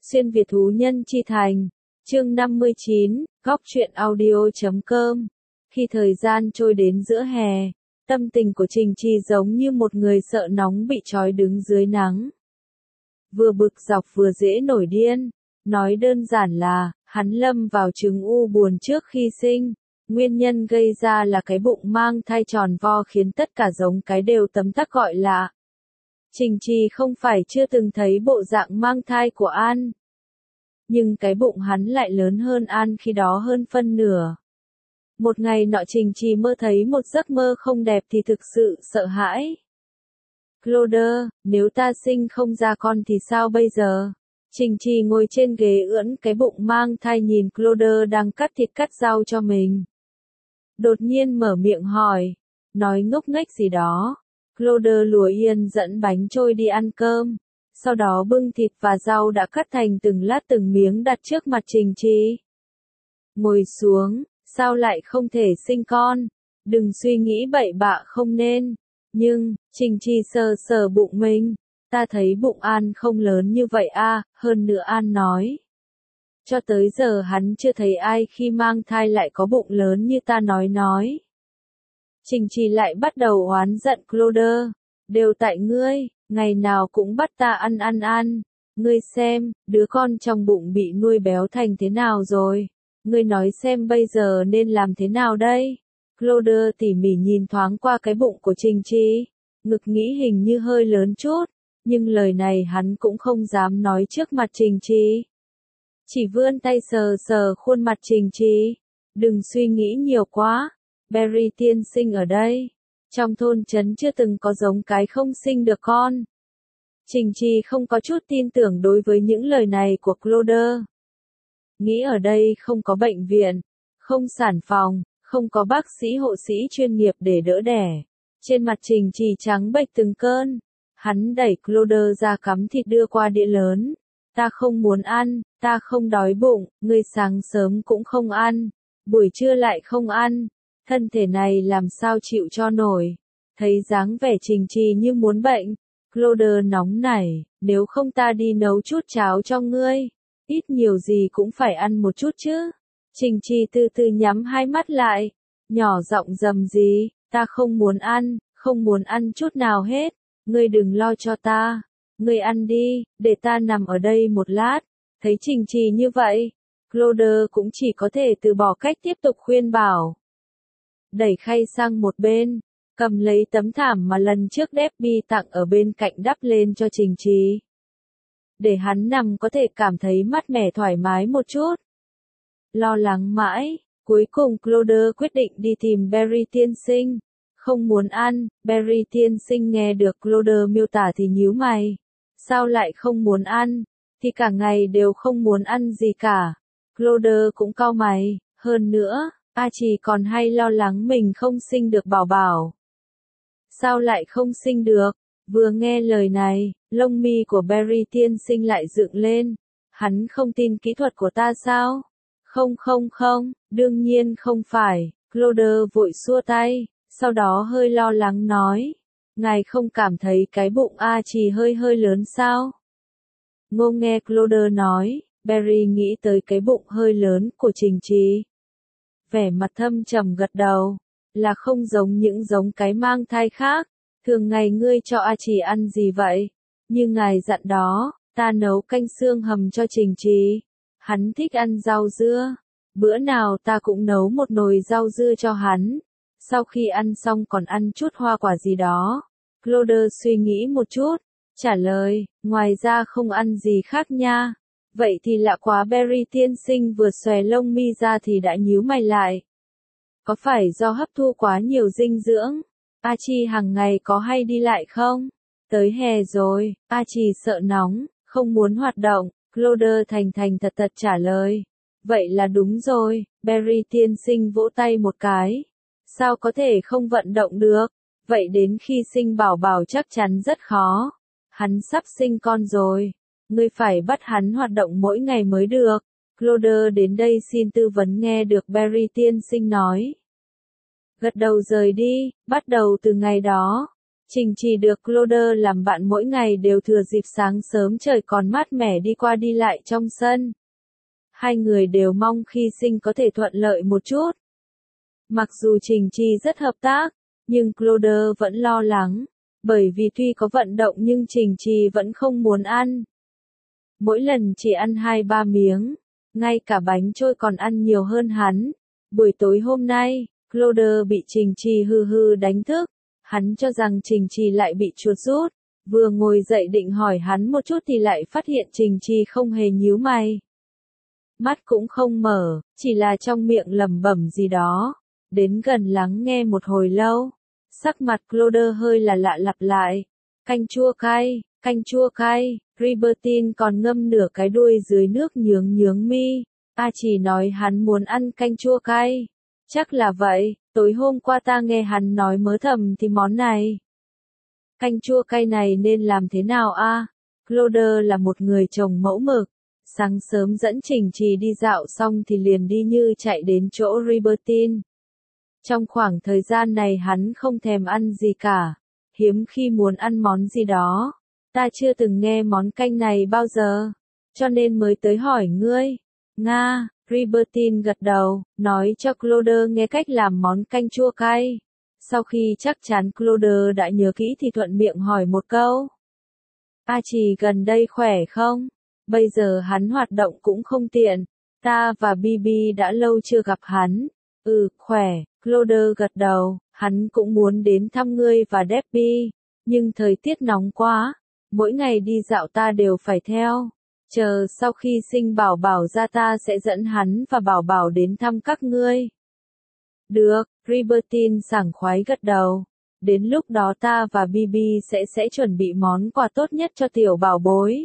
Xuyên Việt thú nhân chi thành. Chương 59, góc truyện audio.com. Khi thời gian trôi đến giữa hè, tâm tình của Trình Trì giống như một người sợ nóng bị trói đứng dưới nắng. Vừa bực dọc vừa dễ nổi điên. Nói đơn giản là, hắn lâm vào chứng u buồn trước khi sinh. Nguyên nhân gây ra là cái bụng mang thai tròn vo khiến tất cả giống cái đều tấm tắc gọi lạ. Trình Trì không phải chưa từng thấy bộ dạng mang thai của An. Nhưng cái bụng hắn lại lớn hơn An khi đó hơn phân nửa. Một ngày nọ Trình Trì mơ thấy một giấc mơ không đẹp thì thực sự sợ hãi. Claude, nếu ta sinh không ra con thì sao bây giờ? Trình Trì ngồi trên ghế ưỡn cái bụng mang thai nhìn Claude đang cắt thịt cắt rau cho mình. Đột nhiên mở miệng hỏi, nói ngốc nghếch gì đó. Claude lùa yên dẫn bánh trôi đi ăn cơm, sau đó bưng thịt và rau đã cắt thành từng lát từng miếng đặt trước mặt Trình Trì. Ngồi xuống, sao lại không thể sinh con? Đừng suy nghĩ bậy bạ không nên. Nhưng, Trình Trì sờ sờ bụng mình, ta thấy bụng An không lớn như vậy à, hơn nữa An nói. Cho tới giờ hắn chưa thấy ai khi mang thai lại có bụng lớn như ta nói. Trình Trì lại bắt đầu oán giận Claude, đều tại ngươi, ngày nào cũng bắt ta ăn. Ngươi xem, đứa con trong bụng bị nuôi béo thành thế nào rồi? Ngươi nói xem bây giờ nên làm thế nào đây? Claude tỉ mỉ nhìn thoáng qua cái bụng của Trình Trì, ngực nghĩ hình như hơi lớn chút, nhưng lời này hắn cũng không dám nói trước mặt Trình Trì. Chỉ vươn tay sờ sờ khuôn mặt Trình Trì, đừng suy nghĩ nhiều quá, Barry tiên sinh ở đây. Trong thôn trấn chưa từng có giống cái không sinh được con. Trình Trì không có chút tin tưởng đối với những lời này của Claude. Nghĩ ở đây không có bệnh viện, không sản phòng, không có bác sĩ hộ sĩ chuyên nghiệp để đỡ đẻ. Trên mặt Trình Trì trắng bệch từng cơn. Hắn đẩy Claude ra cắm thịt đưa qua đĩa lớn. Ta không muốn ăn, ta không đói bụng, ngươi sáng sớm cũng không ăn, buổi trưa lại không ăn. Thân thể này làm sao chịu cho nổi. Thấy dáng vẻ Trình Trì như muốn bệnh, Claude nóng nảy, nếu không ta đi nấu chút cháo cho ngươi, ít nhiều gì cũng phải ăn một chút chứ. Trình Trì từ từ nhắm hai mắt lại, nhỏ giọng rầm rì, ta không muốn ăn chút nào hết, ngươi đừng lo cho ta, ngươi ăn đi, để ta nằm ở đây một lát. Thấy Trình Trì như vậy, Claude cũng chỉ có thể từ bỏ cách tiếp tục khuyên bảo. Đẩy khay sang một bên, cầm lấy tấm thảm mà lần trước Debbie tặng ở bên cạnh đắp lên cho Trình Trì. Để hắn nằm có thể cảm thấy mát mẻ thoải mái một chút. Lo lắng mãi, cuối cùng Claude quyết định đi tìm Barry tiên sinh. Không muốn ăn, Barry tiên sinh nghe được Claude miêu tả thì nhíu mày. Sao lại không muốn ăn? Thì cả ngày đều không muốn ăn gì cả. Claude cũng cau mày, hơn nữa, A Trì còn hay lo lắng mình không sinh được bảo bảo. Sao lại không sinh được? Vừa nghe lời này, lông mi của Barry tiên sinh lại dựng lên. Hắn không tin kỹ thuật của ta sao? Không, đương nhiên không phải. Claude vội xua tay, sau đó hơi lo lắng nói. Ngài không cảm thấy cái bụng A Trì hơi lớn sao? Ngô nghe Claude nói, Barry nghĩ tới cái bụng hơi lớn của Trình Trì. Vẻ mặt thâm trầm gật đầu, là không giống những giống cái mang thai khác. Thường ngày ngươi cho A Trì ăn gì vậy? Như ngài dặn đó, ta nấu canh xương hầm cho Trình Trì. Hắn thích ăn rau dưa. Bữa nào ta cũng nấu một nồi rau dưa cho hắn. Sau khi ăn xong còn ăn chút hoa quả gì đó. Claude suy nghĩ một chút, trả lời, ngoài ra không ăn gì khác nha. Vậy thì lạ quá. Barry tiên sinh vừa xòe lông mi ra thì đã nhíu mày lại. Có phải do hấp thu quá nhiều dinh dưỡng? A Trì hàng ngày có hay đi lại không? Tới hè rồi, A Trì sợ nóng, không muốn hoạt động. Claude thành thật trả lời. Vậy là đúng rồi. Barry tiên sinh vỗ tay một cái. Sao có thể không vận động được? Vậy đến khi sinh bảo bảo chắc chắn rất khó. Hắn sắp sinh con rồi. Ngươi phải bắt hắn hoạt động mỗi ngày mới được. Claude đến đây xin tư vấn nghe được Barry tiên sinh nói. Gật đầu rời đi, bắt đầu từ ngày đó. Trình Trì được Claude làm bạn mỗi ngày đều thừa dịp sáng sớm trời còn mát mẻ đi qua đi lại trong sân. Hai người đều mong khi sinh có thể thuận lợi một chút. Mặc dù Trình Trì rất hợp tác, nhưng Claude vẫn lo lắng, bởi vì tuy có vận động nhưng Trình Trì vẫn không muốn ăn. Mỗi lần chỉ ăn 2-3 miếng, ngay cả bánh trôi còn ăn nhiều hơn hắn. Buổi tối hôm nay, Claude bị Trình Trì hừ hừ đánh thức. Hắn cho rằng Trình Trì lại bị chuột rút, vừa ngồi dậy định hỏi hắn một chút thì lại phát hiện Trình Trì không hề nhíu mày. Mắt cũng không mở, chỉ là trong miệng lẩm bẩm gì đó. Đến gần lắng nghe một hồi lâu, sắc mặt Claude hơi là lạ lặp lại. Canh chua cay, canh chua cay, Ribertin còn ngâm nửa cái đuôi dưới nước nhướng nhướng mi. A chỉ nói hắn muốn ăn canh chua cay. Chắc là vậy, tối hôm qua ta nghe hắn nói mớ thầm thì món này. Canh chua cay này nên làm thế nào a? Claude là một người chồng mẫu mực. Sáng sớm dẫn Trình Trì đi dạo xong thì liền đi như chạy đến chỗ Ribertin. Trong khoảng thời gian này hắn không thèm ăn gì cả. Hiếm khi muốn ăn món gì đó. Ta chưa từng nghe món canh này bao giờ. Cho nên mới tới hỏi ngươi. Nga. Ribertin gật đầu, nói cho Claude nghe cách làm món canh chua cay. Sau khi chắc chắn Claude đã nhớ kỹ thì thuận miệng hỏi một câu. A Trì gần đây khỏe không? Bây giờ hắn hoạt động cũng không tiện. Ta và Bibi đã lâu chưa gặp hắn. Khỏe, Claude gật đầu, hắn cũng muốn đến thăm ngươi và Debbie. Nhưng thời tiết nóng quá, mỗi ngày đi dạo ta đều phải theo. Chờ sau khi sinh bảo bảo ra ta sẽ dẫn hắn và bảo bảo đến thăm các ngươi. Được, Ribertin sảng khoái gật đầu. Đến lúc đó ta và Bibi sẽ chuẩn bị món quà tốt nhất cho tiểu bảo bối.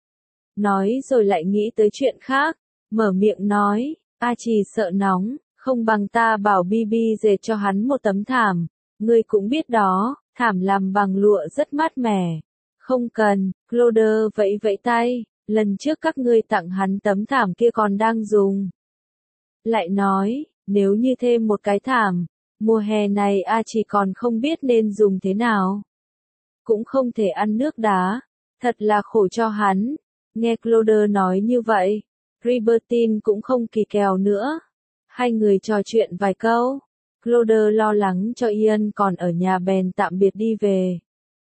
Nói rồi lại nghĩ tới chuyện khác, mở miệng nói, A Trì sợ nóng, không bằng ta bảo Bibi dệt cho hắn một tấm thảm. Ngươi cũng biết đó, thảm làm bằng lụa rất mát mẻ. Không cần, Claude vẫy vẫy tay. Lần trước các ngươi tặng hắn tấm thảm kia còn đang dùng. Lại nói, nếu như thêm một cái thảm, mùa hè này A chỉ còn không biết nên dùng thế nào. Cũng không thể ăn nước đá, thật là khổ cho hắn. Nghe Claude nói như vậy, Ribertin cũng không kỳ kèo nữa. Hai người trò chuyện vài câu, Claude lo lắng cho Ian còn ở nhà bèn tạm biệt đi về.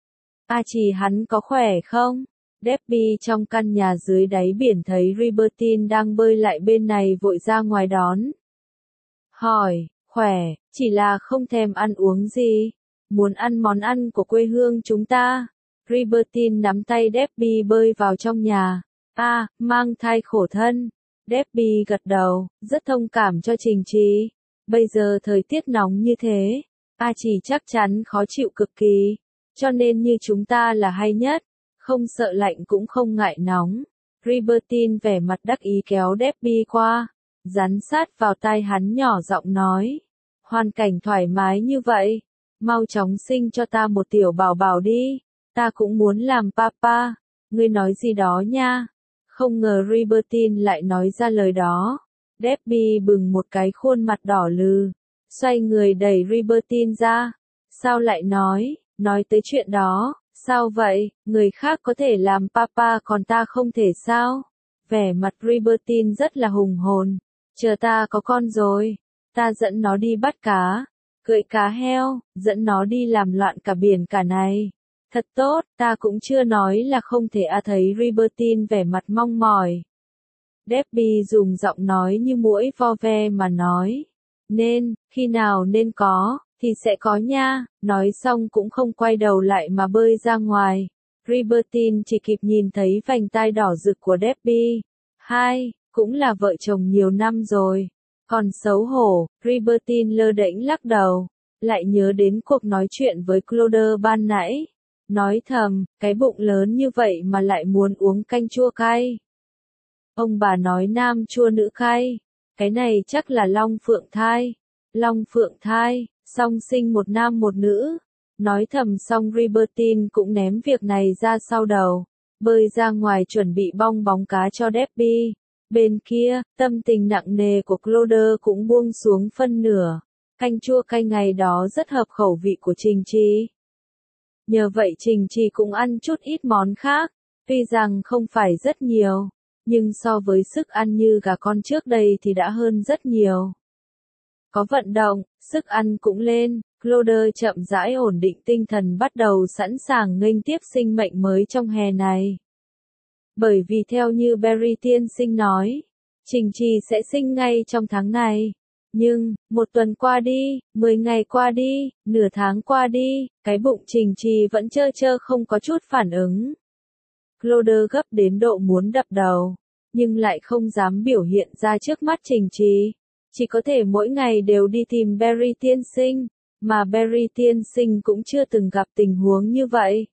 A chỉ hắn có khỏe không? Debbie trong căn nhà dưới đáy biển thấy Ribertin đang bơi lại bên này vội ra ngoài đón. Hỏi, khỏe, chỉ là không thèm ăn uống gì. Muốn ăn món ăn của quê hương chúng ta. Ribertin nắm tay Debbie bơi vào trong nhà. Mang thai khổ thân. Debbie gật đầu, rất thông cảm cho Trình Trì. Bây giờ thời tiết nóng như thế, A chỉ chắc chắn khó chịu cực kỳ. Cho nên như chúng ta là hay nhất. Không sợ lạnh cũng không ngại nóng. Ribertin vẻ mặt đắc ý kéo Debbie qua, dán sát vào tai hắn nhỏ giọng nói. Hoàn cảnh thoải mái như vậy, mau chóng sinh cho ta một tiểu bảo bảo đi, ta cũng muốn làm papa. Ngươi nói gì đó nha. Không ngờ Ribertin lại nói ra lời đó. Debbie bừng một cái khuôn mặt đỏ lừ, xoay người đẩy Ribertin ra. Sao lại nói tới chuyện đó? Sao vậy, người khác có thể làm papa còn ta không thể sao? Vẻ mặt Ribertin rất là hùng hồn. Chờ ta có con rồi, ta dẫn nó đi bắt cá, cưỡi cá heo, dẫn nó đi làm loạn cả biển cả này. Thật tốt, ta cũng chưa nói là không thể. Thấy Ribertin vẻ mặt mong mỏi. Debbie dùng giọng nói như muỗi vo ve mà nói. Khi nào nên có, thì sẽ có nha. Nói xong cũng không quay đầu lại mà bơi ra ngoài. Ribertin chỉ kịp nhìn thấy vành tai đỏ rực của Debbie. Cũng là vợ chồng nhiều năm rồi. Còn xấu hổ, Ribertin lơ đễnh lắc đầu. Lại nhớ đến cuộc nói chuyện với Claude ban nãy. Nói thầm, cái bụng lớn như vậy mà lại muốn uống canh chua cay. Ông bà nói nam chua nữ cay. Cái này chắc là long phượng thai. Long phượng thai, song sinh một nam một nữ. Nói thầm xong Ribertin cũng ném việc này ra sau đầu. Bơi ra ngoài chuẩn bị bong bóng cá cho Debbie. Bên kia, tâm tình nặng nề của Claude cũng buông xuống phân nửa. Canh chua cay ngày đó rất hợp khẩu vị của Trình Trì. Nhờ vậy Trình Trì cũng ăn chút ít món khác, tuy rằng không phải rất nhiều, nhưng so với sức ăn như gà con trước đây thì đã hơn rất nhiều. Có vận động, sức ăn cũng lên, Cloder chậm rãi ổn định tinh thần bắt đầu sẵn sàng nghênh tiếp sinh mệnh mới trong hè này. Bởi vì theo như Barry tiên sinh nói, Trình Trì sẽ sinh ngay trong tháng này. Nhưng, 1 tuần qua đi, 10 ngày qua đi, nửa tháng qua đi, cái bụng Trình Trì vẫn trơ trơ không có chút phản ứng. Cloder gấp đến độ muốn đập đầu, nhưng lại không dám biểu hiện ra trước mắt Trình Trì. Chỉ có thể mỗi ngày đều đi tìm Barry tiên sinh, mà Barry tiên sinh cũng chưa từng gặp tình huống như vậy.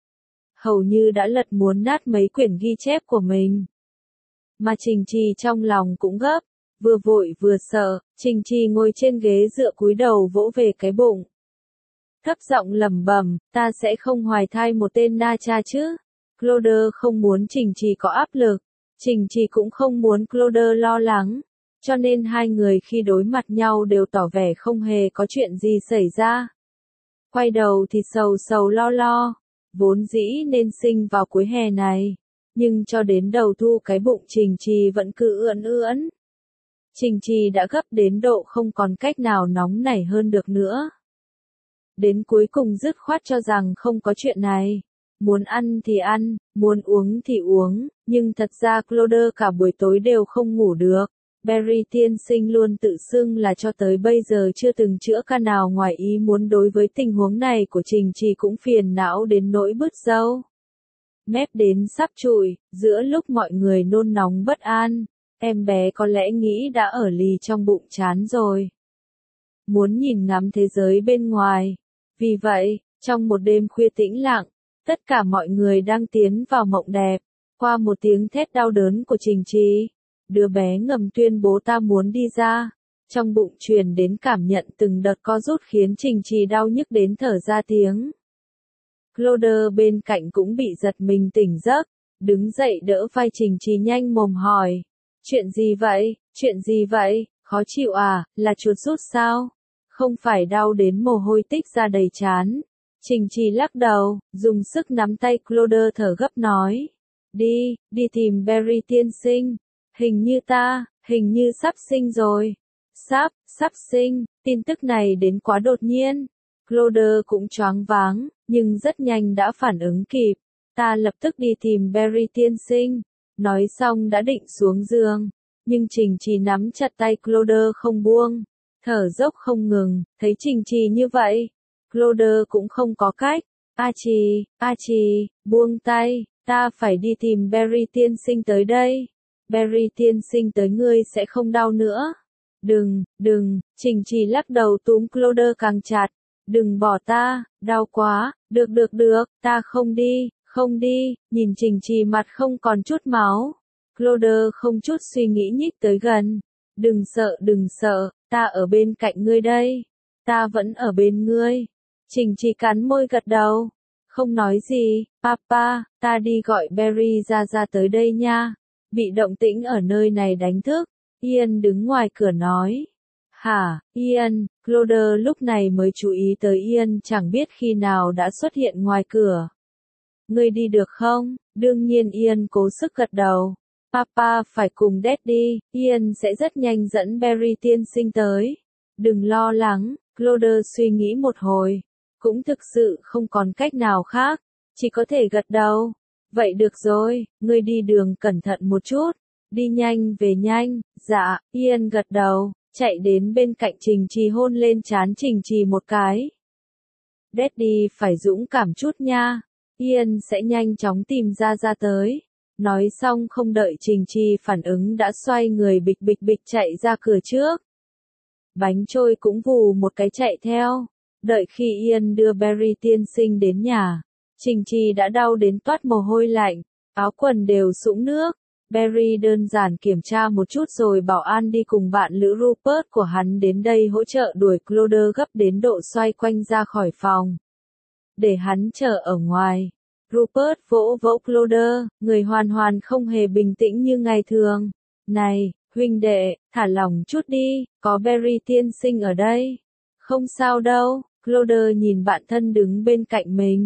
Hầu như đã lật muốn nát mấy quyển ghi chép của mình. Mà Trình Trì trong lòng cũng gấp, vừa vội vừa sợ, Trình Trì ngồi trên ghế dựa cúi đầu vỗ về cái bụng. Thấp giọng lẩm bẩm, ta sẽ không hoài thai một tên na cha chứ. Cloder không muốn Trình Trì có áp lực, Trình Trì cũng không muốn Cloder lo lắng, cho nên hai người khi đối mặt nhau đều tỏ vẻ không hề có chuyện gì xảy ra. Quay đầu thì sầu sầu lo lo, vốn dĩ nên sinh vào cuối hè này, nhưng cho đến đầu thu cái bụng Trình Trì vẫn cứ ưỡn ưỡn. Trình Trì đã gấp đến độ không còn cách nào nóng nảy hơn được nữa. Đến cuối cùng dứt khoát cho rằng không có chuyện này. Muốn ăn thì ăn, muốn uống thì uống, nhưng thật ra Cloder cả buổi tối đều không ngủ được. Barry tiên sinh luôn tự xưng là cho tới bây giờ chưa từng chữa ca nào ngoài ý muốn. Đối với tình huống này của Trình Trì cũng phiền não đến nỗi bứt râu. Mép đến sắp trụi, giữa lúc mọi người nôn nóng bất an, em bé có lẽ nghĩ đã ở lì trong bụng chán rồi. Muốn nhìn ngắm thế giới bên ngoài. Vì vậy, trong một đêm khuya tĩnh lặng, tất cả mọi người đang tiến vào mộng đẹp. Qua một tiếng thét đau đớn của Trình Trì, đứa bé ngầm tuyên bố ta muốn đi ra. Trong bụng truyền đến cảm nhận từng đợt co rút khiến Trình Trì đau nhức đến thở ra tiếng. Cloder bên cạnh cũng bị giật mình tỉnh giấc, đứng dậy đỡ vai Trình Trì nhanh mồm hỏi. Chuyện gì vậy, chuyện gì vậy, khó chịu à, là chuột rút sao? Không phải đau đến mồ hôi tích ra đầy trán. Trình Trì lắc đầu, dùng sức nắm tay Cloder thở gấp nói. Đi tìm Barry tiên sinh. Hình như sắp sinh rồi. Sắp sinh, tin tức này đến quá đột nhiên. Cloder cũng choáng váng, nhưng rất nhanh đã phản ứng kịp. Ta lập tức đi tìm Barry tiên sinh. Nói xong đã định xuống giường, nhưng Trình Trì nắm chặt tay Cloder không buông, thở dốc không ngừng. Thấy Trình Trì như vậy, Cloder cũng không có cách. A Trì, buông tay, ta phải đi tìm Barry tiên sinh tới đây. Barry tiên sinh tới ngươi sẽ không đau nữa. Đừng, Trình Trì lắc đầu túm Cloder càng chặt. Đừng bỏ ta, đau quá, được, ta không đi, nhìn Trình Trì mặt không còn chút máu. Cloder không chút suy nghĩ nhích tới gần. Đừng sợ, ta ở bên cạnh ngươi đây. Ta vẫn ở bên ngươi. Trình Trì cắn môi gật đầu. Không nói gì, papa, ta đi gọi Barry ra tới đây nha. Bị động tĩnh ở nơi này đánh thức. Ian đứng ngoài cửa nói. Hả, Ian, Cloder lúc này mới chú ý tới Ian chẳng biết khi nào đã xuất hiện ngoài cửa. Ngươi đi được không? Đương nhiên Ian cố sức gật đầu. Papa phải cùng Daddy, Ian sẽ rất nhanh dẫn Barry tiên sinh tới. Đừng lo lắng, Cloder suy nghĩ một hồi. Cũng thực sự không còn cách nào khác, chỉ có thể gật đầu. Vậy được rồi, ngươi đi đường cẩn thận một chút. Đi nhanh về nhanh, dạ, Ian gật đầu, chạy đến bên cạnh Trình Trì hôn lên trán Trình Trì một cái. Daddy phải dũng cảm chút nha, Ian sẽ nhanh chóng tìm ra tới. Nói xong không đợi Trình Trì phản ứng đã xoay người bịch chạy ra cửa trước. Bánh trôi cũng vù một cái chạy theo. Đợi khi Ian đưa Barry tiên sinh đến nhà, Trình Trì đã đau đến toát mồ hôi lạnh, áo quần đều sũng nước. Barry đơn giản kiểm tra một chút rồi bảo an đi cùng bạn lữ Rupert của hắn đến đây hỗ trợ đuổi Cloder gấp đến độ xoay quanh ra khỏi phòng. Để hắn chờ ở ngoài. Rupert vỗ Cloder, người hoàn không hề bình tĩnh như ngày thường. Này, huynh đệ, thả lỏng chút đi, có Barry tiên sinh ở đây. Không sao đâu, Cloder nhìn bạn thân đứng bên cạnh mình,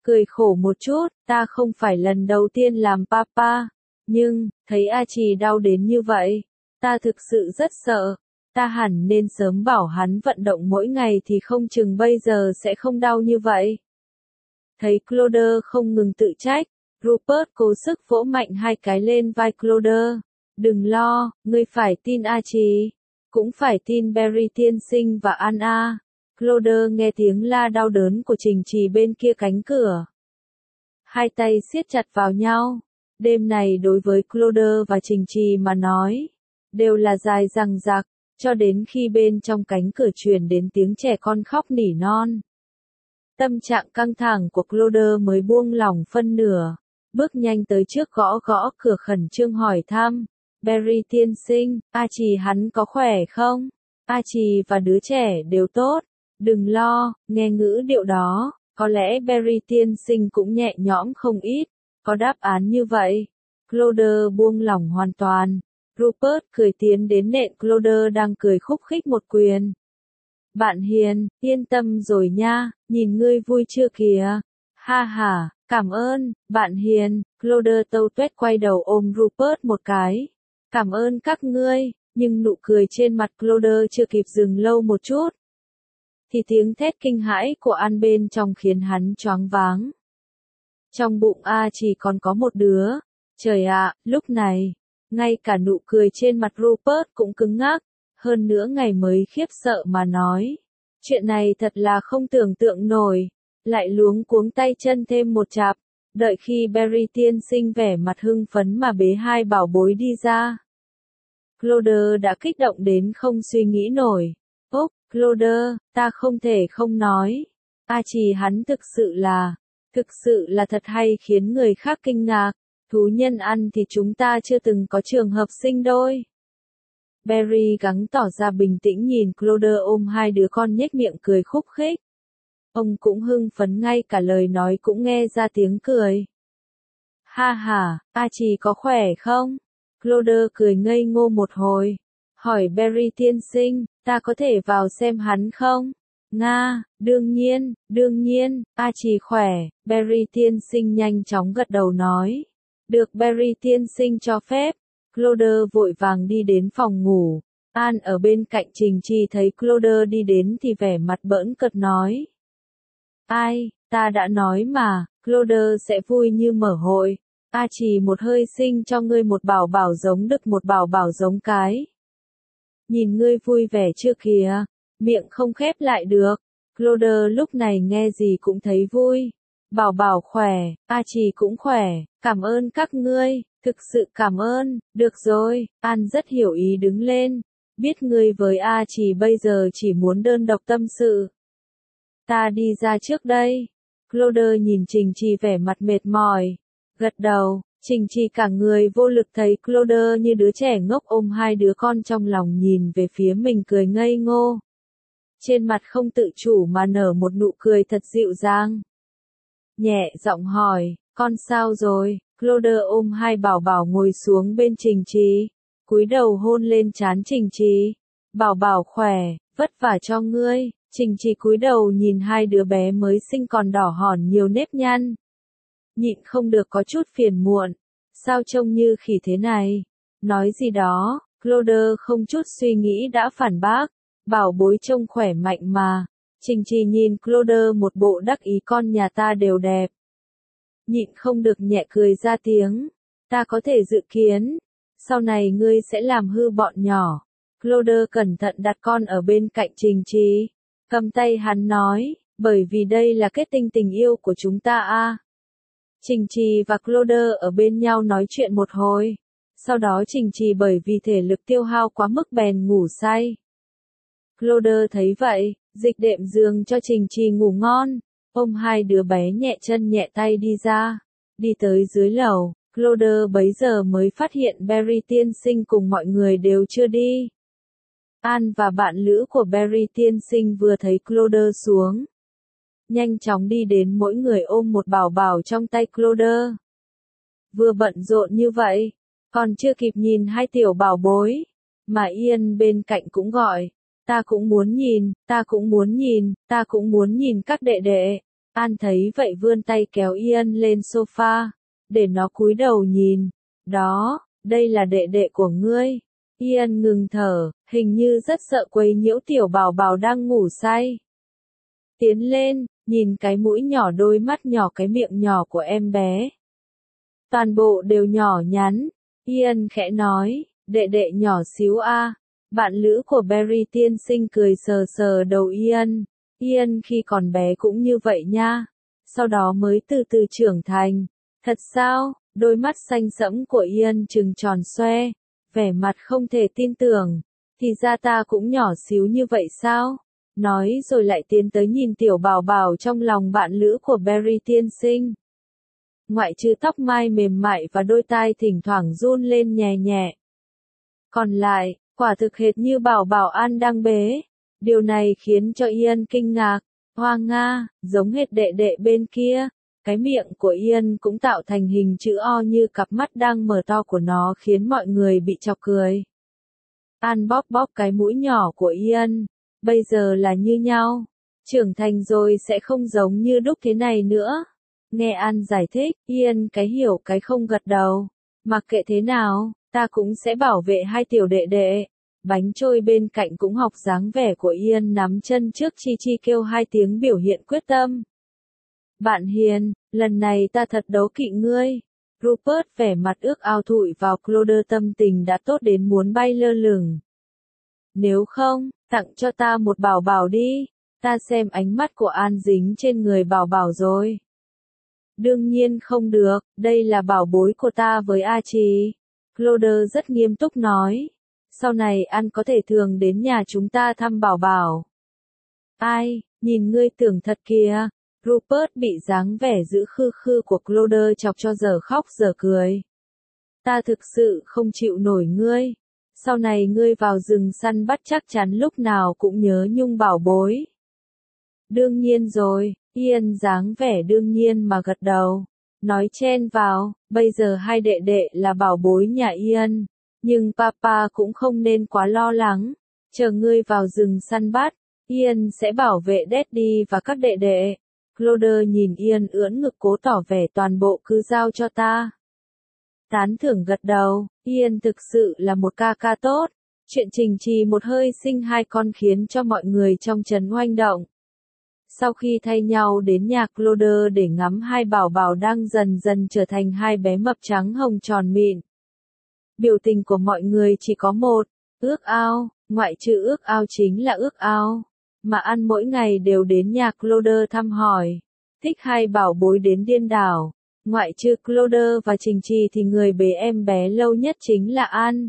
cười khổ một chút, ta không phải lần đầu tiên làm papa, nhưng, thấy Archie đau đến như vậy, ta thực sự rất sợ, ta hẳn nên sớm bảo hắn vận động mỗi ngày thì không chừng bây giờ sẽ không đau như vậy. Thấy Claude không ngừng tự trách, Rupert cố sức vỗ mạnh hai cái lên vai Claude. Đừng lo, ngươi phải tin Archie, cũng phải tin Barry tiên sinh và Anna. Claude nghe tiếng la đau đớn của Trình Trì bên kia cánh cửa. Hai tay siết chặt vào nhau. Đêm này đối với Claude và Trình Trì mà nói, đều là dài dằng dặc, cho đến khi bên trong cánh cửa truyền đến tiếng trẻ con khóc nỉ non. Tâm trạng căng thẳng của Claude mới buông lỏng phân nửa, bước nhanh tới trước gõ gõ cửa khẩn trương hỏi thăm. Barry tiên sinh, Archie hắn có khỏe không? Archie và đứa trẻ đều tốt, đừng lo, nghe ngữ điệu đó, có lẽ Barry tiên sinh cũng nhẹ nhõm không ít, có đáp án như vậy. Claude buông lỏng hoàn toàn, Rupert cười tiến đến nện Claude đang cười khúc khích một quyền. Bạn hiền, yên tâm rồi nha, nhìn ngươi vui chưa kìa. Ha ha, cảm ơn, bạn hiền, Claude tâu tuét quay đầu ôm Rupert một cái. Cảm ơn các ngươi, nhưng nụ cười trên mặt Claude chưa kịp dừng lâu một chút. Thì tiếng thét kinh hãi của An bên trong khiến hắn choáng váng. Trong bụng chỉ còn có một đứa. Trời ạ, lúc này, ngay cả nụ cười trên mặt Rupert cũng cứng ngắc, hơn nữa ngày mới khiếp sợ mà nói. Chuyện này thật là không tưởng tượng nổi, lại luống cuống tay chân thêm một chạp, đợi khi Barry tiên sinh vẻ mặt hưng phấn mà bế hai bảo bối đi ra. Claude đã kích động đến không suy nghĩ nổi. Ốc, Claude, ta không thể không nói. Archie hắn thực sự là thật hay khiến người khác kinh ngạc. Thú nhân ăn thì chúng ta chưa từng có trường hợp sinh đôi. Barry gắng tỏ ra bình tĩnh nhìn Claude ôm hai đứa con nhếch miệng cười khúc khích. Ông cũng hưng phấn ngay cả lời nói cũng nghe ra tiếng cười. Ha ha, Archie có khỏe không? Claude cười ngây ngô một hồi. Hỏi Barry tiên sinh, ta có thể vào xem hắn không? Nga, đương nhiên, Archie khỏe, Barry tiên sinh nhanh chóng gật đầu nói. Được Barry tiên sinh cho phép. Claude vội vàng đi đến phòng ngủ. An ở bên cạnh Trình Trì thấy Claude đi đến thì vẻ mặt bỡn cợt nói. Ai, ta đã nói mà, Claude sẽ vui như mở hội. Archie một hơi sinh cho ngươi một bảo bảo giống đực một bảo bảo giống cái. Nhìn ngươi vui vẻ chưa kìa, miệng không khép lại được. Claude lúc này nghe gì cũng thấy vui. Bảo bảo khỏe, Archie cũng khỏe, cảm ơn các ngươi, thực sự cảm ơn, được rồi, An rất hiểu ý đứng lên, biết ngươi với Archie bây giờ chỉ muốn đơn độc tâm sự. Ta đi ra trước đây. Claude nhìn Trình Trì vẻ mặt mệt mỏi, gật đầu. Trình Trì cả người vô lực thấy Claude như đứa trẻ ngốc ôm hai đứa con trong lòng nhìn về phía mình cười ngây ngô. Trên mặt không tự chủ mà nở một nụ cười thật dịu dàng. Nhẹ giọng hỏi, con sao rồi? Claude ôm hai bảo bảo ngồi xuống bên Trình Trì, cúi đầu hôn lên trán Trình Trì. Bảo bảo khỏe, vất vả cho ngươi. Trình Trì cúi đầu nhìn hai đứa bé mới sinh còn đỏ hòn nhiều nếp nhăn. Nhịn không được có chút phiền muộn. Sao trông như khỉ thế này? Nói gì đó, Claude không chút suy nghĩ đã phản bác. Bảo bối trông khỏe mạnh mà. Trình Trì nhìn Claude một bộ đắc ý con nhà ta đều đẹp. Nhịn không được nhẹ cười ra tiếng. Ta có thể dự kiến. Sau này ngươi sẽ làm hư bọn nhỏ. Claude cẩn thận đặt con ở bên cạnh Trình Trì. Cầm tay hắn nói, bởi vì đây là kết tinh tình yêu của chúng ta a. Trình Trì và Claude ở bên nhau nói chuyện một hồi. Sau đó Trình Trì bởi vì thể lực tiêu hao quá mức bèn ngủ say. Claude thấy vậy, dịch đệm giường cho Trình Trì ngủ ngon, ôm hai đứa bé nhẹ chân nhẹ tay đi ra. Đi tới dưới lầu, Claude bấy giờ mới phát hiện Barry tiên sinh cùng mọi người đều chưa đi. An và bạn lữ của Barry tiên sinh vừa thấy Claude xuống. Nhanh chóng đi đến mỗi người ôm một bảo bảo trong tay Claude. Vừa bận rộn như vậy, còn chưa kịp nhìn hai tiểu bảo bối, mà Ian bên cạnh cũng gọi, ta cũng muốn nhìn, ta cũng muốn nhìn, ta cũng muốn nhìn các đệ đệ. An thấy vậy vươn tay kéo Ian lên sofa, để nó cúi đầu nhìn. Đó, đây là đệ đệ của ngươi. Ian ngừng thở, hình như rất sợ quấy nhiễu tiểu bảo bảo đang ngủ say. Tiến lên, nhìn cái mũi nhỏ, đôi mắt nhỏ, cái miệng nhỏ của em bé. Toàn bộ đều nhỏ nhắn. Ian khẽ nói, đệ đệ nhỏ xíu a. Bạn lữ của Barry tiên sinh cười sờ sờ đầu Ian. Ian khi còn bé cũng như vậy nha. Sau đó mới từ từ trưởng thành. Thật sao? Đôi mắt xanh sẫm của Ian trừng tròn xoe. Vẻ mặt không thể tin tưởng. Thì ra ta cũng nhỏ xíu như vậy sao? Nói rồi lại tiến tới nhìn tiểu bảo bảo trong lòng bạn lữ của Barry tiên sinh. Ngoại trừ tóc mai mềm mại và đôi tai thỉnh thoảng run lên nhẹ nhẹ. Còn lại, quả thực hệt như bảo bảo An đang bế. Điều này khiến cho Ian kinh ngạc. Hoa nga, giống hệt đệ đệ bên kia. Cái miệng của Ian cũng tạo thành hình chữ O như cặp mắt đang mở to của nó, khiến mọi người bị chọc cười. An bóp bóp cái mũi nhỏ của Ian. Bây giờ là như nhau. Trưởng thành rồi sẽ không giống như đúc thế này nữa. Nghe An giải thích, Ian cái hiểu cái không gật đầu. Mặc kệ thế nào, ta cũng sẽ bảo vệ hai tiểu đệ đệ. Bánh trôi bên cạnh cũng học dáng vẻ của Ian, nắm chân trước Chi Chi kêu hai tiếng biểu hiện quyết tâm. Bạn hiền, lần này ta thật đố kỵ ngươi. Rupert vẻ mặt ước ao thụi vào Cloder, tâm tình đã tốt đến muốn bay lơ lửng. Nếu không, tặng cho ta một bảo bảo đi. Ta xem ánh mắt của An dính trên người bảo bảo rồi. Đương nhiên không được, đây là bảo bối của ta với Archie. Cloder rất nghiêm túc nói. Sau này An có thể thường đến nhà chúng ta thăm bảo bảo. Ai, nhìn ngươi tưởng thật kìa. Rupert bị dáng vẻ giữ khư khư của Cloder chọc cho giờ khóc giờ cười. Ta thực sự không chịu nổi ngươi. Sau này ngươi vào rừng săn bắt chắc chắn lúc nào cũng nhớ nhung bảo bối. Đương nhiên rồi, Ian dáng vẻ đương nhiên mà gật đầu. Nói chen vào, bây giờ hai đệ đệ là bảo bối nhà Ian. Nhưng papa cũng không nên quá lo lắng. Chờ ngươi vào rừng săn bắt, Ian sẽ bảo vệ Daddy và các đệ đệ. Cloder nhìn Ian ưỡn ngực cố tỏ vẻ toàn bộ cứ giao cho ta. Tán thưởng gật đầu, Ian thực sự là một ca ca tốt. Chuyện Trình Trì một hơi sinh hai con khiến cho mọi người trong trấn oanh động. Sau khi thay nhau đến nhà Cloder để ngắm hai bảo bảo đang dần dần trở thành hai bé mập trắng hồng tròn mịn. Biểu tình của mọi người chỉ có một, ước ao, ngoại trừ ước ao chính là ước ao. Mà An mỗi ngày đều đến nhà Cloder thăm hỏi. Thích hai bảo bối đến điên đảo. Ngoại trừ Cloder và Trình Trì thì người bế em bé lâu nhất chính là An.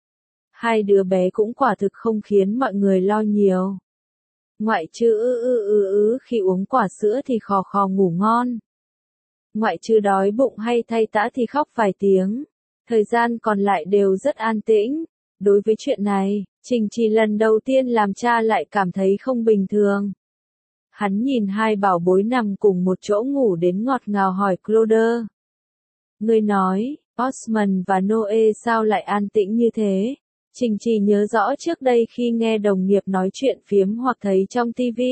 Hai đứa bé cũng quả thực không khiến mọi người lo nhiều. Ngoại trừ khi uống quả sữa thì khò khò ngủ ngon. Ngoại trừ đói bụng hay thay tã thì khóc vài tiếng. Thời gian còn lại đều rất an tĩnh. Đối với chuyện này, Trình Trì lần đầu tiên làm cha lại cảm thấy không bình thường. Hắn nhìn hai bảo bối nằm cùng một chỗ ngủ đến ngọt ngào hỏi Cloder. Ngươi nói, Osmond và Noe sao lại an tĩnh như thế? Trình Trì nhớ rõ trước đây khi nghe đồng nghiệp nói chuyện phiếm hoặc thấy trong TV.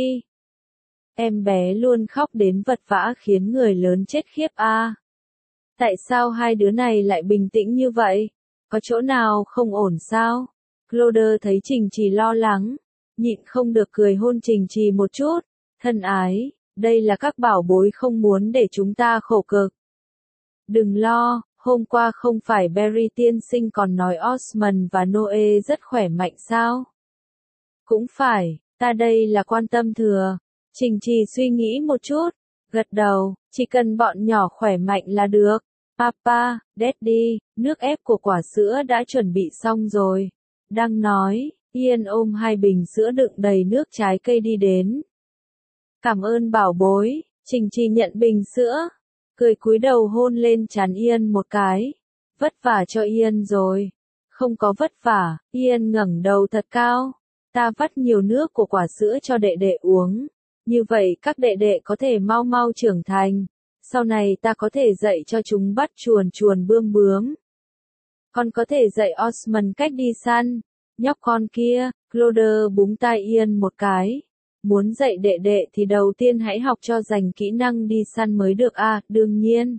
Em bé luôn khóc đến vật vã khiến người lớn chết khiếp a. Tại sao hai đứa này lại bình tĩnh như vậy? Có chỗ nào không ổn sao? Cloder thấy Trình Trì lo lắng, nhịn không được cười hôn Trình Trì một chút. Thân ái, đây là các bảo bối không muốn để chúng ta khổ cực. Đừng lo, hôm qua không phải Barry tiên sinh còn nói Osmond và Noe rất khỏe mạnh sao? Cũng phải, ta đây là quan tâm thừa. Trình Trì suy nghĩ một chút, gật đầu, chỉ cần bọn nhỏ khỏe mạnh là được. Papa, Daddy, nước ép của quả sữa đã chuẩn bị xong rồi. Đang nói, Ian ôm hai bình sữa đựng đầy nước trái cây đi đến. Cảm ơn bảo bối, Trình Trì nhận bình sữa. Cười cúi đầu hôn lên trán Ian một cái. Vất vả cho Ian rồi. Không có vất vả, Ian ngẩng đầu thật cao. Ta vắt nhiều nước của quả sữa cho đệ đệ uống. Như vậy các đệ đệ có thể mau mau trưởng thành. Sau này ta có thể dạy cho chúng bắt chuồn chuồn bươm bướm. Con có thể dạy Osmond cách đi săn. Nhóc con kia, Cloder búng tai Ian một cái. Muốn dạy đệ đệ thì đầu tiên hãy học cho rành kỹ năng đi săn mới được à, đương nhiên.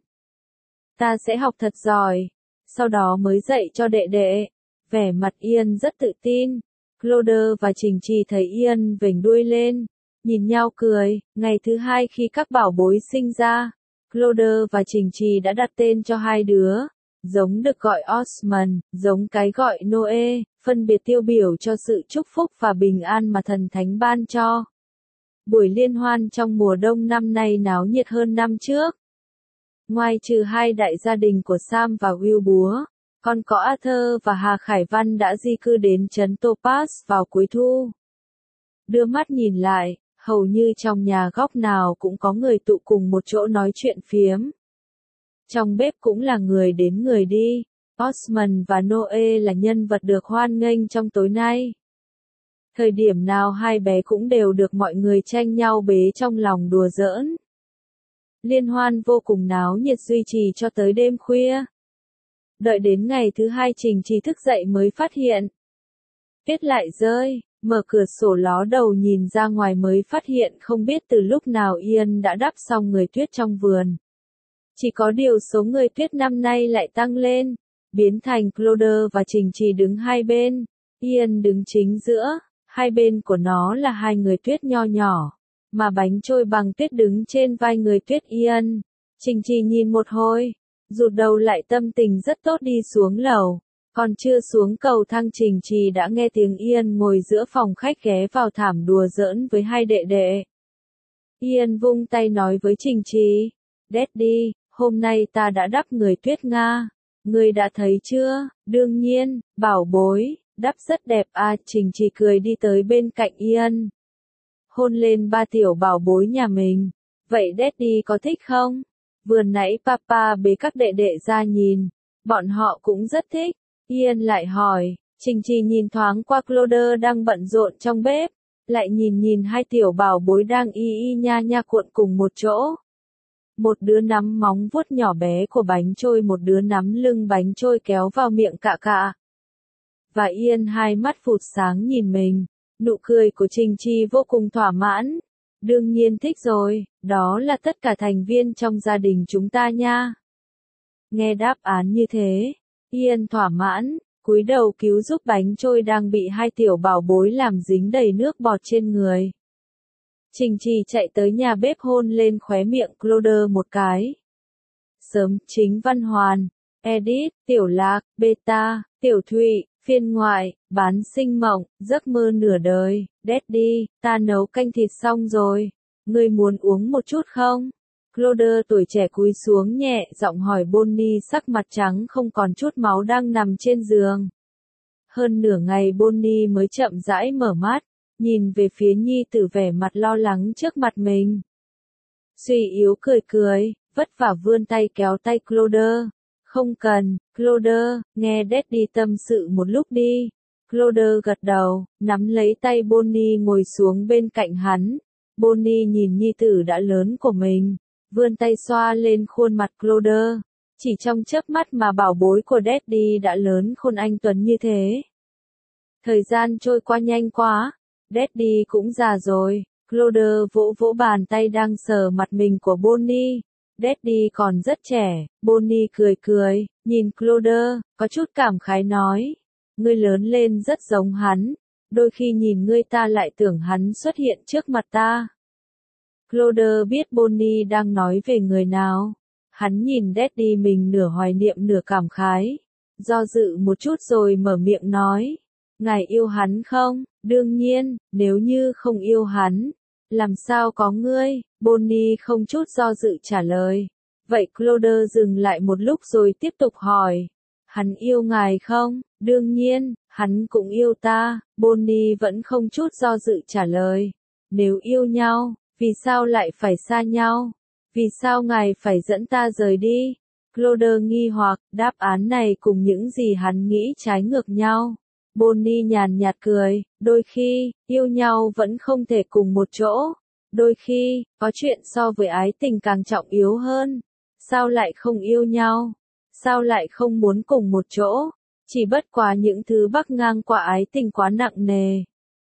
Ta sẽ học thật giỏi, sau đó mới dạy cho đệ đệ. Vẻ mặt Ian rất tự tin. Cloder và Trình Trì thấy Ian vểnh đuôi lên, nhìn nhau cười. Ngày thứ hai khi các bảo bối sinh ra, Cloder và Trình Trì đã đặt tên cho hai đứa. Giống được gọi Osman, giống cái gọi Noe, phân biệt tiêu biểu cho sự chúc phúc và bình an mà thần thánh ban cho. Buổi liên hoan trong mùa đông năm nay náo nhiệt hơn năm trước. Ngoài trừ hai đại gia đình của Sam và Will Búa, còn có Arthur và Hà Khải Văn đã di cư đến trấn Topaz vào cuối thu. Đưa mắt nhìn lại, hầu như trong nhà góc nào cũng có người tụ cùng một chỗ nói chuyện phiếm. Trong bếp cũng là người đến người đi. Osman và Noe là nhân vật được hoan nghênh trong tối nay. Thời điểm nào hai bé cũng đều được mọi người tranh nhau bế trong lòng đùa giỡn. Liên hoan vô cùng náo nhiệt duy trì cho tới đêm khuya. Đợi đến ngày thứ hai Trình Trì thức dậy mới phát hiện tuyết lại rơi, mở cửa sổ ló đầu nhìn ra ngoài mới phát hiện không biết từ lúc nào Ian đã đắp xong người tuyết trong vườn. Chỉ có điều số người tuyết năm nay lại tăng lên, biến thành Cloder và Trình Trì đứng hai bên, Ian đứng chính giữa, hai bên của nó là hai người tuyết nho nhỏ, mà bánh trôi bằng tuyết đứng trên vai người tuyết Ian. Trình Trì nhìn một hồi, rụt đầu lại tâm tình rất tốt đi xuống lầu, còn chưa xuống cầu thang Trình Trì đã nghe tiếng Ian ngồi giữa phòng khách ghé vào thảm đùa giỡn với hai đệ đệ. Ian vung tay nói với Trình Trì, Daddy, hôm nay ta đã đắp người tuyết Nga, ngươi đã thấy chưa? Đương nhiên, bảo bối, đắp rất đẹp à. Trình Trì cười đi tới bên cạnh Ian, hôn lên ba tiểu bảo bối nhà mình. Vậy Daddy có thích không? Vừa nãy Papa bế các đệ đệ ra nhìn, bọn họ cũng rất thích. Ian lại hỏi. Trình Trì nhìn thoáng qua Cloder đang bận rộn trong bếp, lại nhìn hai tiểu bảo bối đang y nha nha cuộn cùng một chỗ. Một đứa nắm móng vuốt nhỏ bé của bánh trôi, một đứa nắm lưng bánh trôi kéo vào miệng cạ cạ. Và Ian hai mắt phụt sáng nhìn mình, nụ cười của Trình Trì vô cùng thỏa mãn. Đương nhiên thích rồi, đó là tất cả thành viên trong gia đình chúng ta nha. Nghe đáp án như thế, Ian thỏa mãn, cúi đầu cứu giúp bánh trôi đang bị hai tiểu bảo bối làm dính đầy nước bọt trên người. Trình Trì chạy tới nhà bếp hôn lên khóe miệng Cloder một cái. Sớm, Chính Văn Hoàn, Edit, Tiểu Lạc, Beta, Tiểu Thụy, Phiên Ngoại, Bán Sinh Mộng, Giấc Mơ Nửa Đời, Daddy, ta nấu canh thịt xong rồi, ngươi muốn uống một chút không? Cloder tuổi trẻ cúi xuống nhẹ giọng hỏi Bonnie sắc mặt trắng không còn chút máu đang nằm trên giường. Hơn nửa ngày Bonnie mới chậm rãi mở mắt, nhìn về phía nhi tử vẻ mặt lo lắng trước mặt mình. Suy yếu cười cười, vất vả vươn tay kéo tay Cloder. Không cần, Cloder, nghe Daddy tâm sự một lúc đi. Cloder gật đầu, nắm lấy tay Bonnie ngồi xuống bên cạnh hắn. Bonnie nhìn nhi tử đã lớn của mình, vươn tay xoa lên khuôn mặt Cloder. Chỉ trong chớp mắt mà bảo bối của Daddy đã lớn khôn anh tuấn như thế. Thời gian trôi qua nhanh quá, Daddy cũng già rồi. Cloder vỗ vỗ bàn tay đang sờ mặt mình của Bonnie. Daddy còn rất trẻ. Bonnie cười cười, nhìn Cloder, có chút cảm khái nói. Ngươi lớn lên rất giống hắn, đôi khi nhìn ngươi ta lại tưởng hắn xuất hiện trước mặt ta. Cloder biết Bonnie đang nói về người nào. Hắn nhìn Daddy mình nửa hoài niệm nửa cảm khái. Do dự một chút rồi mở miệng nói. Ngài yêu hắn không? Đương nhiên, nếu như không yêu hắn, làm sao có ngươi? Bonnie không chút do dự trả lời. Vậy Cloder dừng lại một lúc rồi tiếp tục hỏi. Hắn yêu ngài không? Đương nhiên, hắn cũng yêu ta. Bonnie vẫn không chút do dự trả lời. Nếu yêu nhau, vì sao lại phải xa nhau? Vì sao ngài phải dẫn ta rời đi? Cloder nghi hoặc, đáp án này cùng những gì hắn nghĩ trái ngược nhau. Bonnie nhàn nhạt cười, đôi khi, yêu nhau vẫn không thể cùng một chỗ. Đôi khi, có chuyện so với ái tình càng trọng yếu hơn. Sao lại không yêu nhau? Sao lại không muốn cùng một chỗ? Chỉ bất quá những thứ bắc ngang qua ái tình quá nặng nề.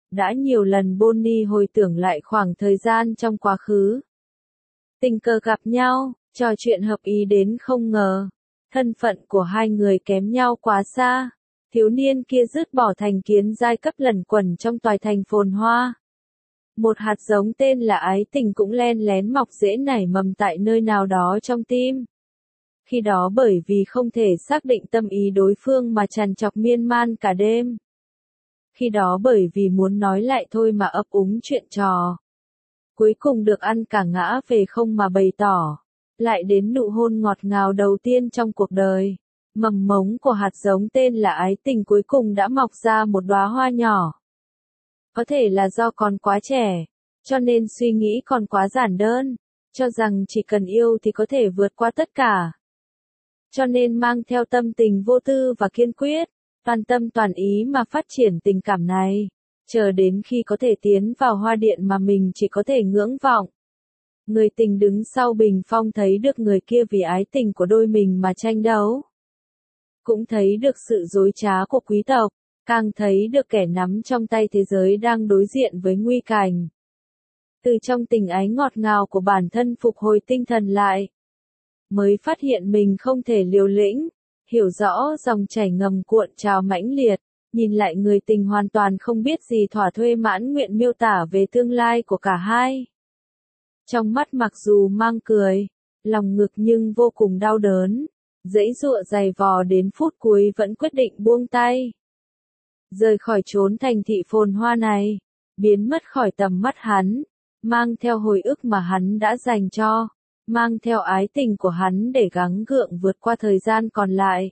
Đã nhiều lần Bonnie hồi tưởng lại khoảng thời gian trong quá khứ. Tình cờ gặp nhau, trò chuyện hợp ý đến không ngờ. Thân phận của hai người kém nhau quá xa. Thiếu niên kia dứt bỏ thành kiến giai cấp lẩn quẩn trong tòa thành phồn hoa. Một hạt giống tên là ái tình cũng len lén mọc rễ nảy mầm tại nơi nào đó trong tim. Khi đó bởi vì không thể xác định tâm ý đối phương mà trằn trọc miên man cả đêm. Khi đó bởi vì muốn nói lại thôi mà ấp úng chuyện trò. Cuối cùng được ăn cả ngã về không mà bày tỏ. Lại đến nụ hôn ngọt ngào đầu tiên trong cuộc đời. Mầm mống của hạt giống tên là ái tình cuối cùng đã mọc ra một đóa hoa nhỏ. Có thể là do còn quá trẻ, cho nên suy nghĩ còn quá giản đơn, cho rằng chỉ cần yêu thì có thể vượt qua tất cả. Cho nên mang theo tâm tình vô tư và kiên quyết, toàn tâm toàn ý mà phát triển tình cảm này, chờ đến khi có thể tiến vào hoa điện mà mình chỉ có thể ngưỡng vọng. Người tình đứng sau bình phong thấy được người kia vì ái tình của đôi mình mà tranh đấu. Cũng thấy được sự dối trá của quý tộc, càng thấy được kẻ nắm trong tay thế giới đang đối diện với nguy cảnh. Từ trong tình ái ngọt ngào của bản thân phục hồi tinh thần lại, mới phát hiện mình không thể liều lĩnh, hiểu rõ dòng chảy ngầm cuộn trào mãnh liệt, nhìn lại người tình hoàn toàn không biết gì thỏa thuê mãn nguyện miêu tả về tương lai của cả hai. Trong mắt mặc dù mang cười, lòng ngực nhưng vô cùng đau đớn, giãy giụa giày vò đến phút cuối vẫn quyết định buông tay. Rời khỏi chốn thành thị phồn hoa này, biến mất khỏi tầm mắt hắn, mang theo hồi ức mà hắn đã dành cho, mang theo ái tình của hắn để gắng gượng vượt qua thời gian còn lại.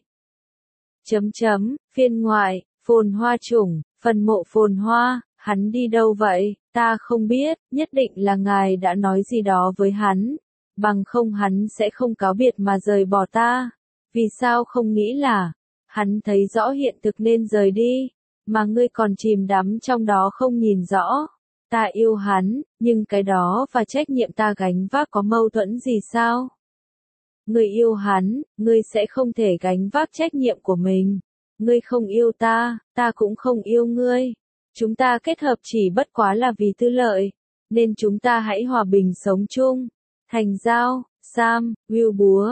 Phiên ngoại, phồn hoa chủng, phần mộ phồn hoa, hắn đi đâu vậy, ta không biết, nhất định là ngài đã nói gì đó với hắn, bằng không hắn sẽ không cáo biệt mà rời bỏ ta, vì sao không nghĩ là, hắn thấy rõ hiện thực nên rời đi, mà ngươi còn chìm đắm trong đó không nhìn rõ. Ta yêu hắn, nhưng cái đó và trách nhiệm ta gánh vác có mâu thuẫn gì sao? Ngươi yêu hắn, ngươi sẽ không thể gánh vác trách nhiệm của mình. Ngươi không yêu ta, ta cũng không yêu ngươi. Chúng ta kết hợp chỉ bất quá là vì tư lợi, nên chúng ta hãy hòa bình sống chung. Thành giao, Sam, Will búa,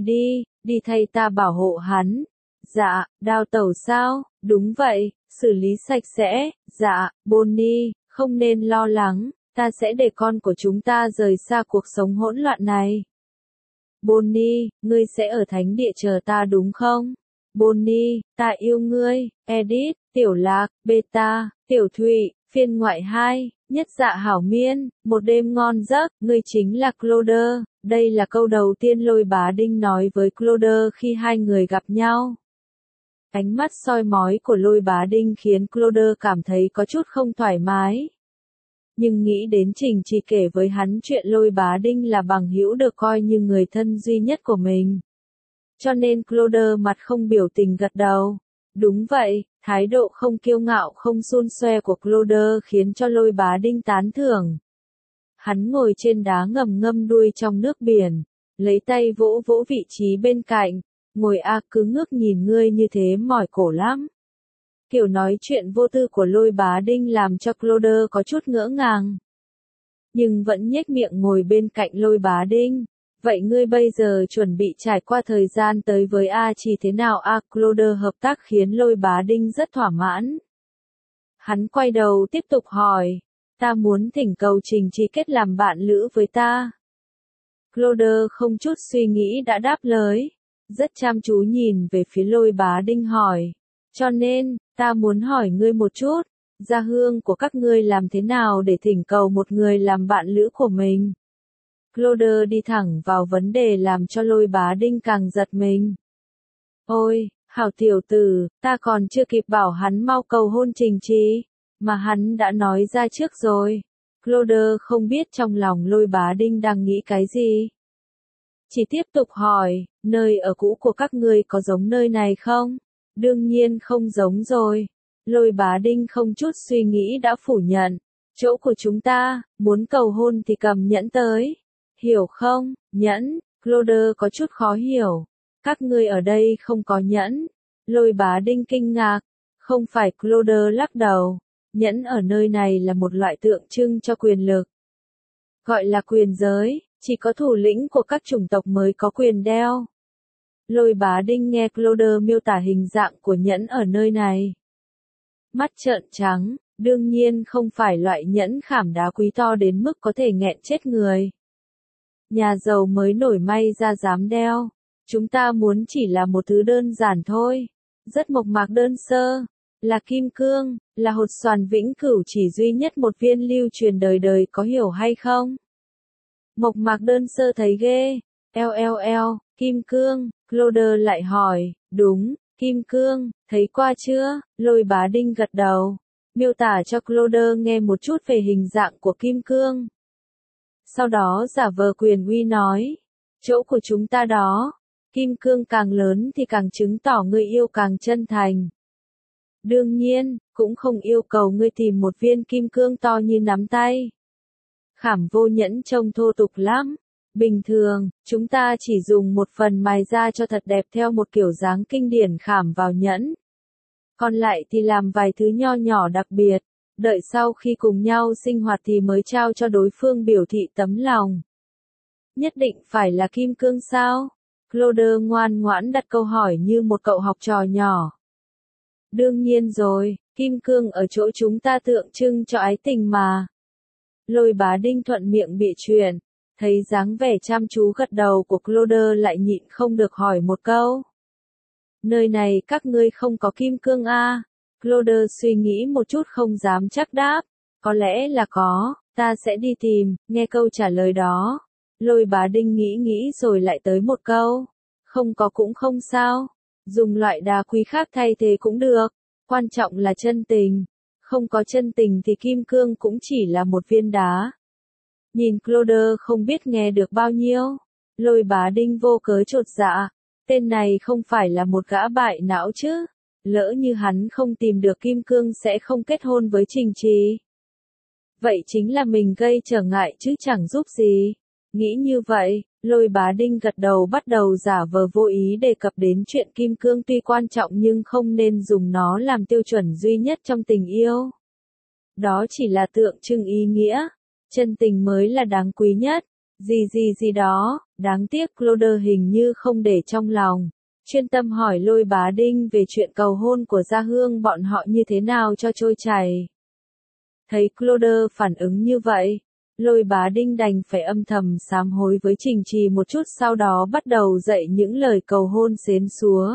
đi thay ta bảo hộ hắn. Dạ, đào tẩu sao? Đúng vậy, xử lý sạch sẽ. Dạ, Bonnie, không nên lo lắng, ta sẽ để con của chúng ta rời xa cuộc sống hỗn loạn này. Bonnie, ngươi sẽ ở thánh địa chờ ta đúng không? Bonnie, ta yêu ngươi. Edith, Tiểu Lạc, Beta, Tiểu Thụy, phiên ngoại 2, nhất dạ hảo miên, một đêm ngon giấc, ngươi chính là Claude. Đây là câu đầu tiên Lôi Bá Đinh nói với Claude khi hai người gặp nhau. Ánh mắt soi mói của Lôi Bá Đinh khiến Claude cảm thấy có chút không thoải mái. Nhưng nghĩ đến Trình Trì kể với hắn chuyện Lôi Bá Đinh là bằng hữu được coi như người thân duy nhất của mình. Cho nên Claude mặt không biểu tình gật đầu. Đúng vậy, thái độ không kiêu ngạo không xun xoe của Claude khiến cho Lôi Bá Đinh tán thưởng. Hắn ngồi trên đá ngầm ngâm đuôi trong nước biển, lấy tay vỗ vỗ vị trí bên cạnh. Ngồi cứ ngước nhìn ngươi như thế mỏi cổ lắm. Kiểu nói chuyện vô tư của Lôi Bá Đinh làm cho Claude có chút ngỡ ngàng. Nhưng vẫn nhếch miệng ngồi bên cạnh Lôi Bá Đinh. Vậy ngươi bây giờ chuẩn bị trải qua thời gian tới với Chỉ thế nào? Claude hợp tác khiến Lôi Bá Đinh rất thỏa mãn. Hắn quay đầu tiếp tục hỏi. Ta muốn thỉnh cầu Trình Trì kết làm bạn lữ với ta. Claude không chút suy nghĩ đã đáp lời. Rất chăm chú nhìn về phía Lôi Bá Đinh hỏi. Cho nên, ta muốn hỏi ngươi một chút, gia hương của các ngươi làm thế nào để thỉnh cầu một người làm bạn lữ của mình? Claude đi thẳng vào vấn đề làm cho Lôi Bá Đinh càng giật mình. Ôi, hảo tiểu tử, ta còn chưa kịp bảo hắn mau cầu hôn Trình Trì, mà hắn đã nói ra trước rồi. Claude không biết trong lòng Lôi Bá Đinh đang nghĩ cái gì. Chỉ tiếp tục hỏi, nơi ở cũ của các ngươi có giống nơi này không? Đương nhiên không giống rồi. Lôi Bá Đinh không chút suy nghĩ đã phủ nhận. Chỗ của chúng ta, muốn cầu hôn thì cầm nhẫn tới. Hiểu không? Nhẫn, Claude có chút khó hiểu. Các ngươi ở đây không có nhẫn. Lôi Bá Đinh kinh ngạc. Không phải, Claude lắc đầu. Nhẫn ở nơi này là một loại tượng trưng cho quyền lực. Gọi là quyền giới, chỉ có thủ lĩnh của các chủng tộc mới có quyền đeo. Lôi Bá Đinh nghe Claude miêu tả hình dạng của nhẫn ở nơi này. Mắt trợn trắng, đương nhiên không phải loại nhẫn khảm đá quý to đến mức có thể nghẹn chết người. Nhà giàu mới nổi may ra dám đeo. Chúng ta muốn chỉ là một thứ đơn giản thôi. Rất mộc mạc đơn sơ. Là kim cương, là hột xoàn vĩnh cửu chỉ duy nhất một viên lưu truyền đời đời, có hiểu hay không? Mộc mạc đơn sơ thấy ghê. Kim cương, Claude lại hỏi, đúng, kim cương, thấy qua chưa? Lôi Bá Đinh gật đầu. Miêu tả cho Claude nghe một chút về hình dạng của kim cương. Sau đó giả vờ quyền uy nói, chỗ của chúng ta đó, kim cương càng lớn thì càng chứng tỏ người yêu càng chân thành. Đương nhiên, cũng không yêu cầu ngươi tìm một viên kim cương to như nắm tay. Khảm vô nhẫn trông thô tục lắm. Bình thường, chúng ta chỉ dùng một phần mài ra cho thật đẹp theo một kiểu dáng kinh điển khảm vào nhẫn. Còn lại thì làm vài thứ nho nhỏ đặc biệt, đợi sau khi cùng nhau sinh hoạt thì mới trao cho đối phương biểu thị tấm lòng. Nhất định phải là kim cương sao? Claude ngoan ngoãn đặt câu hỏi như một cậu học trò nhỏ. Đương nhiên rồi, kim cương ở chỗ chúng ta tượng trưng cho ái tình mà. Lôi Bá Đinh thuận miệng bịa chuyện, thấy dáng vẻ chăm chú gật đầu của Claude lại nhịn không được hỏi một câu. Nơi này các ngươi không có kim cương à? Claude suy nghĩ một chút không dám chắc đáp. Có lẽ là có, ta sẽ đi tìm. Nghe câu trả lời đó, Lôi Bá Đinh nghĩ rồi lại tới một câu. Không có cũng không sao. Dùng loại đá quý khác thay thế cũng được. Quan trọng là chân tình. Không có chân tình thì kim cương cũng chỉ là một viên đá. Nhìn Claude không biết nghe được bao nhiêu. Lôi Bá Đinh vô cớ chột dạ. Tên này không phải là một gã bại não chứ. Lỡ như hắn không tìm được kim cương sẽ không kết hôn với Trình Trì. Vậy chính là mình gây trở ngại chứ chẳng giúp gì. Nghĩ như vậy, Lôi Bá Đinh gật đầu bắt đầu giả vờ vô ý đề cập đến chuyện kim cương tuy quan trọng nhưng không nên dùng nó làm tiêu chuẩn duy nhất trong tình yêu. Đó chỉ là tượng trưng ý nghĩa. Chân tình mới là đáng quý nhất. Gì đó, đáng tiếc Claude hình như không để trong lòng. Chuyên tâm hỏi Lôi Bá Đinh về chuyện cầu hôn của Gia Hương bọn họ như thế nào cho trôi chảy. Thấy Claude phản ứng như vậy, Lôi Bá Đinh đành phải âm thầm sám hối với Trình Trì một chút, sau đó bắt đầu dạy những lời cầu hôn xến xúa.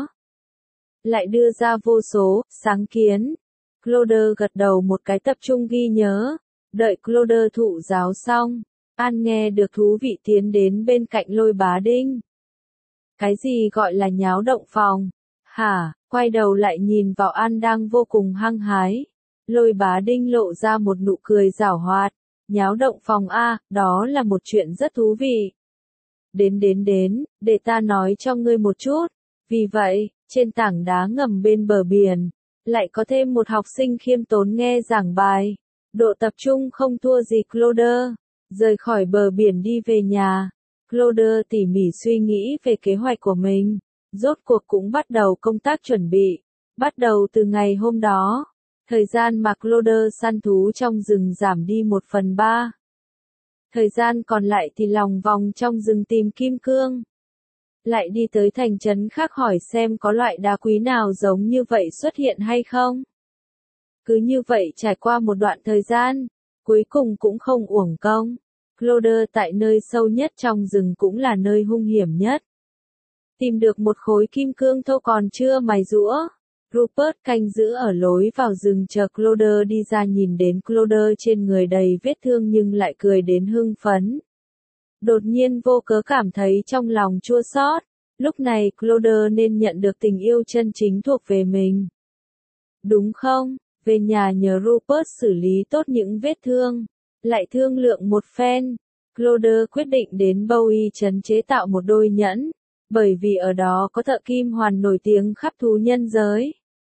Lại đưa ra vô số sáng kiến. Claude gật đầu một cái tập trung ghi nhớ. Đợi Claude thụ giáo xong, An nghe được thú vị tiến đến bên cạnh Lôi Bá Đinh. Cái gì gọi là nháo động phòng? Hả? Quay đầu lại nhìn vào An đang vô cùng hăng hái. Lôi Bá Đinh lộ ra một nụ cười giảo hoạt. Nháo động phòng a, đó là một chuyện rất thú vị. Đến, để ta nói cho ngươi một chút. Vì vậy, trên tảng đá ngầm bên bờ biển, lại có thêm một học sinh khiêm tốn nghe giảng bài. Độ tập trung không thua gì Claude. Rời khỏi bờ biển đi về nhà, Claude tỉ mỉ suy nghĩ về kế hoạch của mình. Rốt cuộc cũng bắt đầu công tác chuẩn bị. Bắt đầu từ ngày hôm đó, thời gian mà Claude săn thú trong rừng giảm đi 1/3. Thời gian còn lại thì lòng vòng trong rừng tìm kim cương. Lại đi tới thành trấn khác hỏi xem có loại đá quý nào giống như vậy xuất hiện hay không. Cứ như vậy trải qua một đoạn thời gian, cuối cùng cũng không uổng công. Claude tại nơi sâu nhất trong rừng cũng là nơi hung hiểm nhất. Tìm được một khối kim cương thô còn chưa mài giũa. Rupert canh giữ ở lối vào rừng chờ Claude đi ra, nhìn đến Claude trên người đầy vết thương nhưng lại cười đến hưng phấn. Đột nhiên vô cớ cảm thấy trong lòng chua xót. Lúc này Claude nên nhận được tình yêu chân chính thuộc về mình. Đúng không? Về nhà nhờ Rupert xử lý tốt những vết thương. Lại thương lượng một phen, Claude quyết định đến Bowie trấn chế tạo một đôi nhẫn, bởi vì ở đó có thợ kim hoàn nổi tiếng khắp thú nhân giới.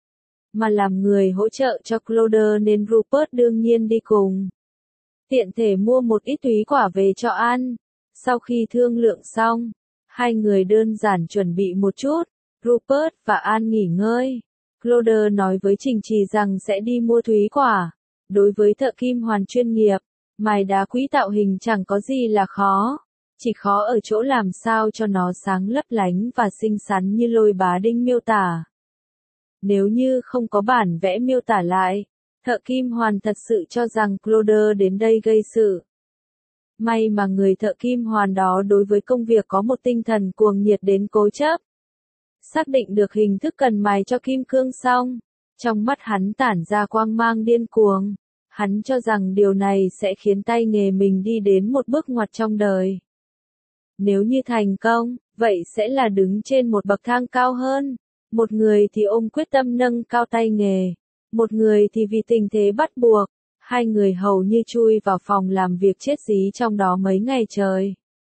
Mà làm người hỗ trợ cho Claude nên Rupert đương nhiên đi cùng. Tiện thể mua một ít túy quả về cho ăn. Sau khi thương lượng xong, hai người đơn giản chuẩn bị một chút, Rupert và An nghỉ ngơi. Claude nói với Trình Trì rằng sẽ đi mua túy quả. Đối với thợ kim hoàn chuyên nghiệp, mài đá quý tạo hình chẳng có gì là khó. Chỉ khó ở chỗ làm sao cho nó sáng lấp lánh và xinh xắn như Lôi Bá Đinh miêu tả. Nếu như không có bản vẽ miêu tả lại, thợ kim hoàn thật sự cho rằng Claude đến đây gây sự. May mà người thợ kim hoàn đó đối với công việc có một tinh thần cuồng nhiệt đến cố chấp. Xác định được hình thức cần mài cho kim cương xong, trong mắt hắn tản ra quang mang điên cuồng. Hắn cho rằng điều này sẽ khiến tay nghề mình đi đến một bước ngoặt trong đời. Nếu như thành công, vậy sẽ là đứng trên một bậc thang cao hơn. Một người thì ôm quyết tâm nâng cao tay nghề, một người thì vì tình thế bắt buộc. Hai người hầu như chui vào phòng làm việc chết dí trong đó mấy ngày trời.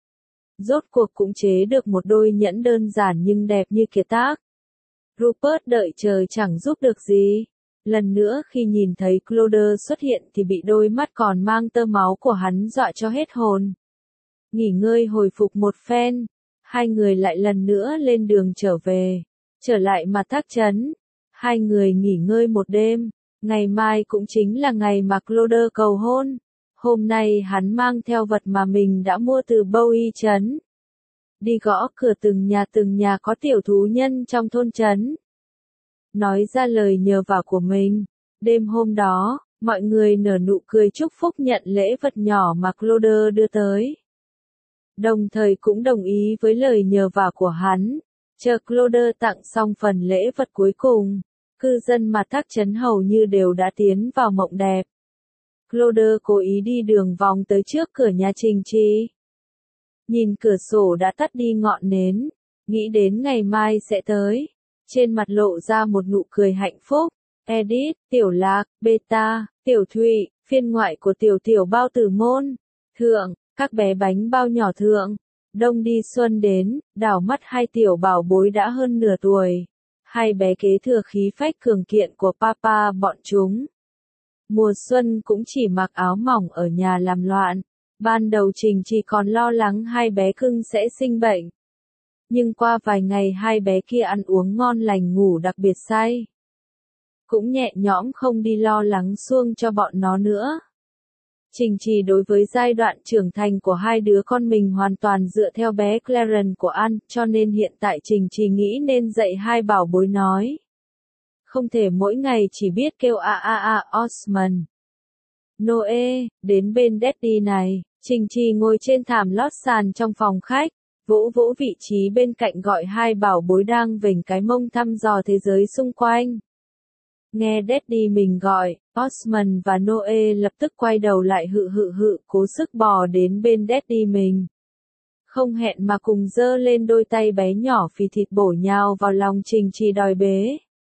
Rốt cuộc cũng chế được một đôi nhẫn đơn giản nhưng đẹp như kiệt tác. Rupert đợi chờ chẳng giúp được gì. Lần nữa khi nhìn thấy Claude xuất hiện thì bị đôi mắt còn mang tơ máu của hắn dọa cho hết hồn. Nghỉ ngơi hồi phục một phen, hai người lại lần nữa lên đường trở về. Trở lại mặt Thác Trấn, hai người nghỉ ngơi một đêm. Ngày mai cũng chính là ngày mà Claude cầu hôn. Hôm nay hắn mang theo vật mà mình đã mua từ Bowie trấn. Đi gõ cửa từng nhà có tiểu thú nhân trong thôn trấn. Nói ra lời nhờ vả của mình. Đêm hôm đó, mọi người nở nụ cười chúc phúc nhận lễ vật nhỏ mà Claude đưa tới. Đồng thời cũng đồng ý với lời nhờ vả của hắn. Chờ Claude tặng xong phần lễ vật cuối cùng, cư dân mặt Thác Trấn hầu như đều đã tiến vào mộng đẹp. Claude cố ý đi đường vòng tới trước cửa nhà Trình Trì. Nhìn cửa sổ đã tắt đi ngọn nến, nghĩ đến ngày mai sẽ tới. Trên mặt lộ ra một nụ cười hạnh phúc. Edith, Tiểu Lạc, Beta, Tiểu Thụy, phiên ngoại của Tiểu Bao Tử Môn. Thượng, các bé bánh bao nhỏ thượng. Đông đi xuân đến, đảo mắt hai tiểu bảo bối đã hơn nửa tuổi. Hai bé kế thừa khí phách cường kiện của papa bọn chúng. Mùa xuân cũng chỉ mặc áo mỏng ở nhà làm loạn. Ban đầu Trình chỉ còn lo lắng hai bé cưng sẽ sinh bệnh. Nhưng qua vài ngày hai bé kia ăn uống ngon lành ngủ đặc biệt say. Cũng nhẹ nhõm không đi lo lắng xuông cho bọn nó nữa. Trình Trì đối với giai đoạn trưởng thành của hai đứa con mình hoàn toàn dựa theo bé Clarence của An, cho nên hiện tại Trình Trì nghĩ nên dạy hai bảo bối nói. Không thể mỗi ngày chỉ biết kêu Osman. Noe, đến bên Daddy này, Trình Trì ngồi trên thảm lót sàn trong phòng khách, vỗ vỗ vị trí bên cạnh gọi hai bảo bối đang vểnh cái mông thăm dò thế giới xung quanh. Nghe Daddy mình gọi, Osman và Noe lập tức quay đầu lại cố sức bò đến bên Daddy mình. Không hẹn mà cùng giơ lên đôi tay bé nhỏ phì thịt bổ nhào vào lòng Trình Trì đòi bế.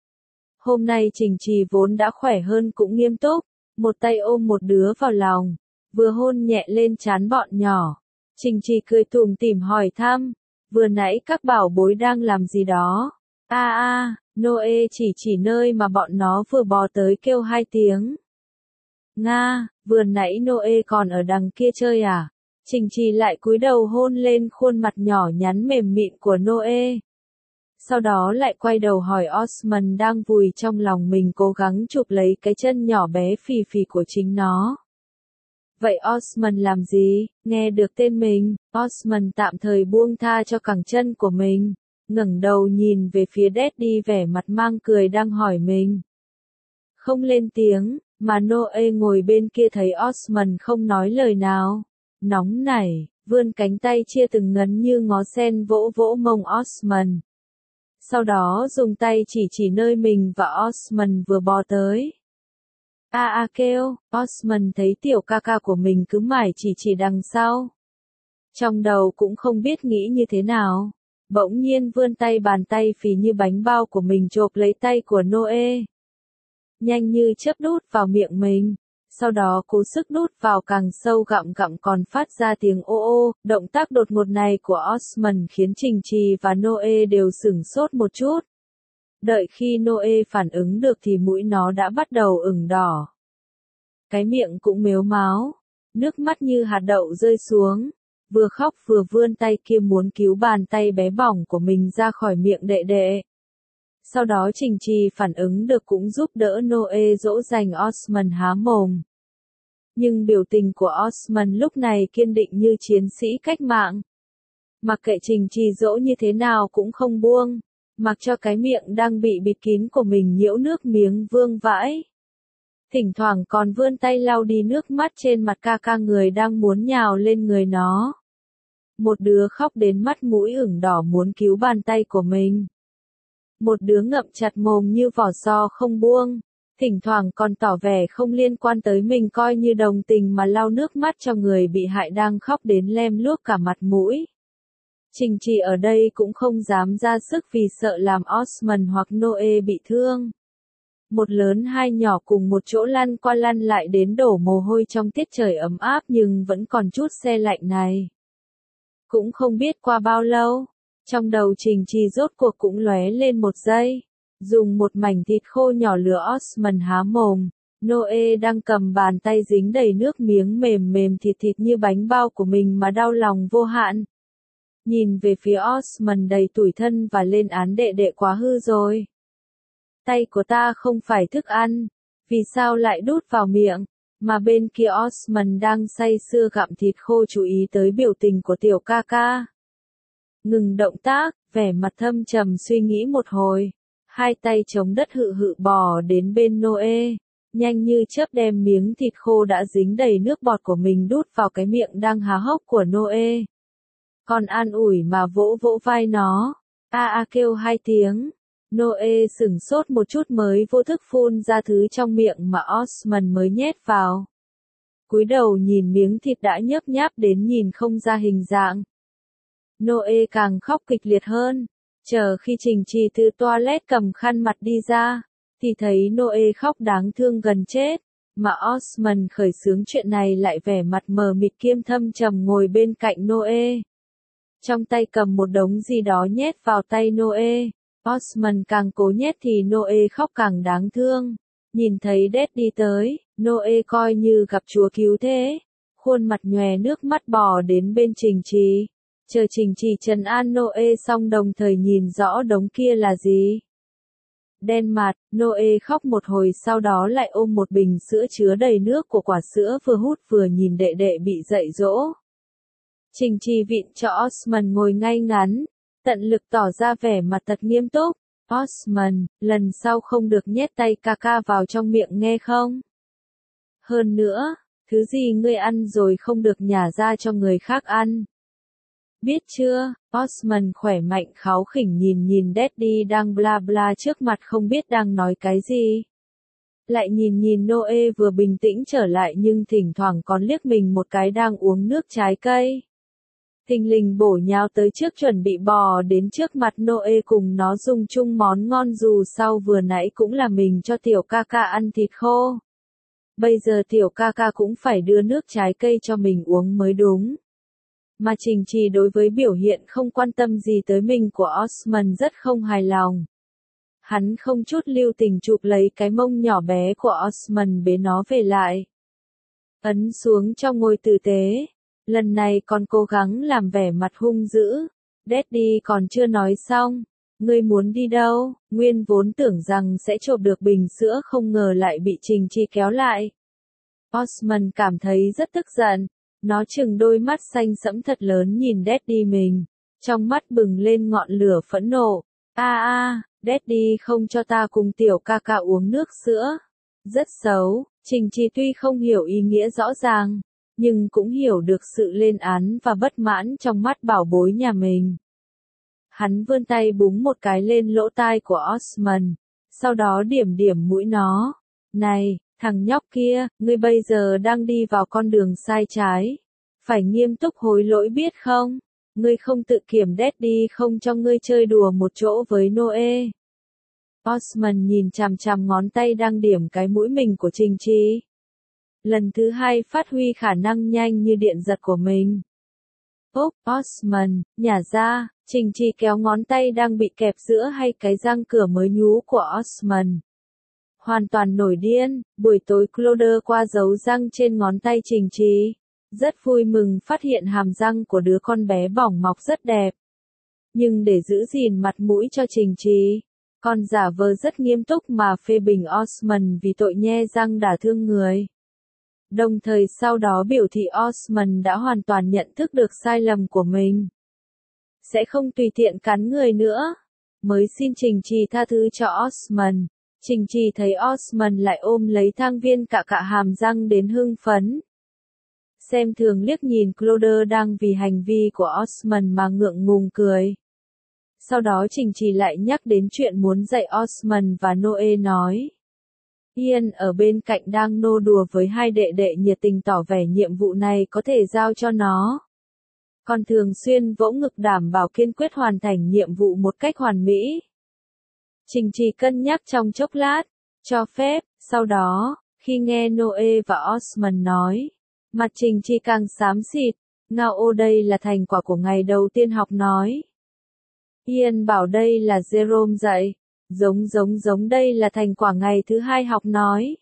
Hôm nay Trình Trì vốn đã khỏe hơn cũng nghiêm túc, một tay ôm một đứa vào lòng, vừa hôn nhẹ lên trán bọn nhỏ. Trình Trì cười tủm tỉm hỏi thăm, vừa nãy các bảo bối đang làm gì đó? Noe chỉ nơi mà bọn nó vừa bò tới kêu hai tiếng. Nga, vừa nãy Noe còn ở đằng kia chơi à? Trình Trì lại cúi đầu hôn lên khuôn mặt nhỏ nhắn mềm mịn của Noe. Sau đó lại quay đầu hỏi Osman đang vùi trong lòng mình cố gắng chụp lấy cái chân nhỏ bé phì phì của chính nó. Vậy Osman làm gì? Nghe được tên mình, Osman tạm thời buông tha cho cẳng chân của mình, ngẩng đầu nhìn về phía Daddy vẻ mặt mang cười đang hỏi mình. Không lên tiếng, mà Noe ngồi bên kia thấy Osman không nói lời nào. Nóng nảy, vươn cánh tay chia từng ngấn như ngó sen vỗ vỗ mông Osman. Sau đó dùng tay chỉ nơi mình và Osman vừa bò tới. Kêu, Osman thấy tiểu ca ca của mình cứ mải chỉ đằng sau. Trong đầu cũng không biết nghĩ như thế nào. Bỗng nhiên vươn tay bàn tay phì như bánh bao của mình chộp lấy tay của Noe. Nhanh như chớp đút vào miệng mình. Sau đó cố sức đút vào càng sâu gặm còn phát ra tiếng ô. Động tác đột ngột này của Osman khiến Trình Trì và Noe đều sửng sốt một chút. Đợi khi Noe phản ứng được thì mũi nó đã bắt đầu ửng đỏ. Cái miệng cũng mếu máo. Nước mắt như hạt đậu rơi xuống. Vừa khóc vừa vươn tay kia muốn cứu bàn tay bé bỏng của mình ra khỏi miệng đệ đệ. Sau đó Trình Trì phản ứng được cũng giúp đỡ Noe dỗ dành Osman há mồm. Nhưng biểu tình của Osman lúc này kiên định như chiến sĩ cách mạng. Mặc kệ Trình Trì dỗ như thế nào cũng không buông, mặc cho cái miệng đang bị bịt kín của mình nhiễu nước miếng vương vãi. Thỉnh thoảng còn vươn tay lau đi nước mắt trên mặt ca ca người đang muốn nhào lên người nó. Một đứa khóc đến mắt mũi ửng đỏ muốn cứu bàn tay của mình. Một đứa ngậm chặt mồm như vỏ sò không buông, thỉnh thoảng còn tỏ vẻ không liên quan tới mình coi như đồng tình mà lau nước mắt cho người bị hại đang khóc đến lem luốc cả mặt mũi. Trình Trì ở đây cũng không dám ra sức vì sợ làm Osman hoặc Noe bị thương. Một lớn hai nhỏ cùng một chỗ lăn qua lăn lại đến đổ mồ hôi trong tiết trời ấm áp nhưng vẫn còn chút se lạnh này. Cũng không biết qua bao lâu, trong đầu Trình Trì rốt cuộc cũng lóe lên một giây. Dùng một mảnh thịt khô nhỏ lửa Osman há mồm, Noe đang cầm bàn tay dính đầy nước miếng mềm mềm thịt thịt như bánh bao của mình mà đau lòng vô hạn. Nhìn về phía Osman đầy tủi thân và lên án đệ đệ quá hư rồi. Tay của ta không phải thức ăn, vì sao lại đút vào miệng, mà bên kia Osman đang say sưa gặm thịt khô chú ý tới biểu tình của tiểu ca ca. Ngừng động tác, vẻ mặt thâm trầm suy nghĩ một hồi, hai tay chống đất hự hự bò đến bên Noe, nhanh như chớp đem miếng thịt khô đã dính đầy nước bọt của mình đút vào cái miệng đang há hốc của Noe. Còn an ủi mà vỗ vỗ vai nó, kêu hai tiếng. Noe sửng sốt một chút mới vô thức phun ra thứ trong miệng mà Osman mới nhét vào. Cúi đầu nhìn miếng thịt đã nhấp nháp đến nhìn không ra hình dạng. Noe càng khóc kịch liệt hơn. Chờ khi Trình Trì từ toilet cầm khăn mặt đi ra, thì thấy Noe khóc đáng thương gần chết, mà Osman khởi xướng chuyện này lại vẻ mặt mờ mịt kiêm thâm trầm ngồi bên cạnh Noe. Trong tay cầm một đống gì đó nhét vào tay Noe. Osman càng cố nhét thì Noe khóc càng đáng thương. Nhìn thấy Dad đi tới, Noe coi như gặp chúa cứu thế. Khuôn mặt nhòe nước mắt bò đến bên Trình Trì. Chờ Trình Trì trấn an Noe xong đồng thời nhìn rõ đống kia là gì. Đen mặt, Noe khóc một hồi sau đó lại ôm một bình sữa chứa đầy nước của quả sữa vừa hút vừa nhìn đệ đệ bị dạy dỗ. Trình Trì vịn cho Osman ngồi ngay ngắn, tận lực tỏ ra vẻ mặt thật nghiêm túc. Osman, lần sau không được nhét tay ca ca vào trong miệng nghe không? Hơn nữa, thứ gì ngươi ăn rồi không được nhả ra cho người khác ăn. Biết chưa? Osman khỏe mạnh kháu khỉnh nhìn Daddy đang bla bla trước mặt không biết đang nói cái gì. Lại nhìn Noe vừa bình tĩnh trở lại nhưng thỉnh thoảng còn liếc mình một cái đang uống nước trái cây. Thình lình bổ nhào tới trước chuẩn bị bò đến trước mặt Noe cùng nó dùng chung món ngon dù sau vừa nãy cũng là mình cho tiểu ca ca ăn thịt khô. Bây giờ tiểu ca ca cũng phải đưa nước trái cây cho mình uống mới đúng. Mà Trình Trì đối với biểu hiện không quan tâm gì tới mình của Osman rất không hài lòng. Hắn không chút lưu tình chụp lấy cái mông nhỏ bé của Osman bế nó về lại. Ấn xuống cho ngồi tử tế. Lần này còn cố gắng làm vẻ mặt hung dữ. Daddy còn chưa nói xong. Ngươi muốn đi đâu? Nguyên vốn tưởng rằng sẽ chộp được bình sữa không ngờ lại bị Trình Trì kéo lại. Osman cảm thấy rất tức giận. Nó trừng đôi mắt xanh sẫm thật lớn nhìn Daddy mình. Trong mắt bừng lên ngọn lửa phẫn nộ. Daddy không cho ta cùng tiểu ca ca uống nước sữa. Rất xấu. Trình Trì tuy không hiểu ý nghĩa rõ ràng, nhưng cũng hiểu được sự lên án và bất mãn trong mắt bảo bối nhà mình. Hắn vươn tay búng một cái lên lỗ tai của Osman, sau đó điểm mũi nó. Này, thằng nhóc kia, ngươi bây giờ đang đi vào con đường sai trái. Phải nghiêm túc hối lỗi biết không? Ngươi không tự kiểm Daddy không cho ngươi chơi đùa một chỗ với Noe. Osman nhìn chằm chằm ngón tay đang điểm cái mũi mình của Trình Trì. Lần thứ hai phát huy khả năng nhanh như điện giật của mình. Osman, nhả ra, Trình Trì kéo ngón tay đang bị kẹp giữa hai cái răng cửa mới nhú của Osman. Hoàn toàn nổi điên, buổi tối Claude qua dấu răng trên ngón tay Trình Trì. Rất vui mừng phát hiện hàm răng của đứa con bé bỏng mọc rất đẹp. Nhưng để giữ gìn mặt mũi cho Trình Trì, còn giả vờ rất nghiêm túc mà phê bình Osman vì tội nhe răng đả thương người. Đồng thời sau đó biểu thị Osman đã hoàn toàn nhận thức được sai lầm của mình. Sẽ không tùy tiện cắn người nữa. Mới xin Trình Trì tha thứ cho Osman. Trình Trì thấy Osman lại ôm lấy thang viên cạ cạ hàm răng đến hưng phấn. Xem thường liếc nhìn Cloder đang vì hành vi của Osman mà ngượng ngùng cười. Sau đó Trình Trì lại nhắc đến chuyện muốn dạy Osman và Noe nói. Ian ở bên cạnh đang nô đùa với hai đệ đệ nhiệt tình tỏ vẻ nhiệm vụ này có thể giao cho nó. Còn thường xuyên vỗ ngực đảm bảo kiên quyết hoàn thành nhiệm vụ một cách hoàn mỹ. Trình Trì cân nhắc trong chốc lát, cho phép, sau đó, khi nghe Noe và Osman nói, mặt Trình Trì càng xám xịt, ngao đây là thành quả của ngày đầu tiên học nói. Ian bảo đây là Jerome dạy, giống đây là thành quả ngày thứ hai học nói.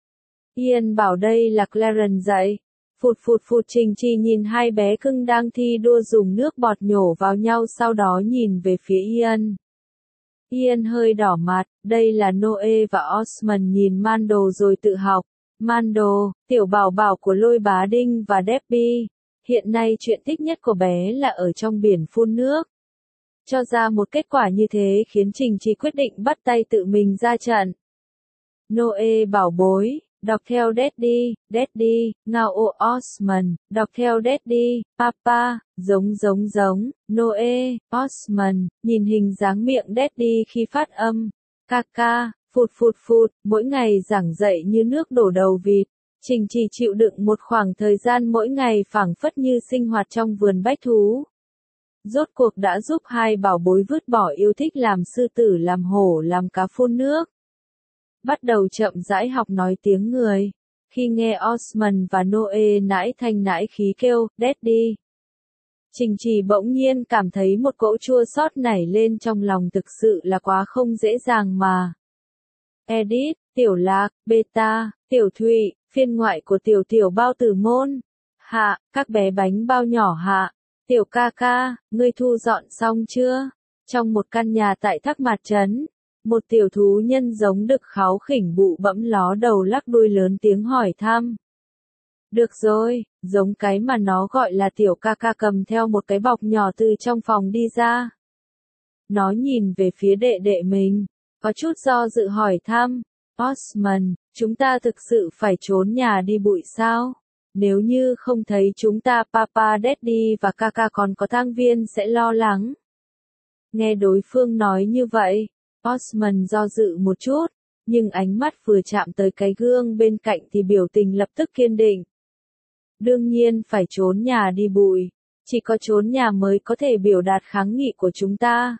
Ian bảo đây là Clarence dạy. Phụt Trình Trì nhìn hai bé cưng đang thi đua dùng nước bọt nhổ vào nhau sau đó nhìn về phía Ian. Ian hơi đỏ mặt, đây là Noe và Osman nhìn Mando rồi tự học. Mando, tiểu bảo bảo của Lôi Bá Đinh và Debbie. Hiện nay chuyện thích nhất của bé là ở trong biển phun nước. Cho ra một kết quả như thế khiến Trình Trì quyết định bắt tay tự mình ra trận. Noe bảo bối, đọc theo Daddy, ngao Osman, đọc theo Daddy, Papa, giống, Noe, Osman, nhìn hình dáng miệng Daddy khi phát âm, Kaka, phụt, mỗi ngày giảng dạy như nước đổ đầu vịt. Trình Trì chịu đựng một khoảng thời gian mỗi ngày phảng phất như sinh hoạt trong vườn bách thú. Rốt cuộc đã giúp hai bảo bối vứt bỏ yêu thích làm sư tử làm hổ làm cá phun nước. Bắt đầu chậm rãi học nói tiếng người. Khi nghe Osman và Noe nãi thanh nãi khí kêu, Daddy. Trình Trì bỗng nhiên cảm thấy một cỗ chua xót nảy lên trong lòng thực sự là quá không dễ dàng mà. Edit, Tiểu Lạc, Beta, Tiểu Thụy, phiên ngoại của Tiểu Bao Tử Môn. Hạ, các bé bánh bao nhỏ hạ. Tiểu ca, ngươi thu dọn xong chưa? Trong một căn nhà tại Thác Mạt Trấn, một tiểu thú nhân giống đực kháu khỉnh bụ bẫm ló đầu lắc đuôi lớn tiếng hỏi thăm. Được rồi, giống cái mà nó gọi là tiểu ca cầm theo một cái bọc nhỏ từ trong phòng đi ra. Nó nhìn về phía đệ đệ mình, có chút do dự hỏi thăm. Osman, chúng ta thực sự phải trốn nhà đi bụi sao? Nếu như không thấy chúng ta Papa, Daddy và Kaka còn có thang viên sẽ lo lắng. Nghe đối phương nói như vậy, Osman do dự một chút, nhưng ánh mắt vừa chạm tới cái gương bên cạnh thì biểu tình lập tức kiên định. Đương nhiên phải trốn nhà đi bụi, chỉ có trốn nhà mới có thể biểu đạt kháng nghị của chúng ta.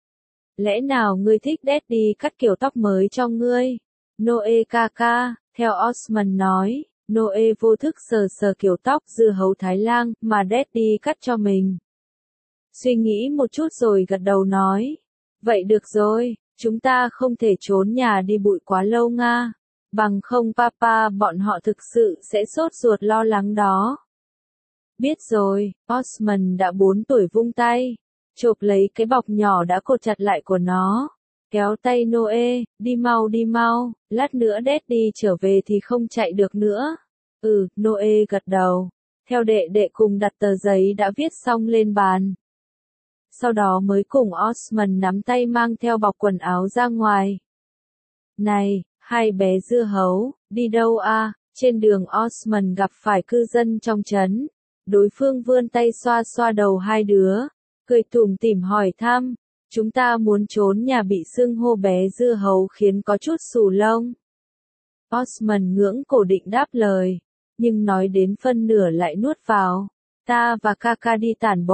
Lẽ nào ngươi thích Daddy cắt kiểu tóc mới cho ngươi? Noe Kaka, theo Osman nói. Noe vô thức sờ kiểu tóc dưa hấu Thái Lan mà Daddy cắt cho mình. Suy nghĩ một chút rồi gật đầu nói. Vậy được rồi, chúng ta không thể trốn nhà đi bụi quá lâu nga. Bằng không Papa bọn họ thực sự sẽ sốt ruột lo lắng đó. Biết rồi, Osman đã 4 tuổi vung tay. Chộp lấy cái bọc nhỏ đã cột chặt lại của nó. Kéo tay Noe, đi mau, lát nữa Daddy trở về thì không chạy được nữa. Noe gật đầu. Theo đệ đệ cùng đặt tờ giấy đã viết xong lên bàn. Sau đó mới cùng Osman nắm tay mang theo bọc quần áo ra ngoài. Này, hai bé dưa hấu, đi đâu à? Trên đường Osman gặp phải cư dân trong trấn. Đối phương vươn tay xoa đầu hai đứa, cười tủm tỉm hỏi thăm. Chúng ta muốn trốn nhà bị xưng hô bé dưa hấu khiến có chút xù lông. Osman ngưỡng cổ định đáp lời, nhưng nói đến phân nửa lại nuốt vào. Ta và Kaka đi tản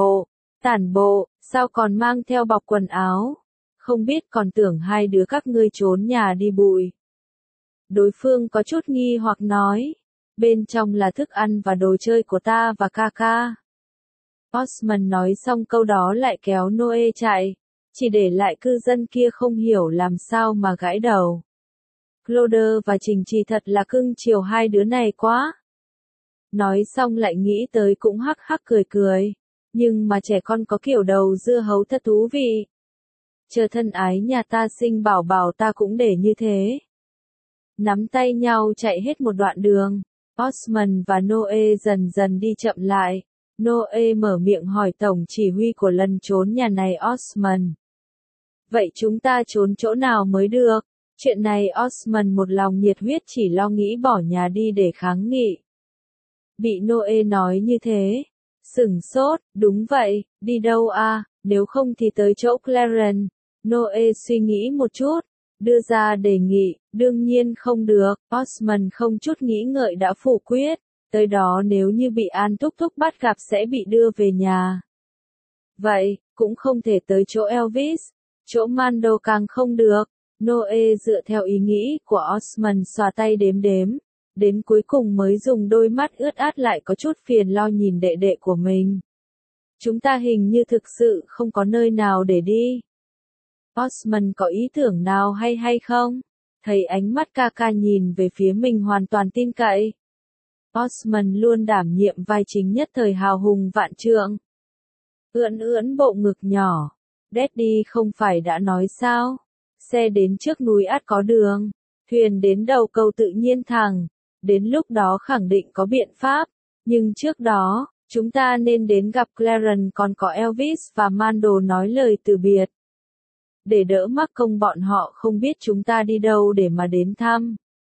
bộ, sao còn mang theo bọc quần áo? Không biết còn tưởng hai đứa các ngươi trốn nhà đi bụi. Đối phương có chút nghi hoặc nói, bên trong là thức ăn và đồ chơi của ta và Kaka. Osman nói xong câu đó lại kéo Noe chạy. Chỉ để lại cư dân kia không hiểu làm sao mà gãi đầu. Cloder và Trình Trì thật là cưng chiều hai đứa này quá. Nói xong lại nghĩ tới cũng hắc cười. Nhưng mà trẻ con có kiểu đầu dưa hấu thật thú vị. Chờ thân ái nhà ta sinh bảo bảo ta cũng để như thế. Nắm tay nhau chạy hết một đoạn đường. Osman và Noe dần dần đi chậm lại. Noe mở miệng hỏi tổng chỉ huy của lần trốn nhà này Osman. Vậy chúng ta trốn chỗ nào mới được? Chuyện này Osman một lòng nhiệt huyết chỉ lo nghĩ bỏ nhà đi để kháng nghị. Bị Noe nói như thế. Sửng sốt, đúng vậy, đi đâu à, nếu không thì tới chỗ Clarence. Noe suy nghĩ một chút, đưa ra đề nghị, đương nhiên không được, Osman không chút nghĩ ngợi đã phủ quyết, tới đó nếu như bị An Thúc Thúc bắt gặp sẽ bị đưa về nhà. Vậy, cũng không thể tới chỗ Elvis, chỗ Mando càng không được. Noe dựa theo ý nghĩ của Osman xòa tay đếm đếm, đến cuối cùng mới dùng đôi mắt ướt át lại có chút phiền lo nhìn đệ đệ của mình. Chúng ta hình như thực sự không có nơi nào để đi. Osman có ý tưởng nào hay không? Thấy ánh mắt ca ca nhìn về phía mình hoàn toàn tin cậy. Osman luôn đảm nhiệm vai chính nhất thời hào hùng vạn trượng. Ưỡn bộ ngực nhỏ. Daddy không phải đã nói sao? Xe đến trước núi ắt có đường. Thuyền đến đầu cầu tự nhiên thẳng. Đến lúc đó khẳng định có biện pháp. Nhưng trước đó, chúng ta nên đến gặp Clarence còn có Elvis và Mando nói lời từ biệt. Để đỡ mắc công bọn họ không biết chúng ta đi đâu để mà đến thăm.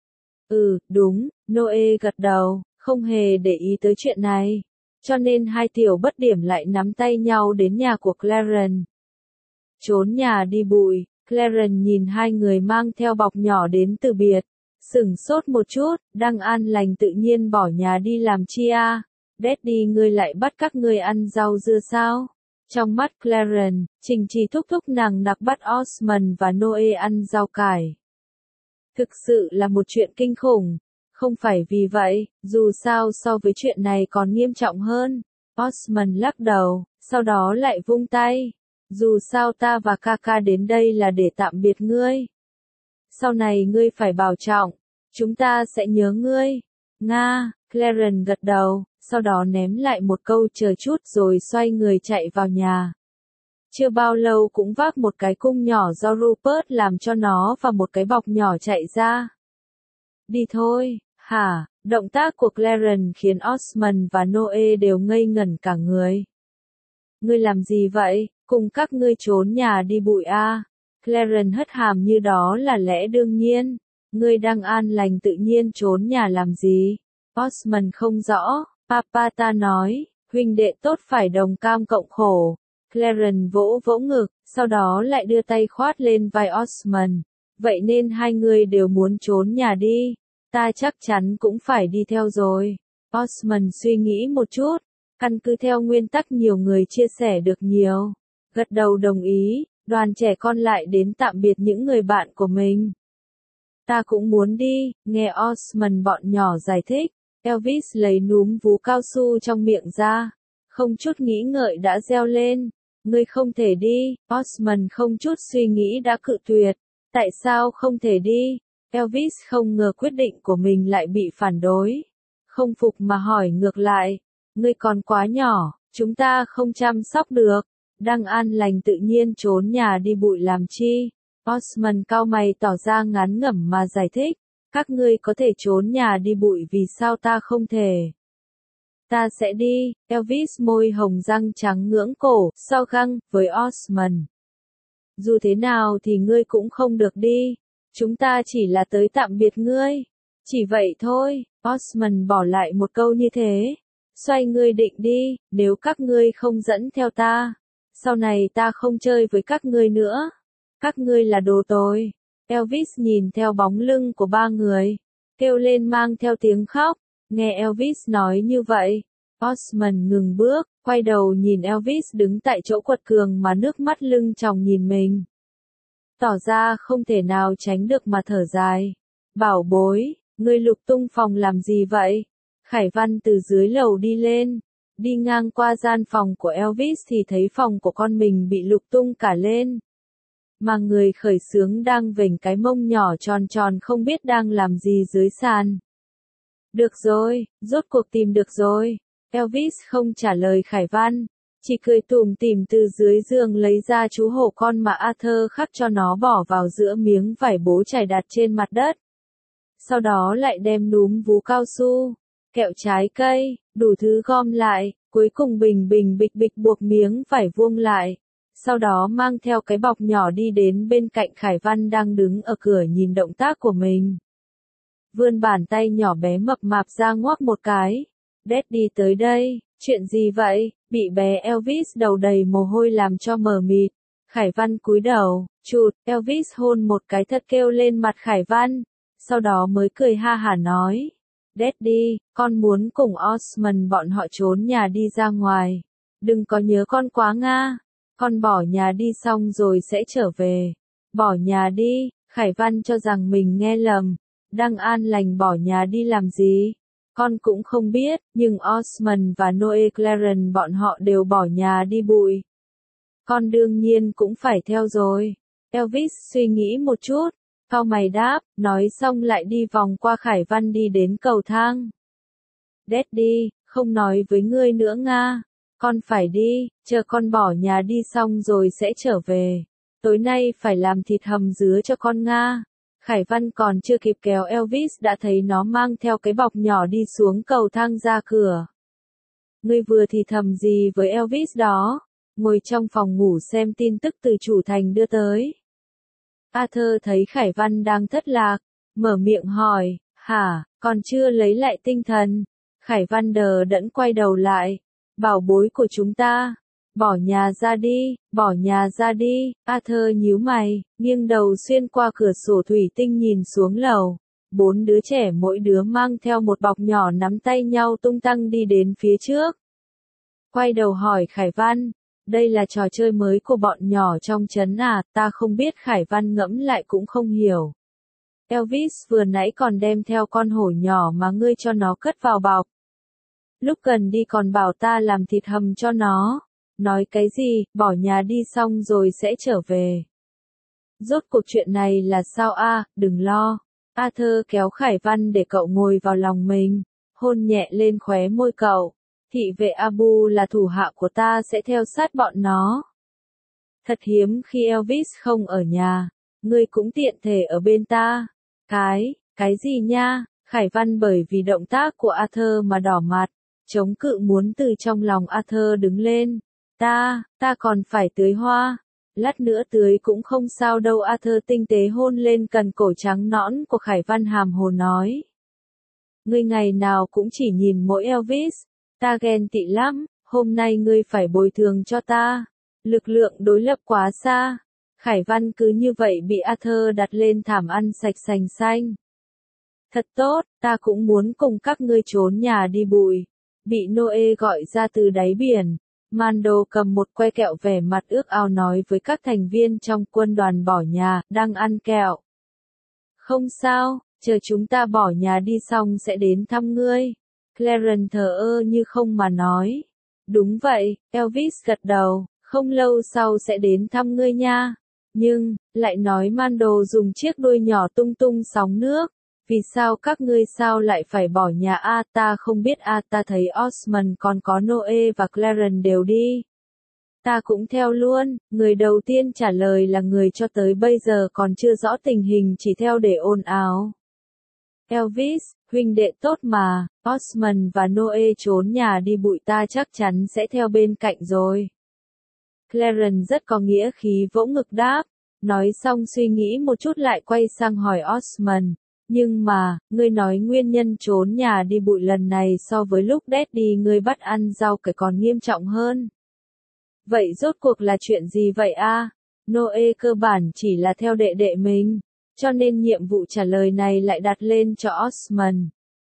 Đúng, Noe gật đầu, không hề để ý tới chuyện này. Cho nên hai tiểu bất điểm lại nắm tay nhau đến nhà của Clarence. Trốn nhà đi bụi, Clarence nhìn hai người mang theo bọc nhỏ đến từ biệt. Sửng sốt một chút, đang an lành tự nhiên bỏ nhà đi làm chi à? Daddy ngươi lại bắt các ngươi ăn rau dưa sao? Trong mắt Clarence, Trình Trì thúc thúc nàng nặc bắt Osman và Noe ăn rau cải. Thực sự là một chuyện kinh khủng. Không phải vì vậy, dù sao so với chuyện này còn nghiêm trọng hơn. Osman lắc đầu, sau đó lại vung tay. Dù sao ta và Kaka đến đây là để tạm biệt ngươi. Sau này ngươi phải bảo trọng. Chúng ta sẽ nhớ ngươi. Nga, Clarence gật đầu, sau đó ném lại một câu chờ chút rồi xoay người chạy vào nhà. Chưa bao lâu cũng vác một cái cung nhỏ do Rupert làm cho nó và một cái bọc nhỏ chạy ra. Đi thôi, hả? Động tác của Clarence khiến Osman và Noe đều ngây ngẩn cả người. Ngươi làm gì vậy? Cùng các ngươi trốn nhà đi bụi à? Clarence hất hàm như đó là lẽ đương nhiên. Ngươi đang an lành tự nhiên trốn nhà làm gì? Osman không rõ. Papa ta nói, huynh đệ tốt phải đồng cam cộng khổ. Clarence vỗ vỗ ngực, sau đó lại đưa tay khoát lên vai Osman. Vậy nên hai người đều muốn trốn nhà đi. Ta chắc chắn cũng phải đi theo rồi. Osman suy nghĩ một chút, căn cứ theo nguyên tắc nhiều người chia sẻ được nhiều. Gật đầu đồng ý, đoàn trẻ con lại đến tạm biệt những người bạn của mình. Ta cũng muốn đi, nghe Osman bọn nhỏ giải thích. Elvis lấy núm vú cao su trong miệng ra. Không chút nghĩ ngợi đã reo lên. Ngươi không thể đi, Osman không chút suy nghĩ đã cự tuyệt. Tại sao không thể đi? Elvis không ngờ quyết định của mình lại bị phản đối. Không phục mà hỏi ngược lại. Ngươi còn quá nhỏ, chúng ta không chăm sóc được. Đang an lành tự nhiên trốn nhà đi bụi làm chi? Osman cau mày tỏ ra ngán ngẩm mà giải thích. Các ngươi có thể trốn nhà đi bụi vì sao ta không thể? Ta sẽ đi, Elvis môi hồng răng trắng ngưỡng cổ, so găng, với Osman. Dù thế nào thì ngươi cũng không được đi. Chúng ta chỉ là tới tạm biệt ngươi. Chỉ vậy thôi, Osman bỏ lại một câu như thế. Xoay ngươi định đi, nếu các ngươi không dẫn theo ta. Sau này ta không chơi với các ngươi nữa. Các ngươi là đồ tồi. Elvis nhìn theo bóng lưng của ba người. Kêu lên mang theo tiếng khóc. Nghe Elvis nói như vậy. Osman ngừng bước, quay đầu nhìn Elvis đứng tại chỗ quật cường mà nước mắt lưng tròng nhìn mình. Tỏ ra không thể nào tránh được mà thở dài. Bảo bối, ngươi lục tung phòng làm gì vậy? Khải Văn từ dưới lầu đi lên. Đi ngang qua gian phòng của Elvis thì thấy phòng của con mình bị lục tung cả lên. Mà người khởi xướng đang vểnh cái mông nhỏ tròn tròn không biết đang làm gì dưới sàn. Được rồi, rốt cuộc tìm được rồi. Elvis không trả lời Khải Văn. Chỉ cười tủm tỉm từ dưới giường lấy ra chú hổ con mà Arthur khắc cho nó bỏ vào giữa miếng vải bố trải đặt trên mặt đất. Sau đó lại đem núm vú cao su, kẹo trái cây, đủ thứ gom lại, cuối cùng bình bình bịch bịch buộc miếng vải vuông lại. Sau đó mang theo cái bọc nhỏ đi đến bên cạnh Khải Văn đang đứng ở cửa nhìn động tác của mình. Vươn bàn tay nhỏ bé mập mạp ra ngoắc một cái. Daddy tới đây, chuyện gì vậy? Bị bé Elvis đầu đầy mồ hôi làm cho mờ mịt. Khải Văn cúi đầu, chụt, Elvis hôn một cái thật kêu lên mặt Khải Văn. Sau đó mới cười ha hả nói. Daddy, con muốn cùng Osmond bọn họ trốn nhà đi ra ngoài. Đừng có nhớ con quá Nga. Con bỏ nhà đi xong rồi sẽ trở về. Bỏ nhà đi, Khải Văn cho rằng mình nghe lầm. Đang an lành bỏ nhà đi làm gì? Con cũng không biết, nhưng Osmond và Noe Clarence bọn họ đều bỏ nhà đi bụi. Con đương nhiên cũng phải theo rồi. Elvis suy nghĩ một chút, cau mày đáp, nói xong lại đi vòng qua Khải Văn đi đến cầu thang. Daddy, không nói với ngươi nữa Nga. Con phải đi, chờ con bỏ nhà đi xong rồi sẽ trở về. Tối nay phải làm thịt hầm dứa cho con Nga. Khải Văn còn chưa kịp kéo Elvis đã thấy nó mang theo cái bọc nhỏ đi xuống cầu thang ra cửa. Ngươi vừa thì thầm gì với Elvis đó? Ngồi trong phòng ngủ xem tin tức từ chủ thành đưa tới. Arthur thấy Khải Văn đang thất lạc, mở miệng hỏi, hả, còn chưa lấy lại tinh thần. Khải Văn đờ đẫn quay đầu lại, bảo bối của chúng ta. Bỏ nhà ra đi, bỏ nhà ra đi, Arthur nhíu mày, nghiêng đầu xuyên qua cửa sổ thủy tinh nhìn xuống lầu. 4 đứa trẻ mỗi đứa mang theo một bọc nhỏ nắm tay nhau tung tăng đi đến phía trước. Quay đầu hỏi Khải Văn, đây là trò chơi mới của bọn nhỏ trong trấn à, ta không biết. Khải Văn ngẫm lại cũng không hiểu. Elvis vừa nãy còn đem theo con hổ nhỏ mà ngươi cho nó cất vào bọc. Lúc cần đi còn bảo ta làm thịt hầm cho nó. Nói cái gì, bỏ nhà đi xong rồi sẽ trở về. Rốt cuộc chuyện này là sao a? Đừng lo. Arthur kéo Khải Văn để cậu ngồi vào lòng mình, hôn nhẹ lên khóe môi cậu. Thị vệ Abu là thủ hạ của ta sẽ theo sát bọn nó. Thật hiếm khi Elvis không ở nhà, ngươi cũng tiện thể ở bên ta. Cái gì nha? Khải Văn bởi vì động tác của Arthur mà đỏ mặt, chống cự muốn từ trong lòng Arthur đứng lên. Ta còn phải tưới hoa. Lát nữa tưới cũng không sao đâu. Arthur tinh tế hôn lên cần cổ trắng nõn của Khải Văn hàm hồ nói. Ngươi ngày nào cũng chỉ nhìn mỗi Elvis. Ta ghen tị lắm, hôm nay ngươi phải bồi thường cho ta. Lực lượng đối lập quá xa. Khải Văn cứ như vậy bị Arthur đặt lên thảm ăn sạch sành xanh. Thật tốt, ta cũng muốn cùng các ngươi trốn nhà đi bụi. Bị Noe gọi ra từ đáy biển. Mando cầm một que kẹo vẻ mặt ước ao nói với các thành viên trong quân đoàn bỏ nhà, đang ăn kẹo. Không sao, chờ chúng ta bỏ nhà đi xong sẽ đến thăm ngươi. Clarence thờ ơ như không mà nói. Đúng vậy, Elvis gật đầu, không lâu sau sẽ đến thăm ngươi nha. Nhưng, lại nói Mando dùng chiếc đuôi nhỏ tung tung sóng nước. Vì sao các ngươi sao lại phải bỏ nhà a? Ta không biết a, ta thấy Osmond còn có Noe và Clarence đều đi. Ta cũng theo luôn. Người đầu tiên trả lời là người cho tới bây giờ còn chưa rõ tình hình chỉ theo để ồn ào. Elvis, huynh đệ tốt mà, Osmond và Noe trốn nhà đi bụi ta chắc chắn sẽ theo bên cạnh rồi. Clarence rất có nghĩa khí vỗ ngực đáp, nói xong suy nghĩ một chút lại quay sang hỏi Osmond. Nhưng mà, ngươi nói nguyên nhân trốn nhà đi bụi lần này so với lúc Daddy ngươi bắt ăn rau cải còn nghiêm trọng hơn. Vậy rốt cuộc là chuyện gì vậy a? Noe cơ bản chỉ là theo đệ đệ mình, cho nên nhiệm vụ trả lời này lại đặt lên cho Osmond.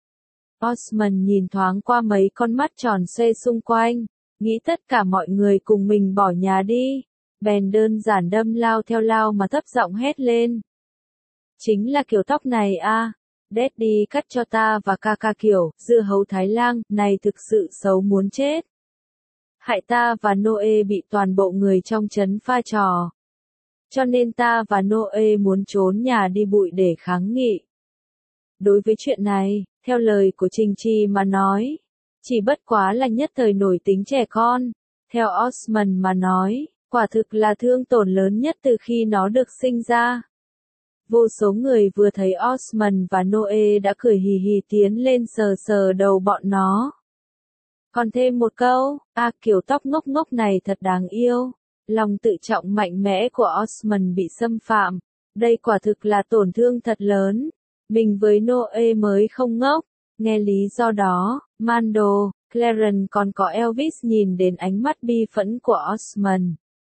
Osmond nhìn thoáng qua mấy con mắt tròn xoe xung quanh, nghĩ tất cả mọi người cùng mình bỏ nhà đi, bèn đơn giản đâm lao theo lao mà thấp giọng hét lên. Chính là kiểu tóc này a, Daddy cắt cho ta và ca kiểu, dưa hấu Thái Lan, này thực sự xấu muốn chết. Hại ta và Noe bị toàn bộ người trong trấn pha trò. Cho nên ta và Noe muốn trốn nhà đi bụi để kháng nghị. Đối với chuyện này, theo lời của Trình Trì mà nói, chỉ bất quá là nhất thời nổi tính trẻ con, Theo Osmond mà nói, quả thực là thương tổn lớn nhất từ khi nó được sinh ra. Vô số người vừa thấy Osmond và Noe đã cười hì hì tiến lên sờ sờ đầu bọn nó. Còn thêm một câu, kiểu tóc ngốc ngốc này thật đáng yêu. Lòng tự trọng mạnh mẽ của Osmond bị xâm phạm. Đây quả thực là tổn thương thật lớn. Mình với Noe mới không ngốc. Nghe lý do đó, Mando, Clarence còn có Elvis nhìn đến ánh mắt bi phẫn của Osmond.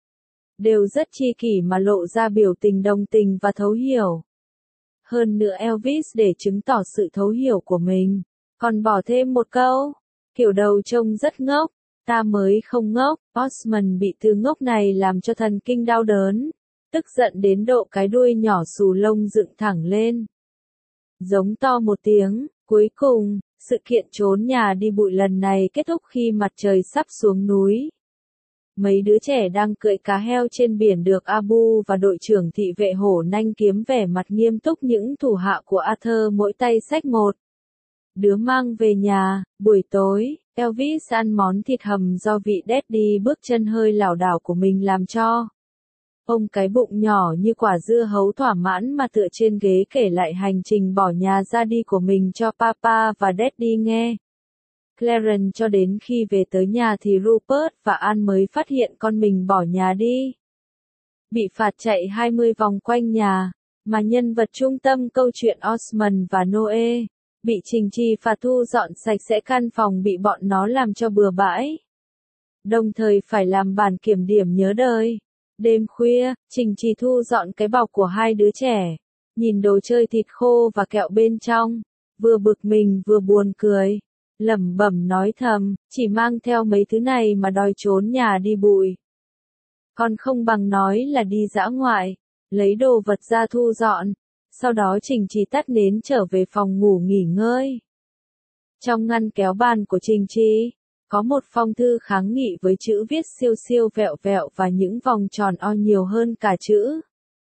Đều rất chi kỷ mà lộ ra biểu tình đồng tình và thấu hiểu. Hơn nữa Elvis để chứng tỏ sự thấu hiểu của mình, còn bỏ thêm một câu, kiểu đầu trông rất ngốc, ta mới không ngốc. Osmond bị từ ngốc này làm cho thần kinh đau đớn, tức giận đến độ cái đuôi nhỏ xù lông dựng thẳng lên. Giống to một tiếng, cuối cùng, sự kiện trốn nhà đi bụi lần này kết thúc khi mặt trời sắp xuống núi. Mấy đứa trẻ đang cưỡi cá heo trên biển được Abu và đội trưởng thị vệ hổ nanh kiếm vẻ mặt nghiêm túc những thủ hạ của Arthur mỗi tay xách một đứa mang về nhà. Buổi tối, Elvis ăn món thịt hầm do vị Daddy bước chân hơi lảo đảo của mình làm cho. Ông cái bụng nhỏ như quả dưa hấu thỏa mãn mà tựa trên ghế kể lại hành trình bỏ nhà ra đi của mình cho Papa và Daddy nghe. Clarence cho đến khi về tới nhà thì Rupert và Anne mới phát hiện con mình bỏ nhà đi. Bị phạt chạy 20 vòng quanh nhà, mà nhân vật trung tâm câu chuyện Osmond và Noe, bị Trình Trì phạt thu dọn sạch sẽ căn phòng bị bọn nó làm cho bừa bãi. Đồng thời phải làm bản kiểm điểm nhớ đời. Đêm khuya, Trình Trì thu dọn cái bọc của hai đứa trẻ, nhìn đồ chơi thịt khô và kẹo bên trong, vừa bực mình vừa buồn cười. Lẩm bẩm nói thầm, chỉ mang theo mấy thứ này mà đòi trốn nhà đi bụi. Còn không bằng nói là đi dã ngoại, lấy đồ vật ra thu dọn, sau đó Trình Trì tắt nến trở về phòng ngủ nghỉ ngơi. Trong ngăn kéo bàn của Trình Trì, có một phong thư kháng nghị với chữ viết siêu siêu vẹo vẹo và những vòng tròn O nhiều hơn cả chữ.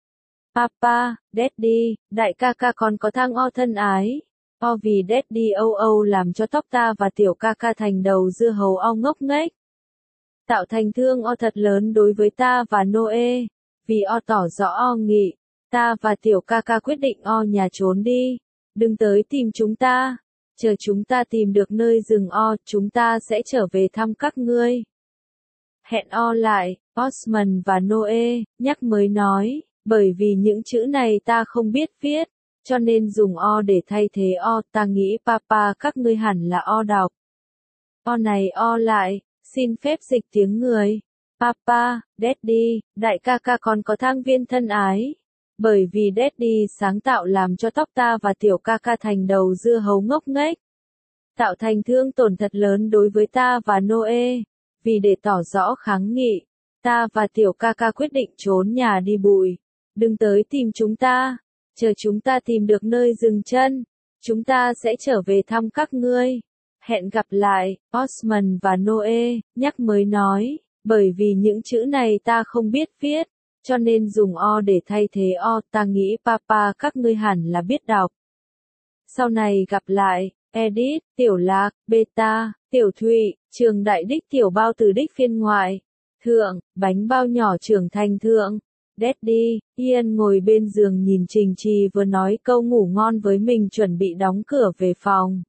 Papa, Daddy, đại ca ca còn có thằng O thân ái. O vì Daddy âu làm cho tóc ta và tiểu ca ca thành đầu dưa hấu O ngốc nghếch. Tạo thành thương O thật lớn đối với ta và Noe. Vì O tỏ rõ O nghị, ta và tiểu ca ca quyết định O nhà trốn đi. Đừng tới tìm chúng ta. Chờ chúng ta tìm được nơi dừng O, chúng ta sẽ trở về thăm các ngươi. Hẹn O lại, Osmond và Noe, nhắc mới nói, bởi vì những chữ này ta không biết viết. Cho nên dùng O để thay thế O, ta nghĩ Papa các ngươi hẳn là O đọc. O này O lại, xin phép dịch tiếng người. Papa, Daddy, đại ca ca còn có thang viên thân ái. Bởi vì Daddy sáng tạo làm cho tóc ta và tiểu ca ca thành đầu dưa hấu ngốc nghếch. Tạo thành thương tổn thật lớn đối với ta và Noe. Vì để tỏ rõ kháng nghị, ta và tiểu ca ca quyết định trốn nhà đi bụi. Đừng tới tìm chúng ta. Chờ chúng ta tìm được nơi dừng chân, chúng ta sẽ trở về thăm các ngươi. Hẹn gặp lại, Osmond và Noe, nhắc mới nói, bởi vì những chữ này ta không biết viết, cho nên dùng O để thay thế O, ta nghĩ Papa các ngươi hẳn là biết đọc. Sau này gặp lại, Edith, Tiểu Lạc, Beta, Tiểu Thụy, Trường Đại Đích Tiểu Bao từ Đích phiên ngoại, Thượng, Bánh Bao nhỏ trưởng thành Thượng. Daddy, Ian ngồi bên giường nhìn Trình Trì vừa nói câu ngủ ngon với mình chuẩn bị đóng cửa về phòng.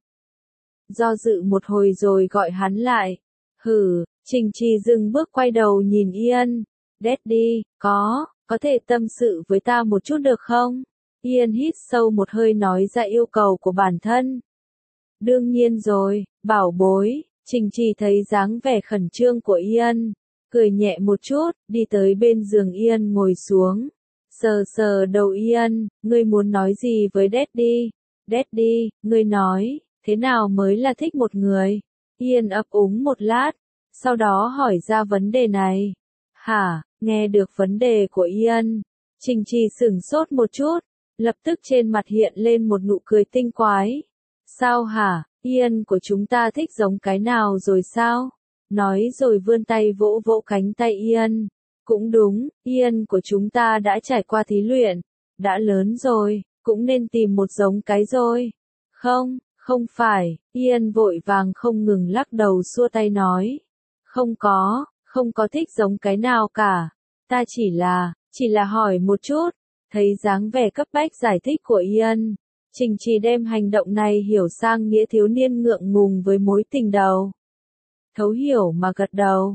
Do dự một hồi rồi gọi hắn lại. Trình Trì dừng bước quay đầu nhìn Ian. Daddy, có thể tâm sự với ta một chút được không? Ian hít sâu một hơi nói ra yêu cầu của bản thân. Đương nhiên rồi, bảo bối. Trình Trì thấy dáng vẻ khẩn trương của Ian. Cười nhẹ một chút, đi tới bên giường Ian ngồi xuống. Sờ sờ đầu Ian, ngươi muốn nói gì với Daddy? Daddy, ngươi nói, thế nào mới là thích một người? Ian ấp úng một lát, sau đó hỏi ra vấn đề này. Hả, nghe được vấn đề của Ian. Trình Trì sửng sốt một chút, lập tức trên mặt hiện lên một nụ cười tinh quái. Sao hả, Ian của chúng ta thích giống cái nào rồi sao? Nói rồi vươn tay vỗ vỗ cánh tay Ian. Cũng đúng, Ian của chúng ta đã trải qua thí luyện, đã lớn rồi, cũng nên tìm một giống cái rồi. Không phải, Ian vội vàng không ngừng lắc đầu xua tay nói. Không có thích giống cái nào cả. Ta chỉ là hỏi một chút. Thấy dáng vẻ cấp bách giải thích của Ian, Trình Trì đem hành động này hiểu sang nghĩa thiếu niên ngượng ngùng với mối tình đầu. Thấu hiểu mà gật đầu.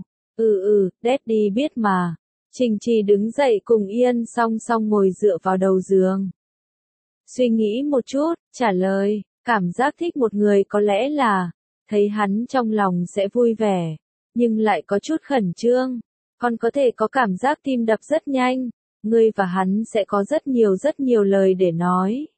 Daddy biết mà. Trình Trì đứng dậy cùng Ian song song ngồi dựa vào đầu giường. Suy nghĩ một chút, trả lời, cảm giác thích một người có lẽ là, thấy hắn trong lòng sẽ vui vẻ, nhưng lại có chút khẩn trương. Còn có thể có cảm giác tim đập rất nhanh, ngươi và hắn sẽ có rất nhiều lời để nói.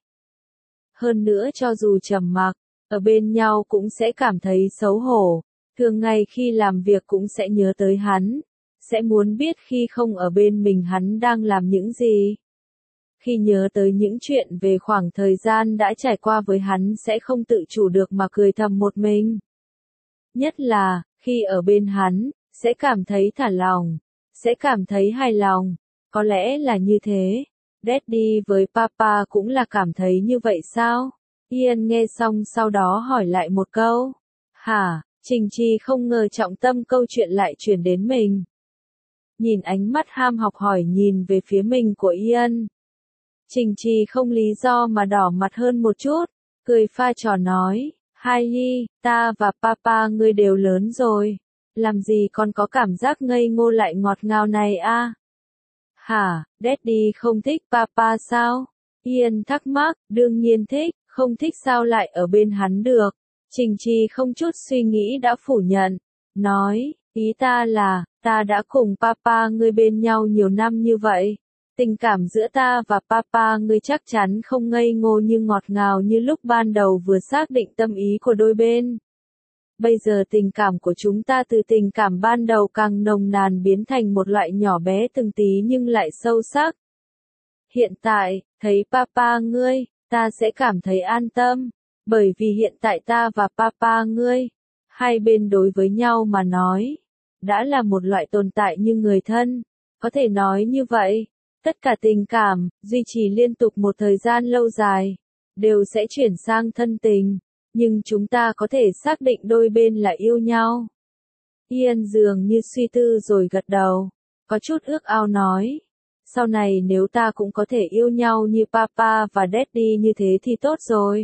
Hơn nữa cho dù trầm mặc, ở bên nhau cũng sẽ cảm thấy xấu hổ, thường ngày khi làm việc cũng sẽ nhớ tới hắn, sẽ muốn biết khi không ở bên mình hắn đang làm những gì. Khi nhớ tới những chuyện về khoảng thời gian đã trải qua với hắn sẽ không tự chủ được mà cười thầm một mình. Nhất là, khi ở bên hắn, sẽ cảm thấy thả lòng, sẽ cảm thấy hài lòng, có lẽ là như thế. Daddy với Papa cũng là cảm thấy như vậy sao? Ian nghe xong sau đó hỏi lại một câu. Hả? Trình Trì không ngờ trọng tâm câu chuyện lại chuyển đến mình. Nhìn ánh mắt ham học hỏi nhìn về phía mình của Ian. Trình Trì không lý do mà đỏ mặt hơn một chút, cười pha trò nói, Hailey, ta và Papa ngươi đều lớn rồi, làm gì còn có cảm giác ngây ngô lại ngọt ngào này a? Hả, Daddy không thích Papa sao? Ian thắc mắc, đương nhiên thích, không thích sao lại ở bên hắn được. Trình Trì không chút suy nghĩ đã phủ nhận, nói, ý ta là, ta đã cùng Papa ngươi bên nhau nhiều năm như vậy. Tình cảm giữa ta và Papa ngươi chắc chắn không ngây ngô như ngọt ngào như lúc ban đầu vừa xác định tâm ý của đôi bên. Bây giờ tình cảm của chúng ta từ tình cảm ban đầu càng nồng nàn biến thành một loại nhỏ bé từng tí nhưng lại sâu sắc. Hiện tại, thấy Papa ngươi, ta sẽ cảm thấy an tâm, bởi vì hiện tại ta và Papa ngươi, hai bên đối với nhau mà nói, đã là một loại tồn tại như người thân, có thể nói như vậy. Tất cả tình cảm, duy trì liên tục một thời gian lâu dài, đều sẽ chuyển sang thân tình, nhưng chúng ta có thể xác định đôi bên là yêu nhau. Ian dường như suy tư rồi gật đầu, có chút ước ao nói, sau này nếu ta cũng có thể yêu nhau như Papa và Daddy như thế thì tốt rồi.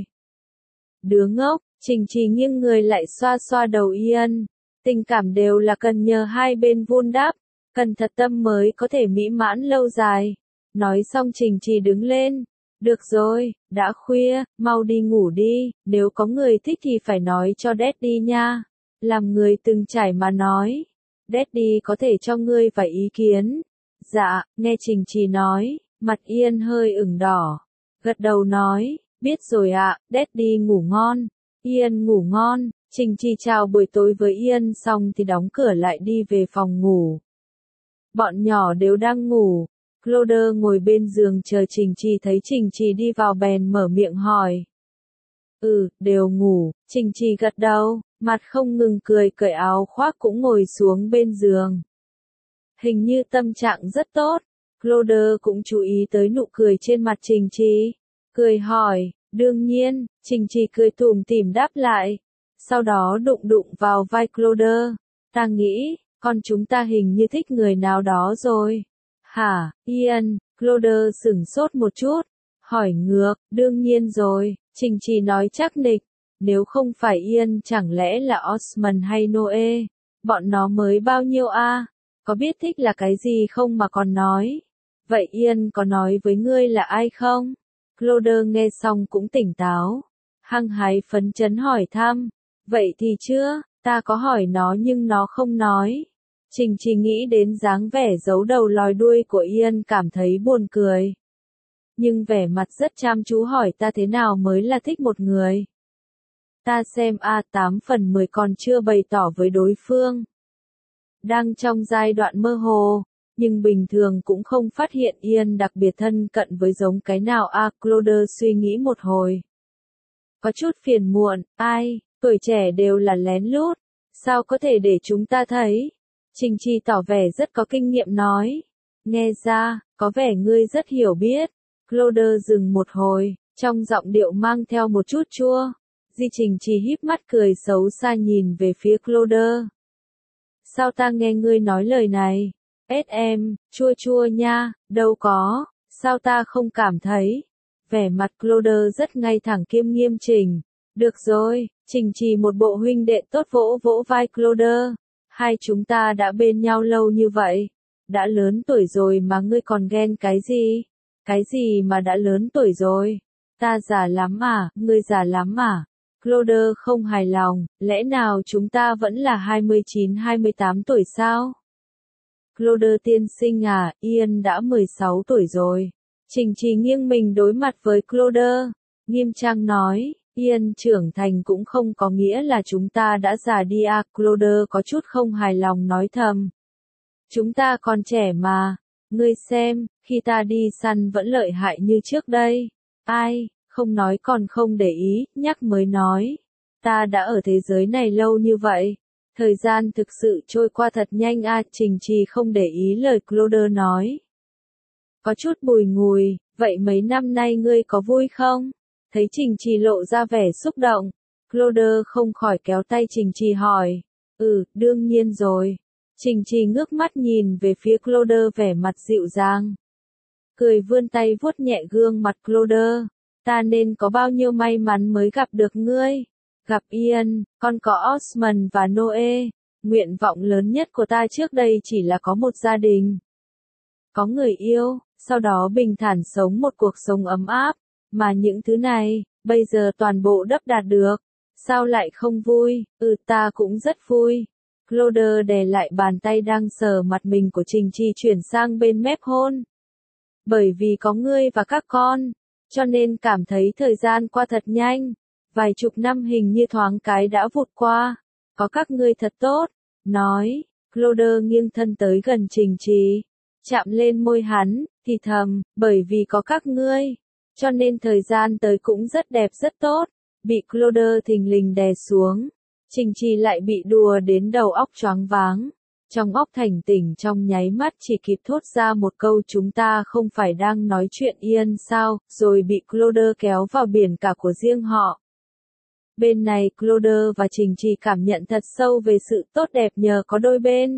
Đứa ngốc, Trình Trì nghiêng người lại xoa xoa đầu Ian, tình cảm đều là cần nhờ hai bên vun đắp. Cần thật tâm mới có thể mỹ mãn lâu dài. Nói xong Trình Trì đứng lên. Được rồi, đã khuya, mau đi ngủ đi, nếu có người thích thì phải nói cho Daddy nha. Làm người từng trải mà nói. Daddy có thể cho ngươi vài ý kiến. Dạ, nghe Trình Trì nói, mặt Ian hơi ửng đỏ. Gật đầu nói, biết rồi ạ, Daddy ngủ ngon. Ian ngủ ngon. Trình Trì chào buổi tối với Ian xong thì đóng cửa lại đi về phòng ngủ. Bọn nhỏ đều đang ngủ. Claude ngồi bên giường chờ Trình Trì thấy Trình Trì đi vào bèn mở miệng hỏi. Đều ngủ, Trình Trì gật đầu, mặt không ngừng cười cởi áo khoác cũng ngồi xuống bên giường. Hình như tâm trạng rất tốt. Claude cũng chú ý tới nụ cười trên mặt Trình Trì. Cười hỏi, đương nhiên, Trình Trì cười tủm tỉm đáp lại. Sau đó đụng vào vai Claude. Ta nghĩ, con chúng ta hình như thích người nào đó rồi. Hả, Ian? Claude sửng sốt một chút. Hỏi ngược, đương nhiên rồi, Trình Trì nói chắc nịch. Nếu không phải Ian chẳng lẽ là Osman hay Noe? Bọn nó mới bao nhiêu a? Có biết thích là cái gì không mà còn nói? Vậy Ian có nói với ngươi là ai không? Claude nghe xong cũng tỉnh táo. Hăng hái phấn chấn hỏi thăm. Vậy thì chưa, ta có hỏi nó nhưng nó không nói. Trình Trì nghĩ đến dáng vẻ giấu đầu lòi đuôi của Ian cảm thấy buồn cười. Nhưng vẻ mặt rất chăm chú hỏi ta thế nào mới là thích một người. Ta xem 8 phần 10 còn chưa bày tỏ với đối phương. Đang trong giai đoạn mơ hồ, nhưng bình thường cũng không phát hiện Ian đặc biệt thân cận với giống cái nào Claude suy nghĩ một hồi. Có chút phiền muộn, tuổi trẻ đều là lén lút, sao có thể để chúng ta thấy? Trình Trì tỏ vẻ rất có kinh nghiệm nói. Nghe ra, có vẻ ngươi rất hiểu biết. Claude dừng một hồi, trong giọng điệu mang theo một chút chua. Trình Trì híp mắt cười xấu xa nhìn về phía Claude. sao ta nghe ngươi nói lời này? SM, chua chua nha, đâu có, sao ta không cảm thấy? Vẻ mặt Cloder rất ngay thẳng kiêm nghiêm chỉnh. Được rồi, Trình Trì một bộ huynh đệ tốt vỗ vỗ vai Cloder. Hai chúng ta đã bên nhau lâu như vậy. Đã lớn tuổi rồi mà ngươi còn ghen cái gì? Cái gì mà đã lớn tuổi rồi? Ta già lắm à, ngươi già lắm à? Cloder không hài lòng, lẽ nào chúng ta vẫn là 29-28 tuổi sao? Cloder tiên sinh à, Ian đã 16 tuổi rồi. Trình Trì nghiêng mình đối mặt với Cloder, nghiêm trang nói, Ian trưởng thành cũng không có nghĩa là chúng ta đã già đi à, Cloder có chút không hài lòng nói thầm. Chúng ta còn trẻ mà, ngươi xem, khi ta đi săn vẫn lợi hại như trước đây. Ai, không nói còn không để ý, nhắc mới nói. Ta đã ở thế giới này lâu như vậy. Thời gian thực sự trôi qua thật nhanh à, Trình Trì không để ý lời Cloder nói. Có chút bùi ngùi, vậy mấy năm nay ngươi có vui không? Thấy Trình Trì lộ ra vẻ xúc động, Cloder không khỏi kéo tay Trình Trì hỏi. Đương nhiên rồi. Trình Trì ngước mắt nhìn về phía Cloder vẻ mặt dịu dàng. Cười vươn tay vuốt nhẹ gương mặt Cloder. Ta nên có bao nhiêu may mắn mới gặp được ngươi. Gặp Ian, còn có Osmond và Noe. Nguyện vọng lớn nhất của ta trước đây chỉ là có một gia đình. Có người yêu, sau đó bình thản sống một cuộc sống ấm áp. Mà những thứ này, bây giờ toàn bộ đắp đạt được. Sao lại không vui? Ta cũng rất vui. Cloder đè lại bàn tay đang sờ mặt mình của Trình Trì chuyển sang bên mép hôn. Bởi vì có ngươi và các con, cho nên cảm thấy thời gian qua thật nhanh. Vài chục năm hình như thoáng cái đã vụt qua. Có các ngươi thật tốt. Nói, Cloder nghiêng thân tới gần Trình Trì. Chạm lên môi hắn, thì thầm, bởi vì có các ngươi. Cho nên thời gian tới cũng rất đẹp rất tốt. Bị Cloder thình lình đè xuống. Trình Trì lại bị đùa đến đầu óc choáng váng. Trong óc thành tỉnh trong nháy mắt chỉ kịp thốt ra một câu chúng ta không phải đang nói chuyện Ian sao, rồi bị Cloder kéo vào biển cả của riêng họ. Bên này Cloder và Trình Trì cảm nhận thật sâu về sự tốt đẹp nhờ có đôi bên.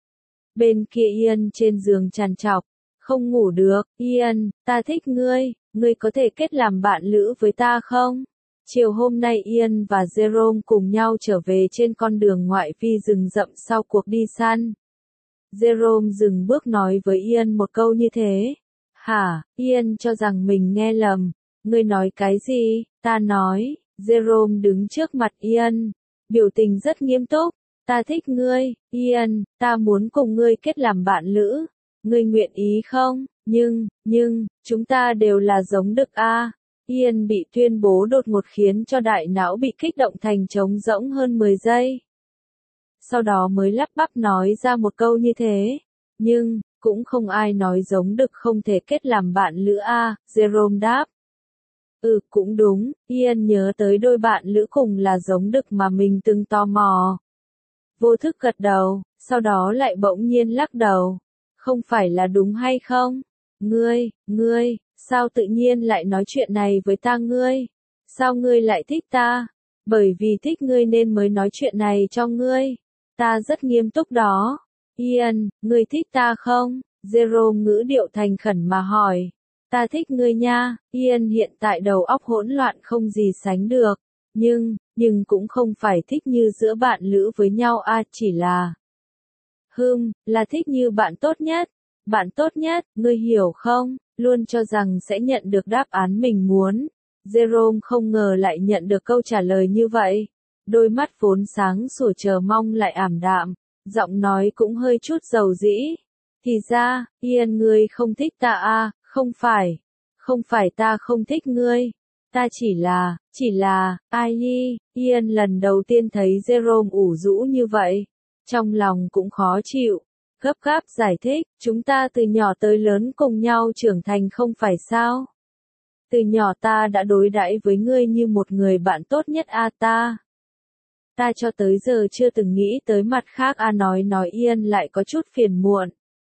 Bên kia Ian trên giường trằn trọc, không ngủ được, Ian, ta thích ngươi, ngươi có thể kết làm bạn lữ với ta không? Chiều hôm nay Ian và Jerome cùng nhau trở về trên con đường ngoại vi rừng rậm sau cuộc đi săn. Jerome dừng bước nói với Ian một câu như thế. Hả, Ian cho rằng mình nghe lầm. Ngươi nói cái gì? Ta nói. Jerome đứng trước mặt Ian. Biểu tình rất nghiêm túc. Ta thích ngươi, Ian, ta muốn cùng ngươi kết làm bạn lữ. Ngươi nguyện ý không? Nhưng, chúng ta đều là giống đực a. Ian bị tuyên bố đột ngột khiến cho đại não bị kích động thành trống rỗng hơn 10 giây. Sau đó mới lắp bắp nói ra một câu như thế. Nhưng, cũng không ai nói giống đực không thể kết làm bạn lữ a, Jerome đáp. Cũng đúng, Ian nhớ tới đôi bạn lữ cùng là giống đực mà mình từng tò mò. Vô thức gật đầu, sau đó lại bỗng nhiên lắc đầu. Không phải là đúng hay không? Ngươi, sao tự nhiên lại nói chuyện này với ta ngươi? Sao ngươi lại thích ta? Bởi vì thích ngươi nên mới nói chuyện này cho ngươi. Ta rất nghiêm túc đó. Ian, ngươi thích ta không? Jerome ngữ điệu thành khẩn mà hỏi. Ta thích ngươi nha. Ian hiện tại đầu óc hỗn loạn không gì sánh được. Nhưng cũng không phải thích như giữa bạn lữ với nhau chỉ là. Là thích như bạn tốt nhất. Bạn tốt nhất, ngươi hiểu không? Luôn cho rằng sẽ nhận được đáp án mình muốn. Jerome không ngờ lại nhận được câu trả lời như vậy. Đôi mắt vốn sáng sủa chờ mong lại ảm đạm, giọng nói cũng hơi chút dầu dĩ. Thì ra, Ian ngươi không thích ta không phải ta không thích ngươi. Ta chỉ là, Ian lần đầu tiên thấy Jerome ủ rũ như vậy. Trong lòng cũng khó chịu. Gấp gáp giải thích, chúng ta từ nhỏ tới lớn cùng nhau trưởng thành không phải sao? Từ nhỏ ta đã đối đãi với ngươi như một người bạn tốt nhất ta. Ta cho tới giờ chưa từng nghĩ tới mặt khác nói Ian lại có chút phiền muộn.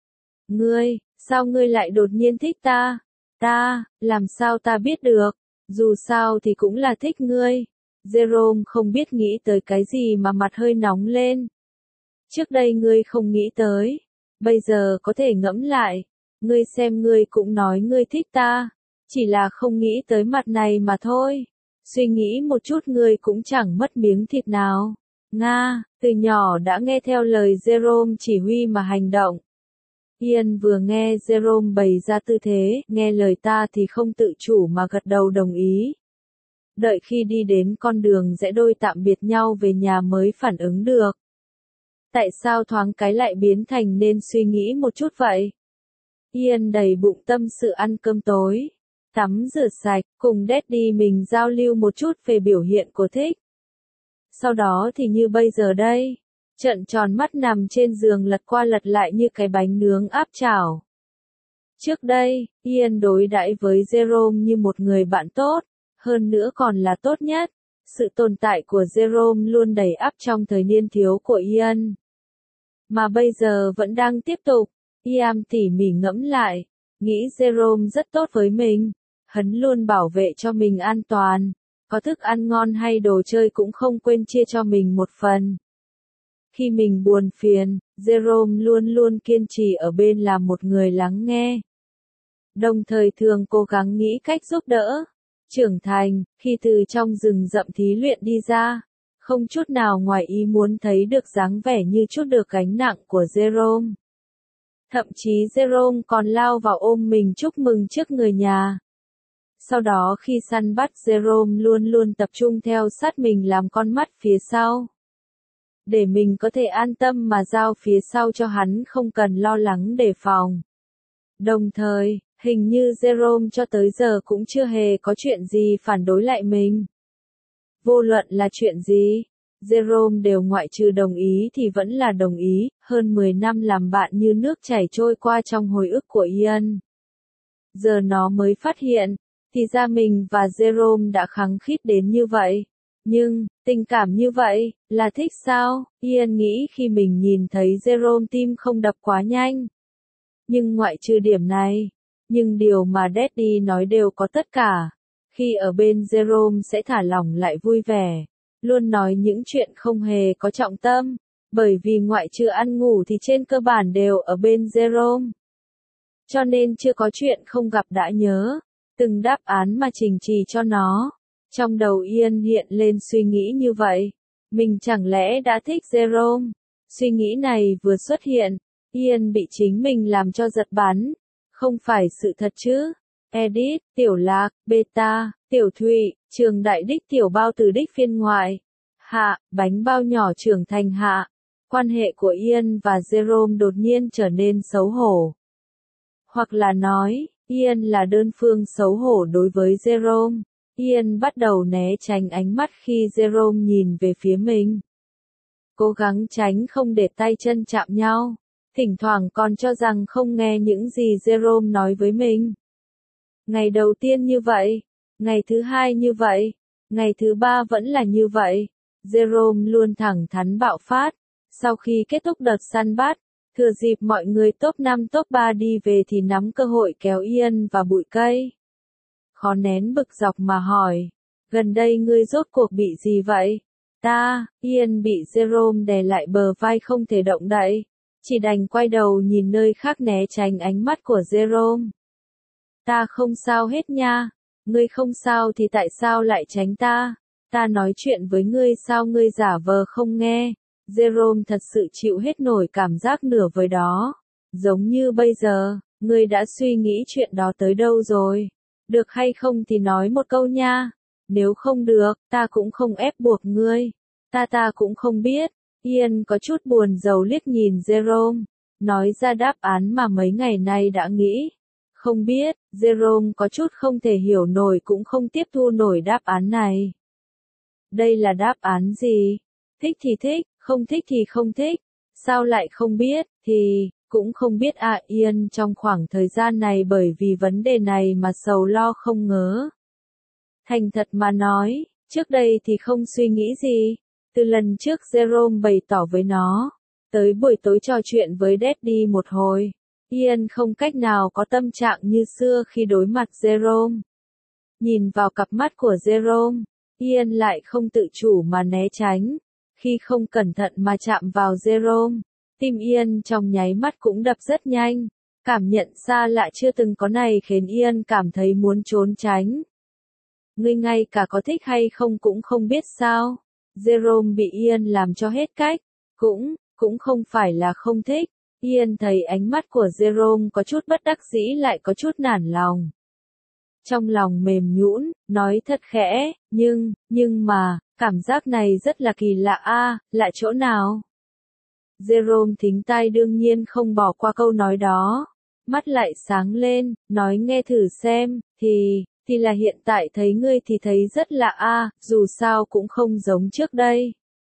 Sao ngươi lại đột nhiên thích ta? Làm sao ta biết được? Dù sao thì cũng là thích ngươi. Jerome không biết nghĩ tới cái gì mà mặt hơi nóng lên. Trước đây ngươi không nghĩ tới, bây giờ có thể ngẫm lại, ngươi xem ngươi cũng nói ngươi thích ta, chỉ là không nghĩ tới mặt này mà thôi. Suy nghĩ một chút ngươi cũng chẳng mất miếng thịt nào. Nga, từ nhỏ đã nghe theo lời Jerome chỉ huy mà hành động. Ian vừa nghe Jerome bày ra tư thế, nghe lời ta thì không tự chủ mà gật đầu đồng ý. Đợi khi đi đến con đường rẽ đôi tạm biệt nhau về nhà mới phản ứng được. Tại sao thoáng cái lại biến thành nên suy nghĩ một chút vậy? Ian đầy bụng tâm sự ăn cơm tối, tắm rửa sạch, cùng Daddy mình giao lưu một chút về biểu hiện của Thích. Sau đó thì như bây giờ đây, trợn tròn mắt nằm trên giường lật qua lật lại như cái bánh nướng áp chảo. Trước đây, Ian đối đãi với Jerome như một người bạn tốt, hơn nữa còn là tốt nhất. Sự tồn tại của Jerome luôn đầy ắp trong thời niên thiếu của Ian. Mà bây giờ vẫn đang tiếp tục. Ian tỉ mỉ ngẫm lại, nghĩ Jerome rất tốt với mình. Hắn luôn bảo vệ cho mình an toàn. Có thức ăn ngon hay đồ chơi cũng không quên chia cho mình một phần. Khi mình buồn phiền, Jerome luôn luôn kiên trì ở bên làm một người lắng nghe. Đồng thời thường cố gắng nghĩ cách giúp đỡ. Trưởng thành, khi từ trong rừng rậm thí luyện đi ra, không chút nào ngoài ý muốn thấy được dáng vẻ như chút được gánh nặng của Jerome. Thậm chí Jerome còn lao vào ôm mình chúc mừng trước người nhà. Sau đó khi săn bắt Jerome luôn luôn tập trung theo sát mình làm con mắt phía sau. Để mình có thể an tâm mà giao phía sau cho hắn không cần lo lắng đề phòng. Đồng thời, hình như Jerome cho tới giờ cũng chưa hề có chuyện gì phản đối lại mình. Vô luận là chuyện gì, Jerome đều ngoại trừ đồng ý thì vẫn là đồng ý, hơn 10 năm làm bạn như nước chảy trôi qua trong hồi ức của Ian. Giờ nó mới phát hiện, thì ra mình và Jerome đã khăng khít đến như vậy. Nhưng, tình cảm như vậy, là thích sao? Ian nghĩ khi mình nhìn thấy Jerome tim không đập quá nhanh. Nhưng ngoại trừ điểm này, nhưng điều mà Daddy nói đều có tất cả. Khi ở bên Jerome sẽ thả lỏng lại vui vẻ, luôn nói những chuyện không hề có trọng tâm, bởi vì ngoại trừ ăn ngủ thì trên cơ bản đều ở bên Jerome. Cho nên chưa có chuyện không gặp đã nhớ, từng đáp án mà trình trì cho nó. Trong đầu Ian hiện lên suy nghĩ như vậy, mình chẳng lẽ đã thích Jerome? Suy nghĩ này vừa xuất hiện, Ian bị chính mình làm cho giật bắn. Không phải sự thật chứ? Edit, Tiểu Lạc, Beta, Tiểu Thụy, Trường Đại Đích Tiểu Bao từ đích phiên ngoại. Hạ, bánh bao nhỏ trưởng thành hạ. Quan hệ của Ian và Jerome đột nhiên trở nên xấu hổ. Hoặc là nói, Ian là đơn phương xấu hổ đối với Jerome. Ian bắt đầu né tránh ánh mắt khi Jerome nhìn về phía mình. Cố gắng tránh không để tay chân chạm nhau. Thỉnh thoảng còn cho rằng không nghe những gì Jerome nói với mình. Ngày đầu tiên như vậy, ngày thứ hai như vậy, ngày thứ ba vẫn là như vậy. Jerome luôn thẳng thắn bạo phát. Sau khi kết thúc đợt săn bắt, thừa dịp mọi người top 5 top 3 đi về thì nắm cơ hội kéo Ian vào bụi cây. Khó nén bực dọc mà hỏi, gần đây ngươi rốt cuộc bị gì vậy? Ian bị Jerome đè lại bờ vai không thể động đậy, chỉ đành quay đầu nhìn nơi khác né tránh ánh mắt của Jerome. Ta không sao hết nha, ngươi không sao thì tại sao lại tránh ta? Ta nói chuyện với ngươi sao ngươi giả vờ không nghe? Jerome thật sự chịu hết nổi cảm giác nửa vời đó. Giống như bây giờ, ngươi đã suy nghĩ chuyện đó tới đâu rồi? Được hay không thì nói một câu nha. Nếu không được, ta cũng không ép buộc ngươi. Ta cũng không biết. Ian có chút buồn rầu liếc nhìn Jerome. Nói ra đáp án mà mấy ngày nay đã nghĩ. Không biết, Jerome có chút không thể hiểu nổi cũng không tiếp thu nổi đáp án này. Đây là đáp án gì? Thích thì thích, không thích thì không thích. Sao lại không biết, thì, cũng không biết Ian trong khoảng thời gian này bởi vì vấn đề này mà sầu lo không ngớ. Thành thật mà nói, trước đây thì không suy nghĩ gì. Từ lần trước Jerome bày tỏ với nó, tới buổi tối trò chuyện với Daddy một hồi, Ian không cách nào có tâm trạng như xưa khi đối mặt Jerome. Nhìn vào cặp mắt của Jerome, Ian lại không tự chủ mà né tránh. khi không cẩn thận mà chạm vào Jerome. Tim Ian trong nháy mắt cũng đập rất nhanh. Cảm nhận xa lạ chưa từng có này khiến Ian cảm thấy muốn trốn tránh. Ngươi ngay cả có thích hay không cũng không biết sao. Jerome bị Ian làm cho hết cách. Cũng không phải là không thích. Ian thấy ánh mắt của Jerome có chút bất đắc dĩ lại có chút nản lòng. Trong lòng mềm nhũn, nói thật khẽ, nhưng mà, cảm giác này rất là kỳ lạ a, lạ chỗ nào? Jerome thính tai đương nhiên không bỏ qua câu nói đó. Mắt lại sáng lên, nói nghe thử xem, thì là hiện tại thấy ngươi thì thấy rất lạ a, dù sao cũng không giống trước đây.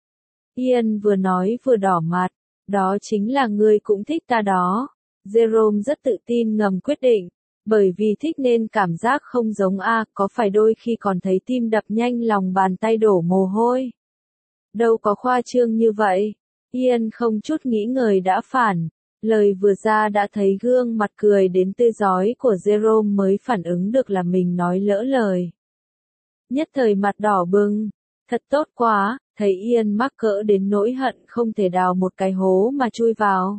Ian vừa nói vừa đỏ mặt, đó chính là ngươi cũng thích ta đó. Jerome rất tự tin ngầm quyết định, bởi vì thích nên cảm giác không giống a, có phải đôi khi còn thấy tim đập nhanh lòng bàn tay đổ mồ hôi. Đâu có khoa trương như vậy. Ian không chút nghĩ ngợi đã phản. Lời vừa ra đã thấy gương mặt cười đến tươi rói của Jerome mới phản ứng được là mình nói lỡ lời. Nhất thời mặt đỏ bừng. Thật tốt quá, thấy Ian mắc cỡ đến nỗi hận không thể đào một cái hố mà chui vào.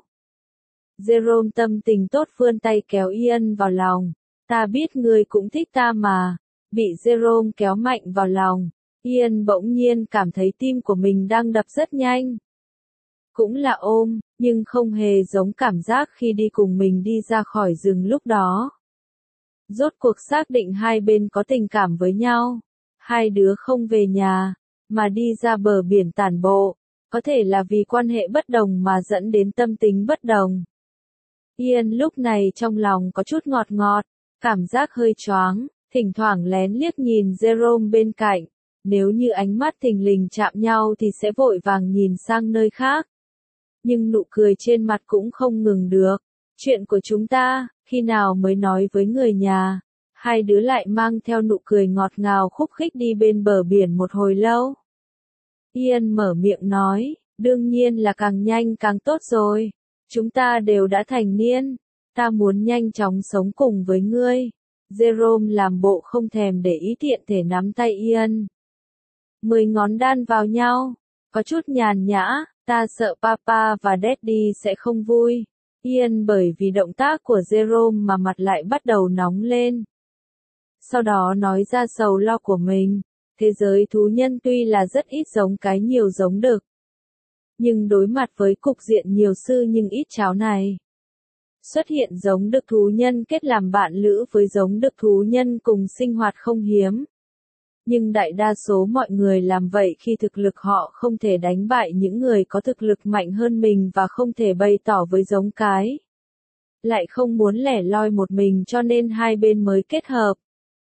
Jerome tâm tình tốt vươn tay kéo Ian vào lòng. Ta biết ngươi cũng thích ta mà. Bị Jerome kéo mạnh vào lòng. Ian bỗng nhiên cảm thấy tim của mình đang đập rất nhanh. Cũng là ôm, nhưng không hề giống cảm giác khi đi cùng mình đi ra khỏi rừng lúc đó. Rốt cuộc xác định hai bên có tình cảm với nhau. Hai đứa không về nhà, mà đi ra bờ biển tản bộ. Có thể là vì quan hệ bất đồng mà dẫn đến tâm tính bất đồng. Ian lúc này trong lòng có chút ngọt ngọt, cảm giác hơi choáng, thỉnh thoảng lén liếc nhìn Jerome bên cạnh. Nếu như ánh mắt thình lình chạm nhau thì sẽ vội vàng nhìn sang nơi khác. Nhưng nụ cười trên mặt cũng không ngừng được. Chuyện của chúng ta, khi nào mới nói với người nhà? Hai đứa lại mang theo nụ cười ngọt ngào khúc khích đi bên bờ biển một hồi lâu. Ian mở miệng nói, đương nhiên là càng nhanh càng tốt rồi. Chúng ta đều đã thành niên. Ta muốn nhanh chóng sống cùng với ngươi. Jerome làm bộ không thèm để ý tiện thể nắm tay Ian. 10 ngón đan vào nhau. Có chút nhàn nhã. Ta sợ papa và daddy sẽ không vui. Ian bởi vì động tác của Jerome mà mặt lại bắt đầu nóng lên. Sau đó nói ra sầu lo của mình. Thế giới thú nhân tuy là rất ít giống cái nhiều giống đực. Nhưng đối mặt với cục diện nhiều sư nhưng ít cháo này. Xuất hiện giống đực thú nhân kết làm bạn lữ với giống đực thú nhân cùng sinh hoạt không hiếm. Nhưng đại đa số mọi người làm vậy khi thực lực họ không thể đánh bại những người có thực lực mạnh hơn mình và không thể bày tỏ với giống cái. Lại không muốn lẻ loi một mình cho nên hai bên mới kết hợp.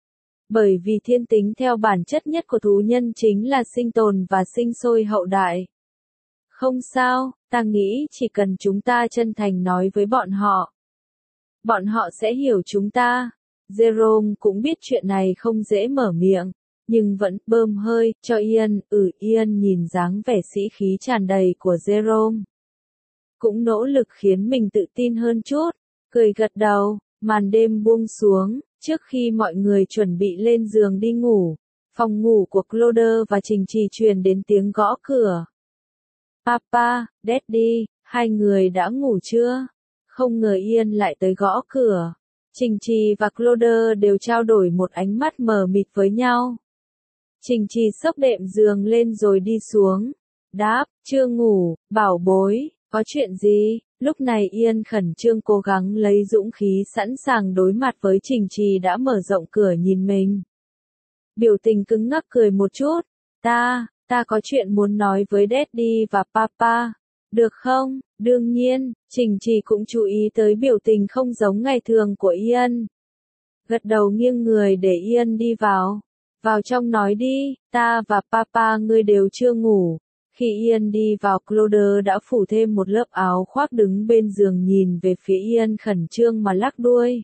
Bởi vì thiên tính theo bản chất nhất của thú nhân chính là sinh tồn và sinh sôi hậu đại. Không sao, ta nghĩ chỉ cần chúng ta chân thành nói với bọn họ. Bọn họ sẽ hiểu chúng ta. Jerome cũng biết chuyện này không dễ mở miệng. Nhưng vẫn bơm hơi cho Ian. Ian nhìn dáng vẻ sĩ khí tràn đầy của Jerome. Cũng nỗ lực khiến mình tự tin hơn chút. Cười gật đầu, màn đêm buông xuống. Trước khi mọi người chuẩn bị lên giường đi ngủ, phòng ngủ của Claude và Trình Trì truyền đến tiếng gõ cửa. Papa, Daddy, hai người đã ngủ chưa? Không ngờ Ian lại tới gõ cửa. Trình Trì và Claude đều trao đổi một ánh mắt mờ mịt với nhau. Trình Trì xốc đệm giường lên rồi đi xuống. Đáp, chưa ngủ, bảo bối, có chuyện gì? Lúc này Ian khẩn trương cố gắng lấy dũng khí sẵn sàng đối mặt với Trình Trì đã mở rộng cửa nhìn mình. Biểu tình cứng ngắc cười một chút. Ta có chuyện muốn nói với Daddy và Papa. Được không? Đương nhiên, Trình Trì cũng chú ý tới biểu tình không giống ngày thường của Ian. Gật đầu nghiêng người để Ian đi vào. Vào trong nói đi, ta và Papa ngươi đều chưa ngủ. Khi Ian đi vào Claude đã phủ thêm một lớp áo khoác đứng bên giường nhìn về phía Ian khẩn trương mà lắc đuôi.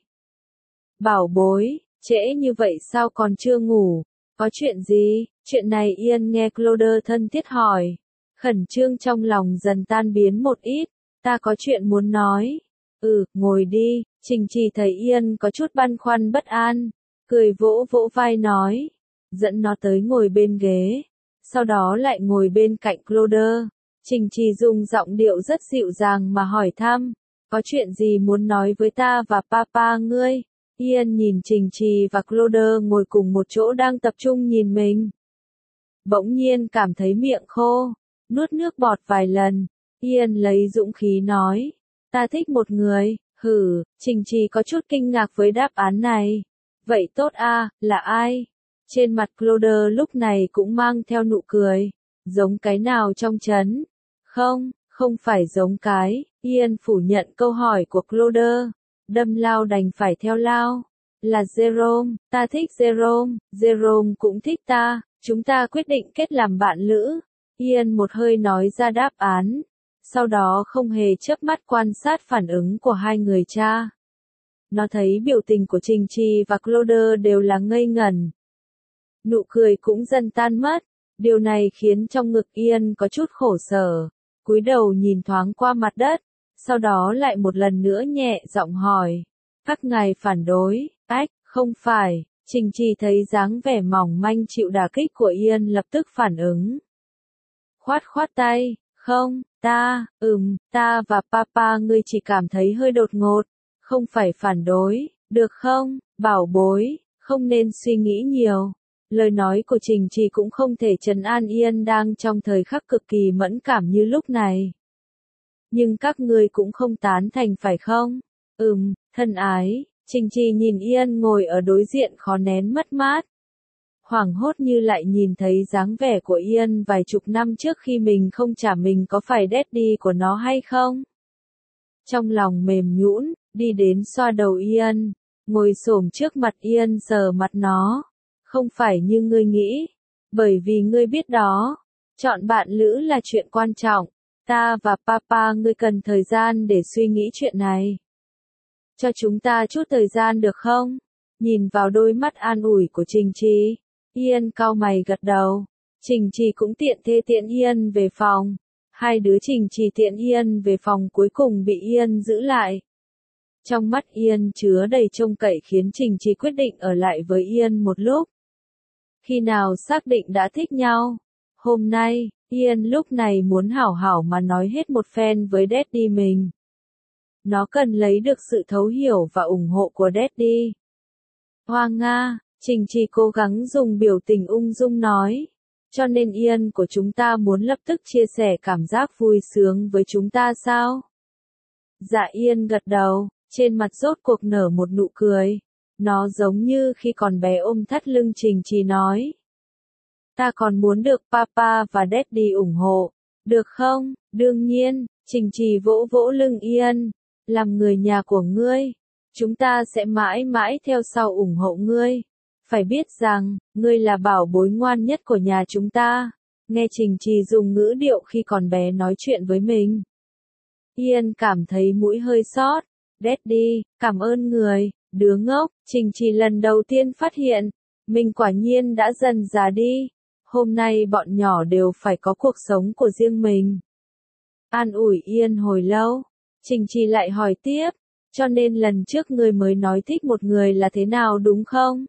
Bảo bối, trễ như vậy sao còn chưa ngủ? Có chuyện gì? Chuyện này Ian nghe Claude thân thiết hỏi. Khẩn trương trong lòng dần tan biến một ít. Ta có chuyện muốn nói. Ngồi đi. Trình Trì thấy Ian có chút băn khoăn bất an. Cười vỗ vỗ vai nói. Dẫn nó tới ngồi bên ghế. sau đó lại ngồi bên cạnh Claude. Trình Trì dùng giọng điệu rất dịu dàng mà hỏi thăm, có chuyện gì muốn nói với ta và papa ngươi? Ian nhìn Trình Trì và Claude ngồi cùng một chỗ đang tập trung nhìn mình. Bỗng nhiên cảm thấy miệng khô, nuốt nước bọt vài lần. Ian lấy dũng khí nói, ta thích một người. Trình Trì có chút kinh ngạc với đáp án này. Vậy tốt à, là ai? Trên mặt Claude lúc này cũng mang theo nụ cười. Giống cái nào trong trấn? Không phải giống cái. Ian phủ nhận câu hỏi của Claude. Đâm lao đành phải theo lao. Là Jerome, ta thích Jerome, Jerome cũng thích ta, chúng ta quyết định kết làm bạn lữ. Ian một hơi nói ra đáp án. Sau đó không hề chớp mắt quan sát phản ứng của hai người cha. Nó thấy biểu tình của Trình Trì và Claude đều là ngây ngẩn. Nụ cười cũng dần tan mất. Điều này khiến trong ngực Ian có chút khổ sở. Cúi đầu nhìn thoáng qua mặt đất. Sau đó lại một lần nữa nhẹ giọng hỏi. Các ngài phản đối, không phải. Trình Trì thấy dáng vẻ mỏng manh chịu đả kích của Ian lập tức phản ứng. Khoát tay, không, ta và papa ngươi chỉ cảm thấy hơi đột ngột, không phải phản đối, được không, bảo bối, không nên suy nghĩ nhiều. Lời nói của Trình Trì cũng không thể trấn an Ian đang trong thời khắc cực kỳ mẫn cảm như lúc này. Nhưng các ngươi cũng không tán thành phải không? Thân ái, Trình Trì nhìn Ian ngồi ở đối diện khó nén mất mát. Hoảng hốt như lại nhìn thấy dáng vẻ của Ian vài chục năm trước khi mình không trả mình có phải daddy của nó hay không? Trong lòng mềm nhũn, đi đến xoa đầu Ian, ngồi xổm trước mặt Ian sờ mặt nó. Không phải như ngươi nghĩ, bởi vì ngươi biết đó, chọn bạn lữ là chuyện quan trọng, ta và papa ngươi cần thời gian để suy nghĩ chuyện này. Cho chúng ta chút thời gian được không? Nhìn vào đôi mắt an ủi của Trình Trì, Ian cau mày gật đầu. Trình Trì cũng tiện Ian về phòng. Hai đứa Trình Trì tiện Ian về phòng cuối cùng bị Ian giữ lại. Trong mắt Ian chứa đầy trông cậy khiến Trình Trì quyết định ở lại với Ian một lúc. Khi nào xác định đã thích nhau? Hôm nay, Ian lúc này muốn hảo hảo mà nói hết một phen với daddy mình. Nó cần lấy được sự thấu hiểu và ủng hộ của daddy. Hoa Nga, Trình Trì cố gắng dùng biểu tình ung dung nói. Cho nên Ian của chúng ta muốn lập tức chia sẻ cảm giác vui sướng với chúng ta sao? Dạ Ian gật đầu, trên mặt rốt cuộc nở một nụ cười. Nó giống như khi còn bé ôm thắt lưng Trình Trì nói. Ta còn muốn được papa và daddy ủng hộ. Được không? Đương nhiên, Trình Trì vỗ vỗ lưng Ian. Làm người nhà của ngươi, chúng ta sẽ mãi mãi theo sau ủng hộ ngươi. Phải biết rằng, ngươi là bảo bối ngoan nhất của nhà chúng ta. Nghe Trình Trì dùng ngữ điệu khi còn bé nói chuyện với mình. Ian cảm thấy mũi hơi xót. Daddy, cảm ơn người, đứa ngốc. Trình Trì lần đầu tiên phát hiện, mình quả nhiên đã dần già đi. Hôm nay bọn nhỏ đều phải có cuộc sống của riêng mình. An ủi Ian hồi lâu. Trình Trì lại hỏi tiếp, cho nên lần trước ngươi mới nói thích một người là thế nào đúng không?